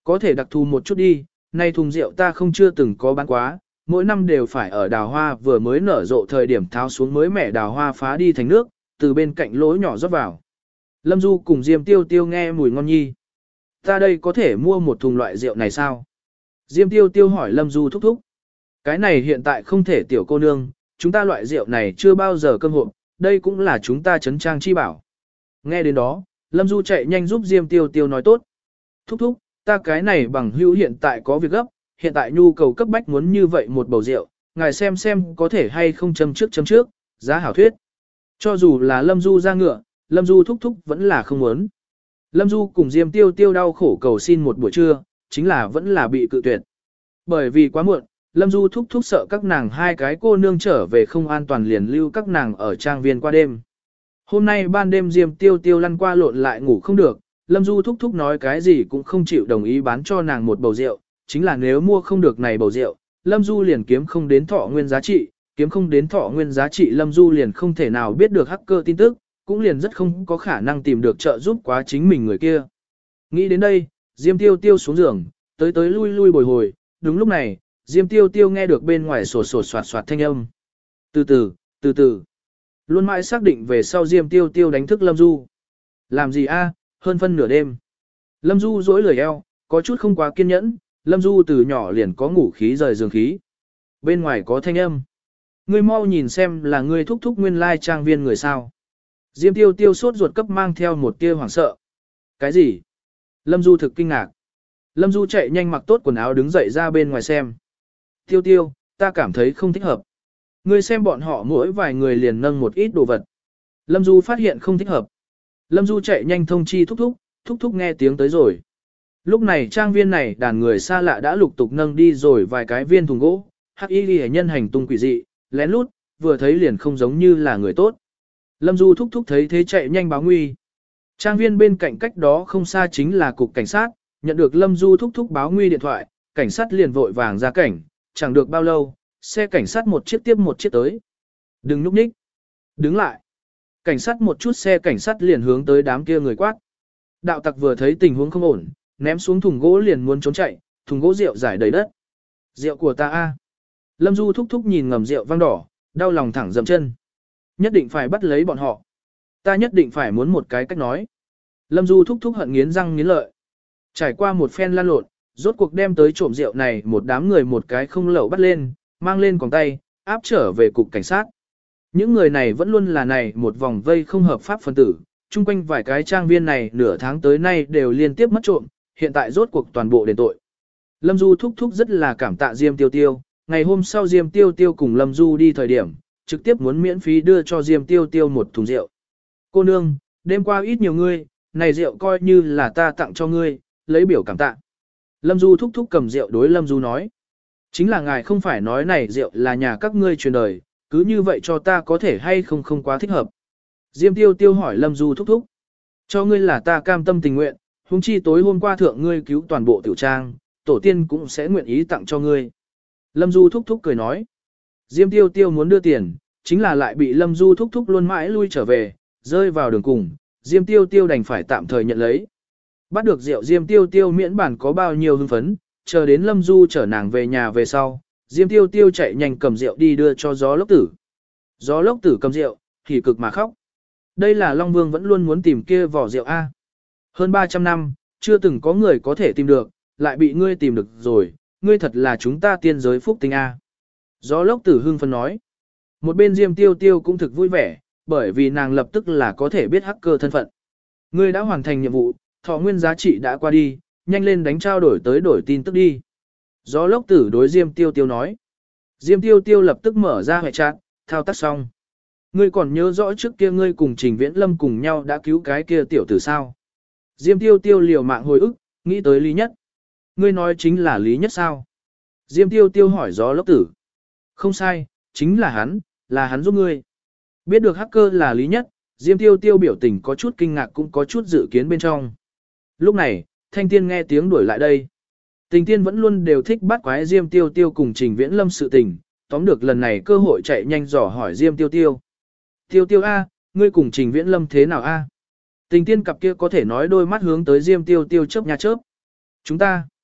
Có thể đặc thù một chút đi, nay thùng rượu ta không chưa từng có bán quá, mỗi năm đều phải ở đào hoa vừa mới nở rộ thời điểm tháo xuống mới mẻ đào hoa phá đi thành nước, từ bên cạnh lỗ nhỏ rót vào. Lâm Du cùng Diêm Tiêu Tiêu nghe mùi ngon nhi. Ta đây có thể mua một thùng loại rượu này sao? Diêm Tiêu Tiêu hỏi Lâm Du thúc thúc. Cái này hiện tại không thể tiểu cô nương, chúng ta loại rượu này chưa bao giờ cơm hộp, đây cũng là chúng ta trấn trang chi bảo. Nghe đến đó, Lâm Du chạy nhanh giúp Diêm Tiêu Tiêu nói tốt. Thúc thúc, ta cái này bằng hữu hiện tại có việc gấp, hiện tại nhu cầu cấp bách muốn như vậy một bầu rượu, ngài xem có thể hay không châm trước, giá hảo thuyết. Cho dù là Lâm Du ra ngựa, Lâm Du thúc thúc vẫn là không muốn. Lâm Du cùng Diêm Tiêu Tiêu đau khổ cầu xin một buổi trưa, chính là vẫn là bị cự tuyệt. Bởi vì quá muộn, Lâm Du thúc thúc sợ các nàng hai cái cô nương trở về không an toàn liền lưu các nàng ở trang viên qua đêm. Hôm nay ban đêm Diêm Tiêu Tiêu lăn qua lộn lại ngủ không được, Lâm Du thúc thúc nói cái gì cũng không chịu đồng ý bán cho nàng một bầu rượu, chính là nếu mua không được này bầu rượu, Lâm Du liền kiếm không đến thọ nguyên giá trị, kiếm không đến thọ nguyên giá trị Lâm Du liền không thể nào biết được hacker tin tức, cũng liền rất không có khả năng tìm được trợ giúp quá chính mình người kia. Nghĩ đến đây, Diêm Tiêu Tiêu xuống giường, tới lui bồi hồi, đúng lúc này, Diêm Tiêu Tiêu nghe được bên ngoài sột soạt thanh âm. Từ từ. Luôn mãi xác định về sau Diêm Tiêu Tiêu đánh thức Lâm Du. Làm gì a? Hơn phân nửa đêm. Lâm Du dỗi lười eo, có chút không quá kiên nhẫn, Lâm Du từ nhỏ liền có ngủ khí rời giường khí. Bên ngoài có thanh âm. Ngươi mau nhìn xem là ngươi thúc thúc nguyên lai trang viên người sao. Diêm Tiêu Tiêu sốt ruột cấp mang theo một tia hoảng sợ. Cái gì? Lâm Du thực kinh ngạc. Lâm Du chạy nhanh mặc tốt quần áo đứng dậy ra bên ngoài xem. Tiêu Tiêu, ta cảm thấy không thích hợp. Ngươi xem bọn họ mỗi vài người liền nâng một ít đồ vật. Lâm Du phát hiện không thích hợp. Lâm Du chạy nhanh thông chi thúc thúc nghe tiếng tới rồi. Lúc này trang viên này đàn người xa lạ đã lục tục nâng đi rồi vài cái viên thùng gỗ, hắc y ghi nhân hành tung quỷ dị, lén lút, vừa thấy liền không giống như là người tốt. Lâm Du thúc thấy thế chạy nhanh báo nguy. Trang viên bên cạnh cách đó không xa chính là cục cảnh sát, nhận được Lâm Du thúc báo nguy điện thoại, cảnh sát liền vội vàng ra cảnh, chẳng được bao lâu, xe cảnh sát một chiếc tiếp một chiếc tới. Đừng núp ních. Đứng lại. Cảnh sát một chút xe cảnh sát liền hướng tới đám kia người quát. Đạo tặc vừa thấy tình huống không ổn, ném xuống thùng gỗ liền muốn trốn chạy, thùng gỗ rượu rải đầy đất. Rượu của ta a. Lâm Du thúc nhìn ngầm rượu vang đỏ, đau lòng thẳng dậm chân. Nhất định phải bắt lấy bọn họ. Ta nhất định phải muốn một cái cách nói. Lâm Du thúc hận nghiến răng nghiến lợi. Trải qua một phen lan lộn, rốt cuộc đem tới trộm rượu này một đám người một cái không lẩu bắt lên, mang lên còng tay, áp trở về cục cảnh sát. Những người này vẫn luôn là này một vòng vây không hợp pháp phân tử, chung quanh vài cái trang viên này nửa tháng tới nay đều liên tiếp mất trộm, hiện tại rốt cuộc toàn bộ đền tội. Lâm Du thúc rất là cảm tạ Diêm Tiêu Tiêu, ngày hôm sau Diêm Tiêu Tiêu cùng Lâm Du đi thời điểm, trực tiếp muốn miễn phí đưa cho Diêm Tiêu Tiêu một thùng rượu. Cô nương, đêm qua ít nhiều ngươi, này rượu coi như là ta tặng cho ngươi, lấy biểu cảm tạ. Lâm Du thúc cầm rượu đối Lâm Du nói. Chính là ngài không phải nói này rượu là nhà các ngươi truyền đời, cứ như vậy cho ta có thể hay không quá thích hợp. Diêm Tiêu Tiêu hỏi Lâm Du thúc. Cho ngươi là ta cam tâm tình nguyện, huống chi tối hôm qua thượng ngươi cứu toàn bộ tiểu trang, tổ tiên cũng sẽ nguyện ý tặng cho ngươi. Lâm Du thúc cười nói. Diêm Tiêu Tiêu muốn đưa tiền, chính là lại bị Lâm Du thúc luôn mãi lui trở về, rơi vào đường cùng, Diêm Tiêu Tiêu đành phải tạm thời nhận lấy. Bắt được rượu Diêm Tiêu Tiêu miễn bản có bao nhiêu hưng phấn, chờ đến Lâm Du chở nàng về nhà về sau, Diêm Tiêu Tiêu chạy nhanh cầm rượu đi đưa cho Gió Lốc Tử. Gió Lốc Tử cầm rượu, thì cực mà khóc. Đây là Long Vương vẫn luôn muốn tìm kia vỏ rượu A. Hơn 300 năm, chưa từng có người có thể tìm được, lại bị ngươi tìm được rồi, ngươi thật là chúng ta tiên giới phúc tinh A. Gió Lốc Tử hưng phấn nói. Một bên Diêm Tiêu Tiêu cũng thực vui vẻ, bởi vì nàng lập tức là có thể biết hacker thân phận. Ngươi đã hoàn thành nhiệm vụ, thọ nguyên giá trị đã qua đi, nhanh lên đánh trao đổi tới đổi tin tức đi. Gió Lốc Tử đối Diêm Tiêu Tiêu nói. Diêm Tiêu Tiêu lập tức mở ra hệ chat, thao tác xong. Ngươi còn nhớ rõ trước kia ngươi cùng Trình Viễn Lâm cùng nhau đã cứu cái kia tiểu tử sao? Diêm Tiêu Tiêu liều mạng hồi ức, nghĩ tới Lý Nhất. Ngươi nói chính là Lý Nhất sao? Diêm Tiêu Tiêu hỏi Gió Lốc Tử. Không sai, chính là hắn giúp ngươi. Biết được hacker là Lý Nhất, Diêm Tiêu Tiêu biểu tình có chút kinh ngạc cũng có chút dự kiến bên trong. Lúc này, Thanh Tiên nghe tiếng đuổi lại đây. Tình Tiên vẫn luôn đều thích bắt quái Diêm Tiêu Tiêu cùng Trình Viễn Lâm sự tình, tóm được lần này cơ hội chạy nhanh dò hỏi Diêm Tiêu Tiêu. Tiêu Tiêu A, ngươi cùng Trình Viễn Lâm thế nào A? Tình Tiên cặp kia có thể nói đôi mắt hướng tới Diêm Tiêu Tiêu chớp nha chớp.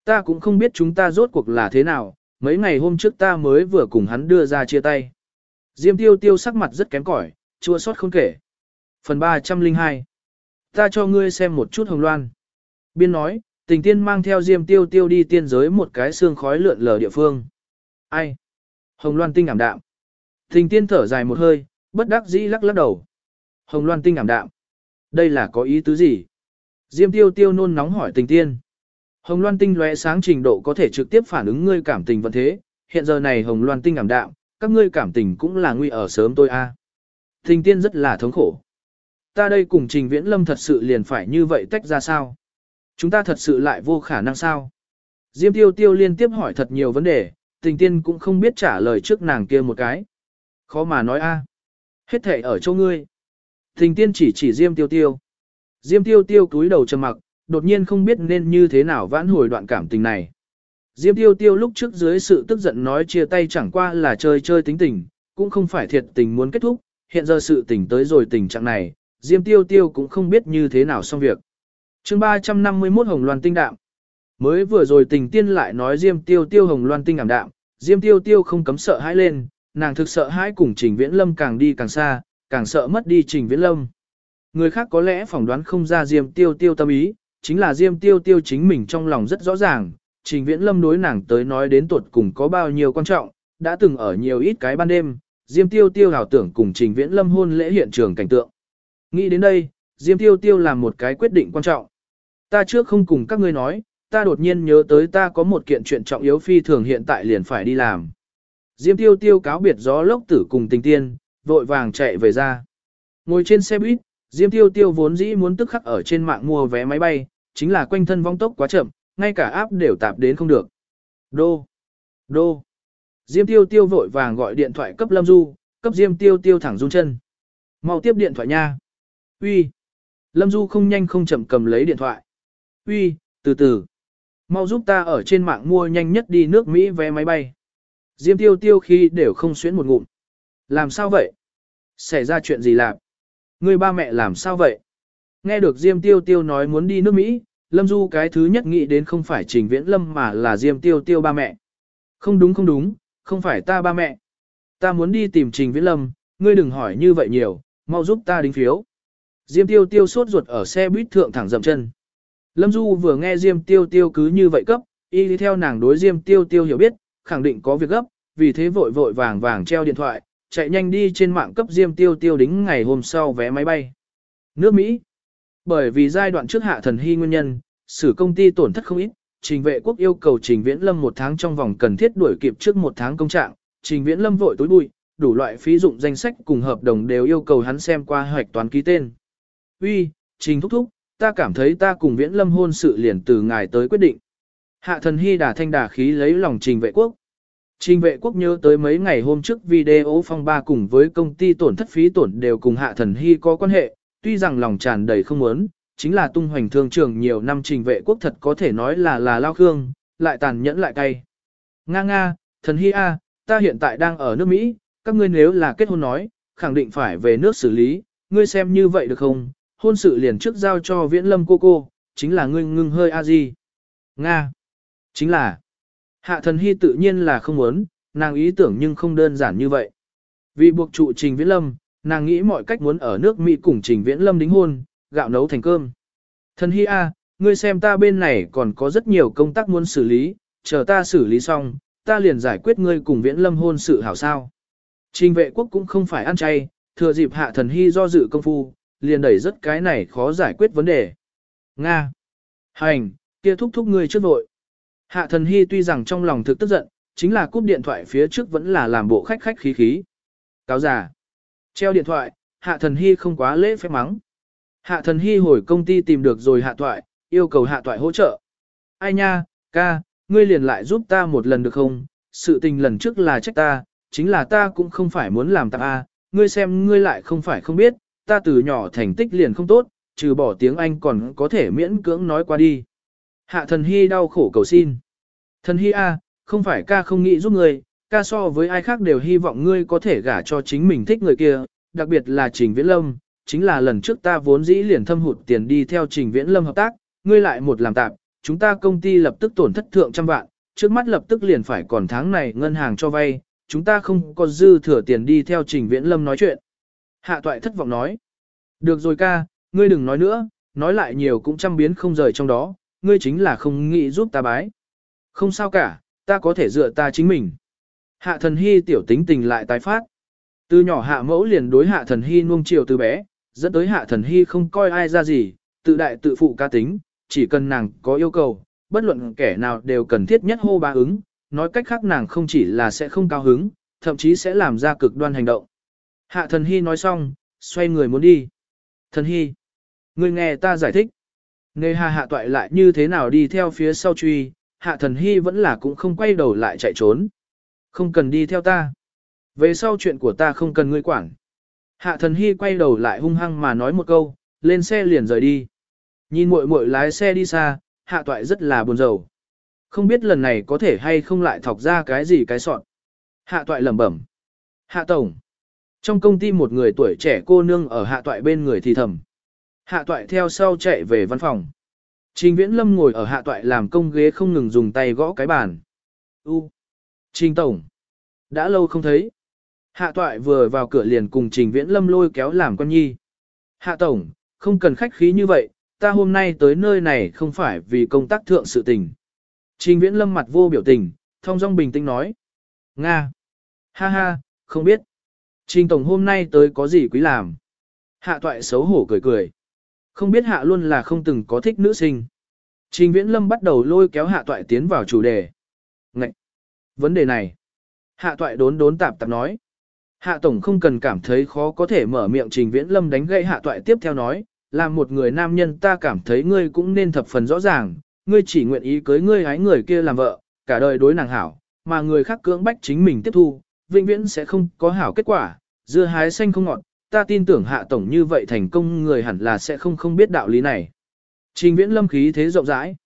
Ta cũng không biết chúng ta rốt cuộc là thế nào, mấy ngày hôm trước ta mới vừa cùng hắn đưa ra chia tay. Diêm Tiêu Tiêu sắc mặt rất kém cỏi, chua xót không kể. Phần 302. Ta cho ngươi xem một chút hồng loan. Biên nói, Tình Tiên mang theo Diêm Tiêu Tiêu đi tiên giới một cái xương khói lượn lờ địa phương. Ai? Hồng loan tinh ảm đạm. Tình Tiên thở dài một hơi, bất đắc dĩ lắc lắc đầu. Hồng loan tinh ảm đạm. Đây là có ý tứ gì? Diêm Tiêu Tiêu nôn nóng hỏi Tình Tiên. Hồng loan tinh lóe sáng trình độ có thể trực tiếp phản ứng ngươi cảm tình vận thế, hiện giờ này hồng loan tinh ảm đạm, các ngươi cảm tình cũng là nguy ở sớm tôi a. Tình Tiên rất là thống khổ. Ta đây cùng Trình Viễn Lâm thật sự liền phải như vậy tách ra sao? Chúng ta thật sự lại vô khả năng sao? Diêm Tiêu Tiêu liên tiếp hỏi thật nhiều vấn đề, Tình Tiên cũng không biết trả lời trước nàng kia một cái. Khó mà nói a. Hết thể ở chỗ ngươi. Tình Tiên chỉ Diêm Tiêu Tiêu. Diêm Tiêu Tiêu cúi đầu trầm mặc, đột nhiên không biết nên như thế nào vãn hồi đoạn cảm tình này. Diêm Tiêu Tiêu lúc trước dưới sự tức giận nói chia tay chẳng qua là chơi chơi tính tình, cũng không phải thiệt tình muốn kết thúc, hiện giờ sự tình tới rồi tình trạng này, Diêm Tiêu Tiêu cũng không biết như thế nào xong việc. Chương 351 Hồng Loan tinh đạm. Mới vừa rồi Tình Tiên lại nói Diêm Tiêu Tiêu Hồng Loan tinh ảm đạm, Diêm Tiêu Tiêu không cấm sợ hãi lên, nàng thực sợ hãi cùng Trình Viễn Lâm càng đi càng xa, càng sợ mất đi Trình Viễn Lâm. Người khác có lẽ phỏng đoán không ra Diêm Tiêu Tiêu tâm ý, chính là Diêm Tiêu Tiêu chính mình trong lòng rất rõ ràng, Trình Viễn Lâm đối nàng tới nói đến tuột cùng có bao nhiêu quan trọng, đã từng ở nhiều ít cái ban đêm, Diêm Tiêu Tiêu ảo tưởng cùng Trình Viễn Lâm hôn lễ hiện trường cảnh tượng. Nghĩ đến đây, Diêm Tiêu Tiêu làm một cái quyết định quan trọng. Ta trước không cùng các ngươi nói, ta đột nhiên nhớ tới ta có một kiện chuyện trọng yếu phi thường hiện tại liền phải đi làm. Diêm Tiêu Tiêu cáo biệt Gió Lốc Tử cùng Tình Tiên, vội vàng chạy về ra. Ngồi trên xe buýt, Diêm Tiêu Tiêu vốn dĩ muốn tức khắc ở trên mạng mua vé máy bay, chính là quanh thân vong tốc quá chậm, ngay cả áp đều tạp đến không được. Đô! Đô! Diêm Tiêu Tiêu vội vàng gọi điện thoại cấp Lâm Du, cấp Diêm Tiêu Tiêu thẳng run chân. Mau tiếp điện thoại nha! Uy! Lâm Du không nhanh không chậm cầm lấy điện thoại. Uy, từ từ! Mau giúp ta ở trên mạng mua nhanh nhất đi nước Mỹ vé máy bay. Diêm Tiêu Tiêu khi đều không xuyến một ngụm. Làm sao vậy? Xảy ra chuyện gì làm? Người ba mẹ làm sao vậy? Nghe được Diêm Tiêu Tiêu nói muốn đi nước Mỹ, Lâm Du cái thứ nhất nghĩ đến không phải Trình Viễn Lâm mà là Diêm Tiêu Tiêu ba mẹ. Không đúng, không phải ta ba mẹ. Ta muốn đi tìm Trình Viễn Lâm, ngươi đừng hỏi như vậy nhiều, mau giúp ta đính phiếu. Diêm Tiêu Tiêu sốt ruột ở xe buýt thượng thẳng dậm chân. Lâm Du vừa nghe Diêm Tiêu Tiêu cứ như vậy cấp, y đi theo nàng đối Diêm Tiêu Tiêu hiểu biết, khẳng định có việc gấp, vì thế vội vội vàng vàng treo điện thoại, chạy nhanh đi trên mạng cấp Diêm Tiêu Tiêu đính ngày hôm sau vé máy bay. Nước Mỹ. Bởi vì giai đoạn trước Hạ Thần Hy nguyên nhân, sử công ty tổn thất không ít, Trình Vệ Quốc yêu cầu Trình Viễn Lâm một tháng trong vòng cần thiết đuổi kịp trước một tháng công trạng, Trình Viễn Lâm vội tối bụi, đủ loại phí dụng danh sách cùng hợp đồng đều yêu cầu hắn xem qua hoạch toán ký tên. Uy, Trình thúc thúc, ta cảm thấy ta cùng Viễn Lâm hôn sự liền từ ngài tới quyết định. Hạ Thần Hy đả thanh đả khí lấy lòng Trình Vệ Quốc. Trình Vệ Quốc nhớ tới mấy ngày hôm trước video phong ba cùng với công ty tổn thất phí tổn đều cùng Hạ Thần Hy có quan hệ, tuy rằng lòng tràn đầy không muốn, chính là tung hoành thương trường nhiều năm Trình Vệ Quốc thật có thể nói là lao khương, lại tàn nhẫn lại cay. Nga, Thần Hy a, ta hiện tại đang ở nước Mỹ, các ngươi nếu là kết hôn nói, khẳng định phải về nước xử lý, ngươi xem như vậy được không? Hôn sự liền trước giao cho Viễn Lâm cô, chính là ngươi ngưng hơi a gì? Nga, chính là. Hạ Thần Hy tự nhiên là không muốn, nàng ý tưởng nhưng không đơn giản như vậy. Vì buộc trụ Trình Viễn Lâm, nàng nghĩ mọi cách muốn ở nước Mỹ cùng Trình Viễn Lâm đính hôn, gạo nấu thành cơm. Thần Hy a, ngươi xem ta bên này còn có rất nhiều công tác muốn xử lý, chờ ta xử lý xong, ta liền giải quyết ngươi cùng Viễn Lâm hôn sự hảo sao. Trình Vệ Quốc cũng không phải ăn chay, thừa dịp Hạ Thần Hy do dự công phu, liền đẩy rất cái này khó giải quyết vấn đề. Nga. Hành, kia thúc ngươi trước vội. Hạ Thần Hy tuy rằng trong lòng thực tức giận, chính là cúp điện thoại phía trước vẫn là làm bộ khách khí khí. Cáo giả. Treo điện thoại, Hạ Thần Hy không quá lễ phép mắng. Hạ Thần Hy hồi công ty tìm được rồi Hạ Toại, yêu cầu Hạ Toại hỗ trợ. Ai nha, ca, ngươi liền lại giúp ta một lần được không? Sự tình lần trước là trách ta, chính là ta cũng không phải muốn làm tạp A, ngươi xem ngươi lại không phải không biết, ta từ nhỏ thành tích liền không tốt, trừ bỏ tiếng Anh còn có thể miễn cưỡng nói qua đi. Hạ Thần Hy đau khổ cầu xin. Thần Hy A, không phải ca không nghĩ giúp ngươi, ca so với ai khác đều hy vọng ngươi có thể gả cho chính mình thích người kia, đặc biệt là Trình Viễn Lâm, chính là lần trước ta vốn dĩ liền thâm hụt tiền đi theo Trình Viễn Lâm hợp tác, ngươi lại một làm tạp, chúng ta công ty lập tức tổn thất thượng trăm vạn, trước mắt lập tức liền phải còn tháng này ngân hàng cho vay, chúng ta không có dư thừa tiền đi theo Trình Viễn Lâm nói chuyện. Hạ Toại thất vọng nói. Được rồi ca, ngươi đừng nói nữa, nói lại nhiều cũng trăm biến không rời trong đó, ngươi chính là không nghĩ giúp ta bái. Không sao cả, ta có thể dựa ta chính mình. Hạ Thần Hy tiểu tính tình lại tái phát. Từ nhỏ Hạ Mẫu liền đối Hạ Thần Hy nuông chiều từ bé, dẫn tới Hạ Thần Hy không coi ai ra gì, tự đại tự phụ cá tính, chỉ cần nàng có yêu cầu, bất luận kẻ nào đều cần thiết nhất hô ba ứng, nói cách khác nàng không chỉ là sẽ không cao hứng, thậm chí sẽ làm ra cực đoan hành động. Hạ Thần Hy nói xong, xoay người muốn đi. Thần Hy, ngươi nghe ta giải thích. Nề hà Hạ Toại lại như thế nào đi theo phía sau truy, Hạ Thần Hy vẫn là cũng không quay đầu lại chạy trốn. Không cần đi theo ta. Về sau chuyện của ta không cần ngươi quản. Hạ Thần Hy quay đầu lại hung hăng mà nói một câu, lên xe liền rời đi. Nhìn muội muội lái xe đi xa, Hạ Toại rất là buồn rầu. Không biết lần này có thể hay không lại thọc ra cái gì cái sọn. Hạ Toại lẩm bẩm. Hạ Tổng. Trong công ty một người tuổi trẻ cô nương ở Hạ Toại bên người thì thầm. Hạ Toại theo sau chạy về văn phòng. Trình Viễn Lâm ngồi ở Hạ Toại làm công ghế không ngừng dùng tay gõ cái bàn. Trình Tổng. Đã lâu không thấy. Hạ Toại vừa vào cửa liền cùng Trình Viễn Lâm lôi kéo làm con nhi. Hạ Tổng, không cần khách khí như vậy, ta hôm nay tới nơi này không phải vì công tác thượng sự tình. Trình Viễn Lâm mặt vô biểu tình, thong dong bình tĩnh nói. Nga. Ha ha, không biết. Trình Tổng hôm nay tới có gì quý làm. Hạ Toại xấu hổ cười cười. Không biết Hạ luôn là không từng có thích nữ sinh. Trình Viễn Lâm bắt đầu lôi kéo Hạ Toại tiến vào chủ đề. Ngậy! Vấn đề này. Hạ Toại đốn tạp tạp nói. Hạ Tổng không cần cảm thấy khó có thể mở miệng. Trình Viễn Lâm đánh gậy Hạ Toại tiếp theo nói. Làm một người nam nhân ta cảm thấy ngươi cũng nên thập phần rõ ràng. Ngươi chỉ nguyện ý cưới ngươi hái người kia làm vợ, cả đời đối nàng hảo, mà người khác cưỡng bách chính mình tiếp thu, vĩnh viễn sẽ không có hảo kết quả, dưa hái xanh không ngọt. Ta tin tưởng Hạ Tổng như vậy thành công người hẳn là sẽ không biết đạo lý này. Trình Viễn Lâm khí thế rộng rãi.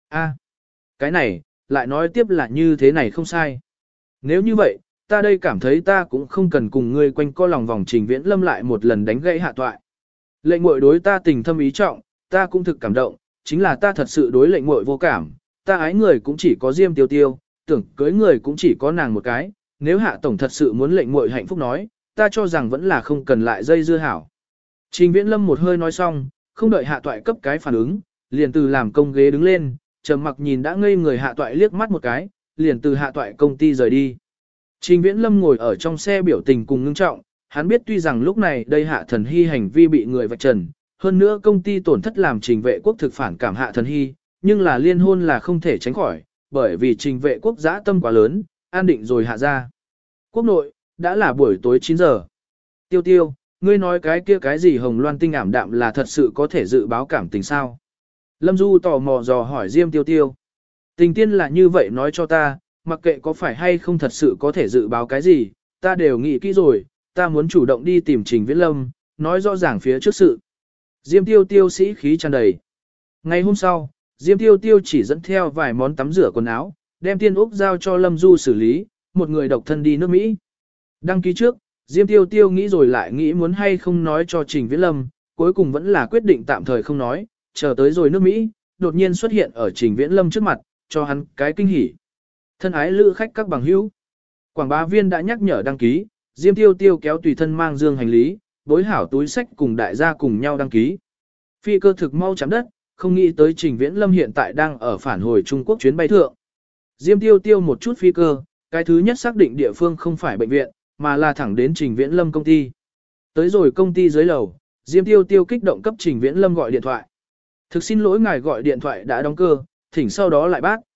Cái này, lại nói tiếp là như thế này không sai. Nếu như vậy, ta đây cảm thấy ta cũng không cần cùng ngươi quanh co lòng vòng. Trình Viễn Lâm lại một lần đánh gãy Hạ Toại. Lệnh muội đối ta tình thâm ý trọng, ta cũng thực cảm động, chính là ta thật sự đối lệnh muội vô cảm, ta ái người cũng chỉ có Diêm Tiêu Tiêu, tưởng cưới người cũng chỉ có nàng một cái, nếu Hạ Tổng thật sự muốn lệnh muội hạnh phúc nói, ta cho rằng vẫn là không cần lại dây dưa hảo. Trình Viễn Lâm một hơi nói xong, không đợi Hạ Toại cấp cái phản ứng, liền từ làm công ghế đứng lên, trầm mặc nhìn đã ngây người Hạ Toại liếc mắt một cái, liền từ Hạ Toại công ty rời đi. Trình Viễn Lâm ngồi ở trong xe biểu tình cùng ngưng trọng, hắn biết tuy rằng lúc này đây Hạ Thần Hy hành vi bị người vạch trần, hơn nữa công ty tổn thất làm Trình Vệ Quốc thực phản cảm Hạ Thần Hy, nhưng là liên hôn là không thể tránh khỏi, bởi vì Trình Vệ Quốc dã tâm quá lớn, an định rồi hạ ra. Quốc nội, đã là buổi tối 9 giờ. Tiêu Tiêu, ngươi nói cái kia cái gì hồng loan tinh ảm đạm là thật sự có thể dự báo cảm tình sao? Lâm Du tò mò dò hỏi Diêm Tiêu Tiêu. Tình tiên là như vậy nói cho ta, mặc kệ có phải hay không thật sự có thể dự báo cái gì, ta đều nghĩ kỹ rồi, ta muốn chủ động đi tìm Trình Viễn Lâm, nói rõ ràng phía trước sự. Diêm Tiêu Tiêu sĩ khí tràn đầy. Ngày hôm sau, Diêm Tiêu Tiêu chỉ dẫn theo vài món tắm rửa quần áo, đem Tiên Úc giao cho Lâm Du xử lý, một người độc thân đi nước Mỹ. Đăng ký trước, Diêm Tiêu Tiêu nghĩ rồi lại nghĩ muốn hay không nói cho Trình Viễn Lâm, cuối cùng vẫn là quyết định tạm thời không nói, chờ tới rồi nước Mỹ, đột nhiên xuất hiện ở Trình Viễn Lâm trước mặt, cho hắn cái kinh hỉ. Thân ái lữ khách các bằng hữu. Quảng bá viên đã nhắc nhở đăng ký, Diêm Tiêu Tiêu kéo tùy thân mang dương hành lý, bối hảo túi sách cùng đại gia cùng nhau đăng ký. Phi cơ thực mau chạm đất, không nghĩ tới Trình Viễn Lâm hiện tại đang ở phản hồi Trung Quốc chuyến bay thượng. Diêm Tiêu Tiêu một chút phi cơ, cái thứ nhất xác định địa phương không phải bệnh viện, mà là thẳng đến Trình Viễn Lâm công ty. Tới rồi công ty dưới lầu, Diêm Tiêu Tiêu kích động cấp Trình Viễn Lâm gọi điện thoại. Thực xin lỗi ngài gọi điện thoại đã đóng cơ, thỉnh sau đó lại bác,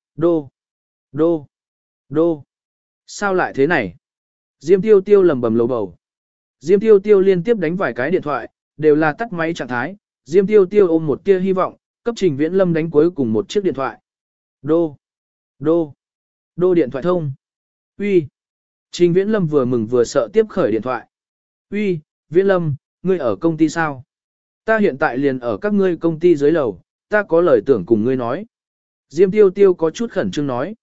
đô. Sao lại thế này? Diêm Tiêu Tiêu lầm bầm lầu bầu. Diêm Tiêu Tiêu liên tiếp đánh vài cái điện thoại, đều là tắt máy trạng thái. Diêm Tiêu Tiêu ôm một tia hy vọng, cấp Trình Viễn Lâm đánh cuối cùng một chiếc điện thoại. Đô điện thoại thông. Uy. Trình Viễn Lâm vừa mừng vừa sợ tiếp khởi điện thoại. Uy, Viễn Lâm, ngươi ở công ty sao? Ta hiện tại liền ở các ngươi công ty dưới lầu, ta có lời tưởng cùng ngươi nói. Diêm Tiêu Tiêu có chút khẩn trương nói.